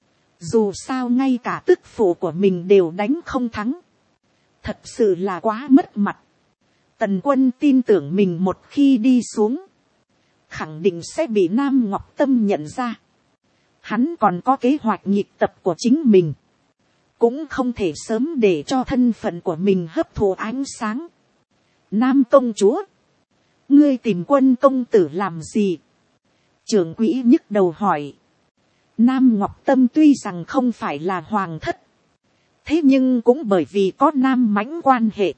Dù sao ngay cả tức phụ của mình đều đánh không thắng. Thật sự là quá mất mặt. Tần Quân tin tưởng mình một khi đi xuống. Khẳng định sẽ bị Nam Ngọc Tâm nhận ra. Hắn còn có kế hoạch nhịp tập của chính mình. Cũng không thể sớm để cho thân phận của mình hấp thụ ánh sáng. Nam công chúa. Ngươi tìm Quân công tử làm gì? Trưởng quỹ nhức đầu hỏi. Nam Ngọc Tâm tuy rằng không phải là hoàng thất. Thế nhưng cũng bởi vì có Nam Mãnh quan hệ.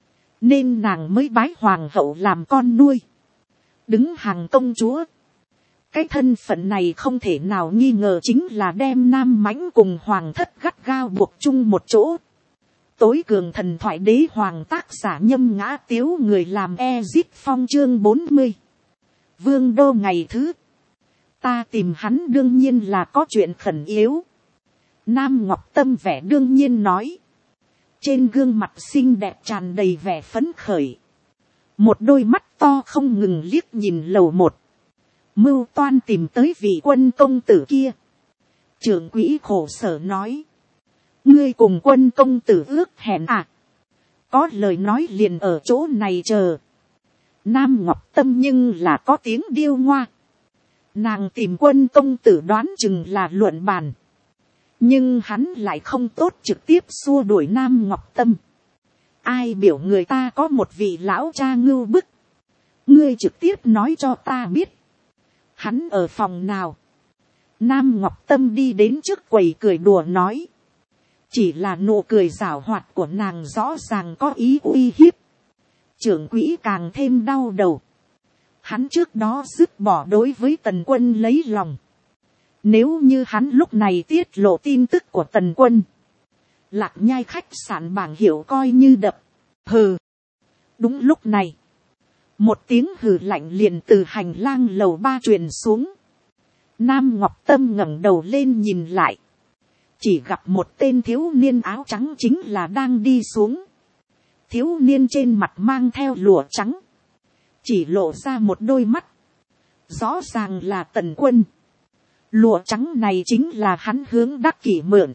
Nên nàng mới bái hoàng hậu làm con nuôi. Đứng hàng công chúa. Cái thân phận này không thể nào nghi ngờ chính là đem Nam Mãnh cùng hoàng thất gắt gao buộc chung một chỗ. Tối cường thần thoại đế hoàng tác giả Nhâm Ngã Tiếu người làm Ezit Phong chương 40. Vương đô ngày thứ. Ta tìm hắn đương nhiên là có chuyện khẩn yếu. Nam Ngọc Tâm vẻ đương nhiên nói. Trên gương mặt xinh đẹp tràn đầy vẻ phấn khởi. Một đôi mắt to không ngừng liếc nhìn lầu 1. Mưu toan tìm tới vị Quân công tử kia. Trưởng quỹ khổ sở nói. Ngươi cùng Quân công tử ước hẹn à? Có lời nói liền ở chỗ này chờ. Nam Ngọc Tâm nhưng là có tiếng điêu ngoa. Nàng tìm Quân công tử đoán chừng là luận bàn. Nhưng hắn lại không tốt trực tiếp xua đuổi Nam Ngọc Tâm. Ai biểu người ta có một vị lão cha ngưu bức. Ngươi trực tiếp nói cho ta biết. Hắn ở phòng nào? Nam Ngọc Tâm đi đến trước quầy cười đùa nói. Chỉ là nụ cười giảo hoạt của nàng rõ ràng có ý uy hiếp. Trưởng quỹ càng thêm đau đầu. Hắn trước đó dứt bỏ đối với Tần Quân lấy lòng. Nếu như hắn lúc này tiết lộ tin tức của Tần Quân, Lạc Nhai khách sạn bảng hiệu coi như đập. Hừ. Đúng lúc này, một tiếng hừ lạnh liền từ hành lang lầu 3 truyền xuống. Nam Ngọc Tâm ngẩng đầu lên nhìn lại. Chỉ gặp một tên thiếu niên áo trắng chính là đang đi xuống. Thiếu niên trên mặt mang theo lụa trắng. Chỉ lộ ra một đôi mắt. Rõ ràng là Tần Quân. Lụa trắng này chính là hắn hướng Đắc Kỷ mượn.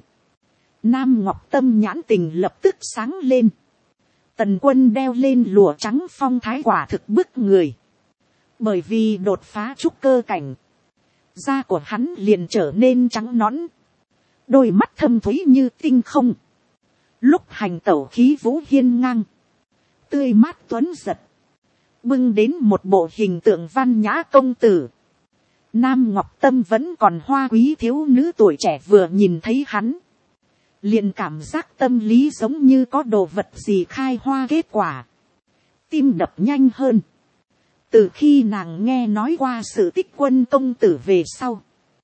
Nam Ngọc Tâm nhãn tình lập tức sáng lên. Tần Quân đeo lên lụa trắng phong thái quả thực bức người. Bởi vì đột phá trúc cơ cảnh, da của hắn liền trở nên trắng nõn. Đôi mắt thâm thúy như tinh không. Lúc hành tẩu khí vũ hiên ngang. Tươi mát tuấn giật. Bưng đến một bộ hình tượng văn nhã công tử. Nam Ngọc Tâm vẫn còn hoa quý thiếu nữ tuổi trẻ vừa nhìn thấy hắn. Liền cảm giác tâm lý giống như có đồ vật gì khai hoa kết quả. Tim đập nhanh hơn. Từ khi nàng nghe nói qua sự tích Quân công tử về sau,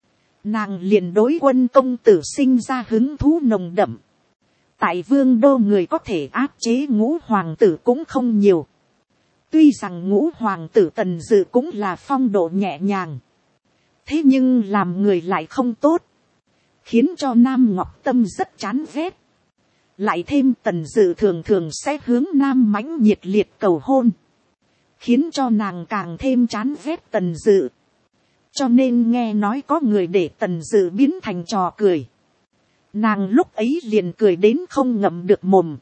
nàng liền đối Quân công tử sinh ra hứng thú nồng đậm. Tại Vương đô người có thể áp chế Ngũ hoàng tử cũng không nhiều. Tuy rằng Ngũ hoàng tử Tần Dự cũng là phong độ nhẹ nhàng, thế nhưng làm người lại không tốt, khiến cho Nam Ngọc Tâm rất chán ghét. Lại thêm Tần Dự thường thường sẽ hướng Nam mãnh nhiệt liệt cầu hôn, khiến cho nàng càng thêm chán ghét Tần Dự. Cho nên nghe nói có người để Tần Dự biến thành trò cười, nàng lúc ấy liền cười đến không ngậm được mồm.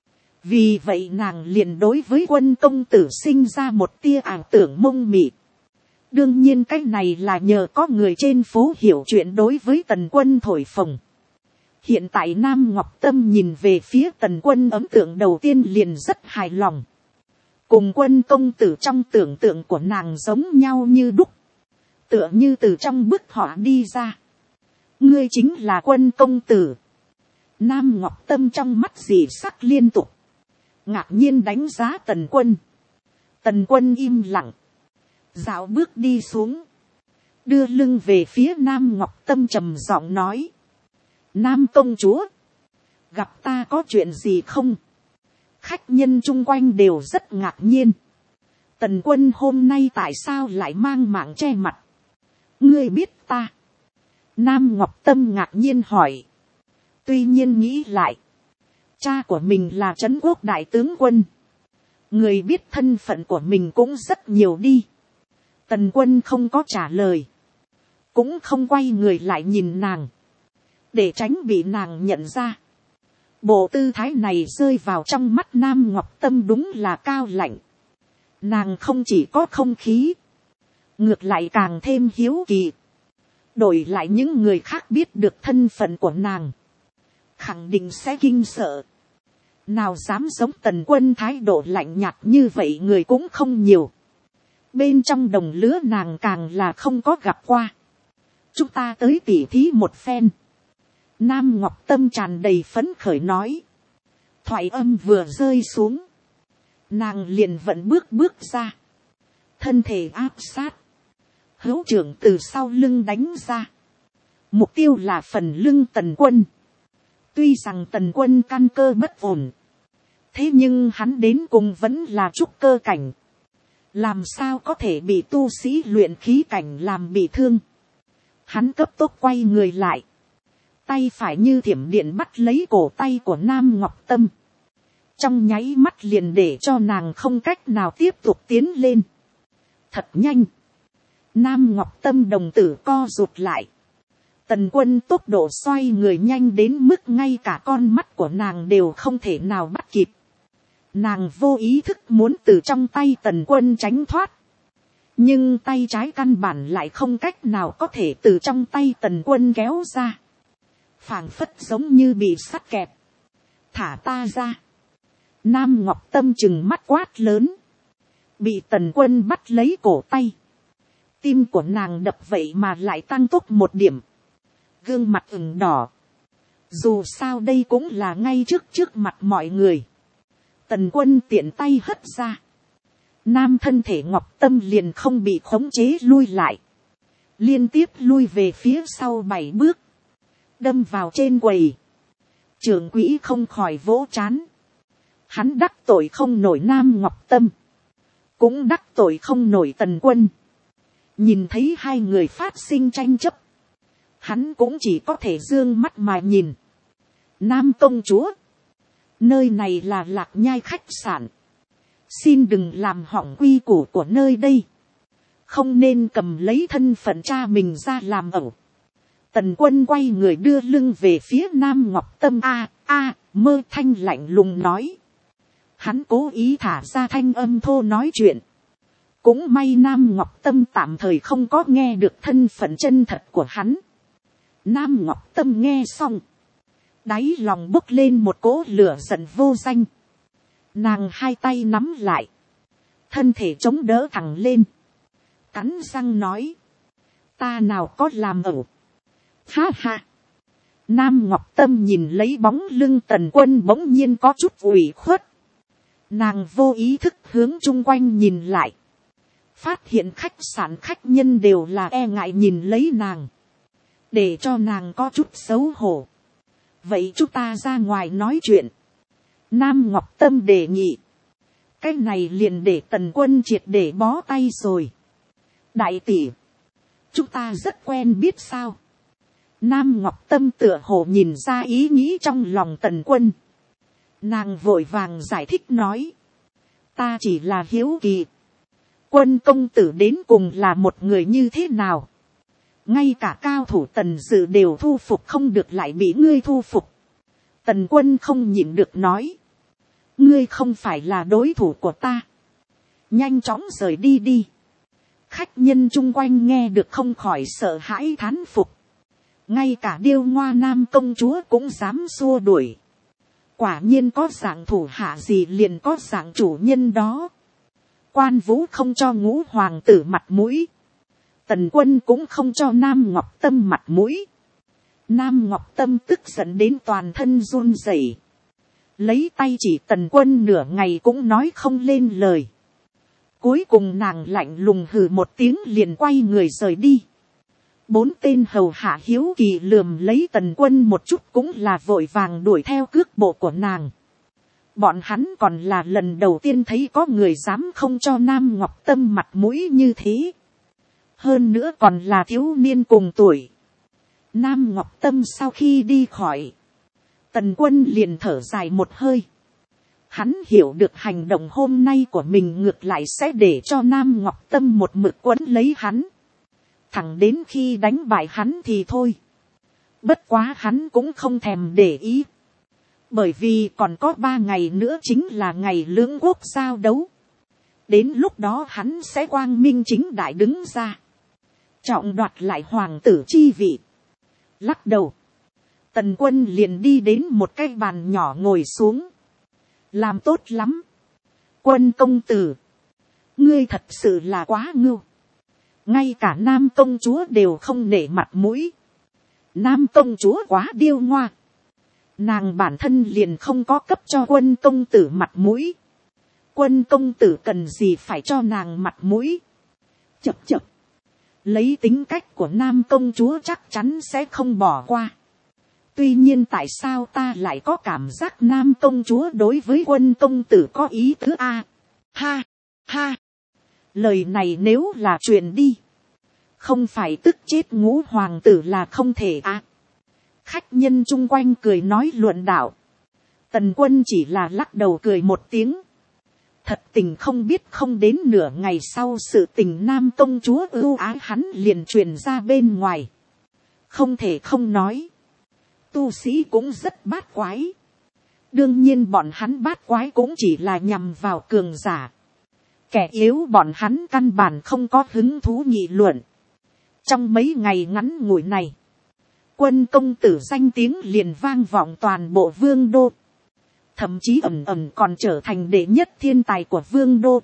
Vì vậy nàng liền đối với Quân công tử sinh ra một tia ảo tưởng mông mị. Đương nhiên cái này là nhờ có người trên phố hiểu chuyện đối với Tần Quân thổi phồng. Hiện tại Nam Ngọc Tâm nhìn về phía Tần Quân ấn tượng đầu tiên liền rất hài lòng. Cùng Quân công tử trong tưởng tượng của nàng giống nhau như đúc. Tựa như từ trong bức họa đi ra. Ngươi chính là Quân công tử. Nam Ngọc Tâm trong mắt dị sắc liên tục. Ngạc nhiên đánh giá Tần Quân. Tần Quân im lặng. Dạo bước đi xuống. Đưa lưng về phía Nam Ngọc Tâm trầm giọng nói. Nam công chúa. Gặp ta có chuyện gì không? Khách nhân chung quanh đều rất ngạc nhiên. Tần Quân hôm nay tại sao lại mang mạng che mặt? Ngươi biết ta? Nam Ngọc Tâm ngạc nhiên hỏi. Tuy nhiên nghĩ lại. Cha của mình là Trấn Quốc đại tướng quân. Người biết thân phận của mình cũng rất nhiều đi. Tần Quân không có trả lời. Cũng không quay người lại nhìn nàng. Để tránh bị nàng nhận ra. Bộ tư thái này rơi vào trong mắt Nam Ngọc Tâm đúng là cao lạnh. Nàng không chỉ có không khí. Ngược lại càng thêm hiếu kỳ. Đổi lại những người khác biết được thân phận của nàng. Khẳng định sẽ kinh sợ. Nào dám giống Tần Quân thái độ lạnh nhạt như vậy người cũng không nhiều. Bên trong đồng lứa nàng càng là không có gặp qua. Chúng ta tới tỉ thí một phen. Nam Ngọc Tâm tràn đầy phấn khởi nói. Thoại âm vừa rơi xuống. Nàng liền vận bước ra. Thân thể áp sát. Hữu trưởng từ sau lưng đánh ra. Mục tiêu là phần lưng Tần Quân. Tuy rằng Tần Quân căn cơ bất ổn. Thế nhưng hắn đến cùng vẫn là trúc cơ cảnh. Làm sao có thể bị tu sĩ luyện khí cảnh làm bị thương. Hắn cấp tốc quay người lại. Tay phải như thiểm điện bắt lấy cổ tay của Nam Ngọc Tâm. Trong nháy mắt liền để cho nàng không cách nào tiếp tục tiến lên. Thật nhanh. Nam Ngọc Tâm đồng tử co rụt lại. Tần Quân tốc độ xoay người nhanh đến mức ngay cả con mắt của nàng đều không thể nào bắt kịp. Nàng vô ý thức muốn từ trong tay Tần Quân tránh thoát. Nhưng tay trái căn bản lại không cách nào có thể từ trong tay Tần Quân kéo ra. Phảng phất giống như bị sắt kẹp. Thả ta ra. Nam Ngọc Tâm chừng mắt quát lớn. Bị Tần Quân bắt lấy cổ tay. Tim của nàng đập vậy mà lại tăng tốc một điểm. gương mặt ửng đỏ. Dù sao đây cũng là ngay trước mặt mọi người. Tần Quân tiện tay hất ra. Nam thân thể Ngọc Tâm liền không bị khống chế lui lại. Liên tiếp lui về phía sau 7 bước. Đâm vào trên quầy. Trưởng quỹ không khỏi vỗ trán. Hắn đắc tội không nổi Nam Ngọc Tâm. Cũng đắc tội không nổi Tần Quân. Nhìn thấy hai người phát sinh tranh chấp. Hắn cũng chỉ có thể dương mắt mà nhìn. Nam công chúa. Nơi này là Lạc Nhai khách sạn. Xin đừng làm hỏng quy củ của nơi đây. Không nên cầm lấy thân phận cha mình ra làm ẩu. Tần Quân quay người đưa lưng về phía Nam Ngọc Tâm. Mơ thanh lạnh lùng nói. Hắn cố ý thả ra thanh âm thô nói chuyện. Cũng may Nam Ngọc Tâm tạm thời không có nghe được thân phận chân thật của hắn. Nam Ngọc Tâm nghe xong. Đáy lòng bốc lên một cỗ lửa giận vô danh. Nàng hai tay nắm lại. Thân thể chống đỡ thẳng lên. Cắn răng nói. Ta nào có làm ẩu. Ha ha. Nam Ngọc Tâm nhìn lấy bóng lưng Tần Quân bỗng nhiên có chút ủy khuất. Nàng vô ý thức hướng chung quanh nhìn lại. Phát hiện khách sạn khách nhân đều là e ngại nhìn lấy nàng. Để cho nàng có chút xấu hổ. Vậy chúng ta ra ngoài nói chuyện. Nam Ngọc Tâm đề nghị. Cái này liền để Tần Quân triệt để bó tay rồi. Đại tỷ. Chúng ta rất quen biết sao. Nam Ngọc Tâm tựa hồ nhìn ra ý nghĩ trong lòng Tần Quân. Nàng vội vàng giải thích nói. Ta chỉ là hiếu kỳ. Quân công tử đến cùng là một người như thế nào. Ngay cả cao thủ Tần Dự đều thu phục không được lại bị ngươi thu phục. Tần Quân không nhịn được nói. Ngươi không phải là đối thủ của ta. Nhanh chóng rời đi đi. Khách nhân chung quanh nghe được không khỏi sợ hãi thán phục. Ngay cả Điêu Ngoa Nam công chúa cũng dám xua đuổi. Quả nhiên có dạng thủ hạ gì liền có dạng chủ nhân đó. Quan Vũ không cho Ngũ hoàng tử mặt mũi. Tần Quân cũng không cho Nam Ngọc Tâm mặt mũi. Nam Ngọc Tâm tức giận đến toàn thân run rẩy. Lấy tay chỉ Tần Quân nửa ngày cũng nói không lên lời. Cuối cùng nàng lạnh lùng hừ một tiếng liền quay người rời đi. 4 tên hầu hạ hiếu kỳ lườm lấy Tần Quân một chút cũng là vội vàng đuổi theo cước bộ của nàng. Bọn hắn còn là lần đầu tiên thấy có người dám không cho Nam Ngọc Tâm mặt mũi như thế. Hơn nữa còn là thiếu niên cùng tuổi. Nam Ngọc Tâm sau khi đi khỏi. Tần Quân liền thở dài một hơi. Hắn hiểu được hành động hôm nay của mình ngược lại sẽ để cho Nam Ngọc Tâm một mực quấn lấy hắn. Thẳng đến khi đánh bại hắn thì thôi. Bất quá hắn cũng không thèm để ý. Bởi vì còn có 3 ngày nữa chính là ngày lưỡng quốc giao đấu. Đến lúc đó hắn sẽ quang minh chính đại đứng ra. Trọng đoạt lại hoàng tử chi vị. Lắc đầu. Tần Quân liền đi đến một cái bàn nhỏ ngồi xuống. Làm tốt lắm. Quân công tử. Ngươi thật sự là quá ngưu. Ngay cả Nam công chúa đều không nể mặt mũi. Nam công chúa quá điêu ngoa. Nàng bản thân liền không có cấp cho Quân công tử mặt mũi. Quân công tử cần gì phải cho nàng mặt mũi. Chập chập. Lấy tính cách của Nam công chúa chắc chắn sẽ không bỏ qua. Tuy nhiên tại sao ta lại có cảm giác Nam công chúa đối với Quân công tử có ý tứ a? Ha, ha. Lời này nếu là truyền đi. Không phải tức chết Ngũ hoàng tử là không thể a. Khách nhân chung quanh cười nói luận đạo. Tần Quân chỉ là lắc đầu cười một tiếng. Thật tình không biết không đến nửa ngày sau sự tình Nam công chúa ưu ái hắn liền truyền ra bên ngoài. Không thể không nói. Tu sĩ cũng rất bát quái. Đương nhiên bọn hắn bát quái cũng chỉ là nhằm vào cường giả. Kẻ yếu bọn hắn căn bản không có hứng thú nghị luận. Trong mấy ngày ngắn ngủi này. Quân công tử danh tiếng liền vang vọng toàn bộ vương đô. Thậm chí ẩn ẩn còn trở thành đệ nhất thiên tài của vương đô.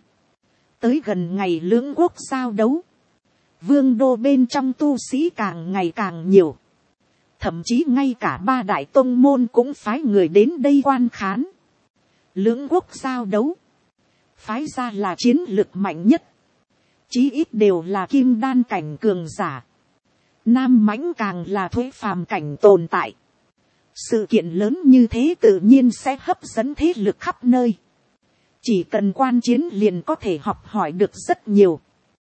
Tới gần ngày lưỡng quốc giao đấu. Vương đô bên trong tu sĩ càng ngày càng nhiều. thậm chí ngay cả ba đại tông môn cũng phái người đến đây quan khán. Lưỡng quốc giao đấu, phái ra là chiến lực mạnh nhất, chí ít đều là kim đan cảnh cường giả. Nam mãnh càng là thuế phàm cảnh tồn tại. Sự kiện lớn như thế tự nhiên sẽ hấp dẫn thế lực khắp nơi. Chỉ cần quan chiến liền có thể học hỏi được rất nhiều.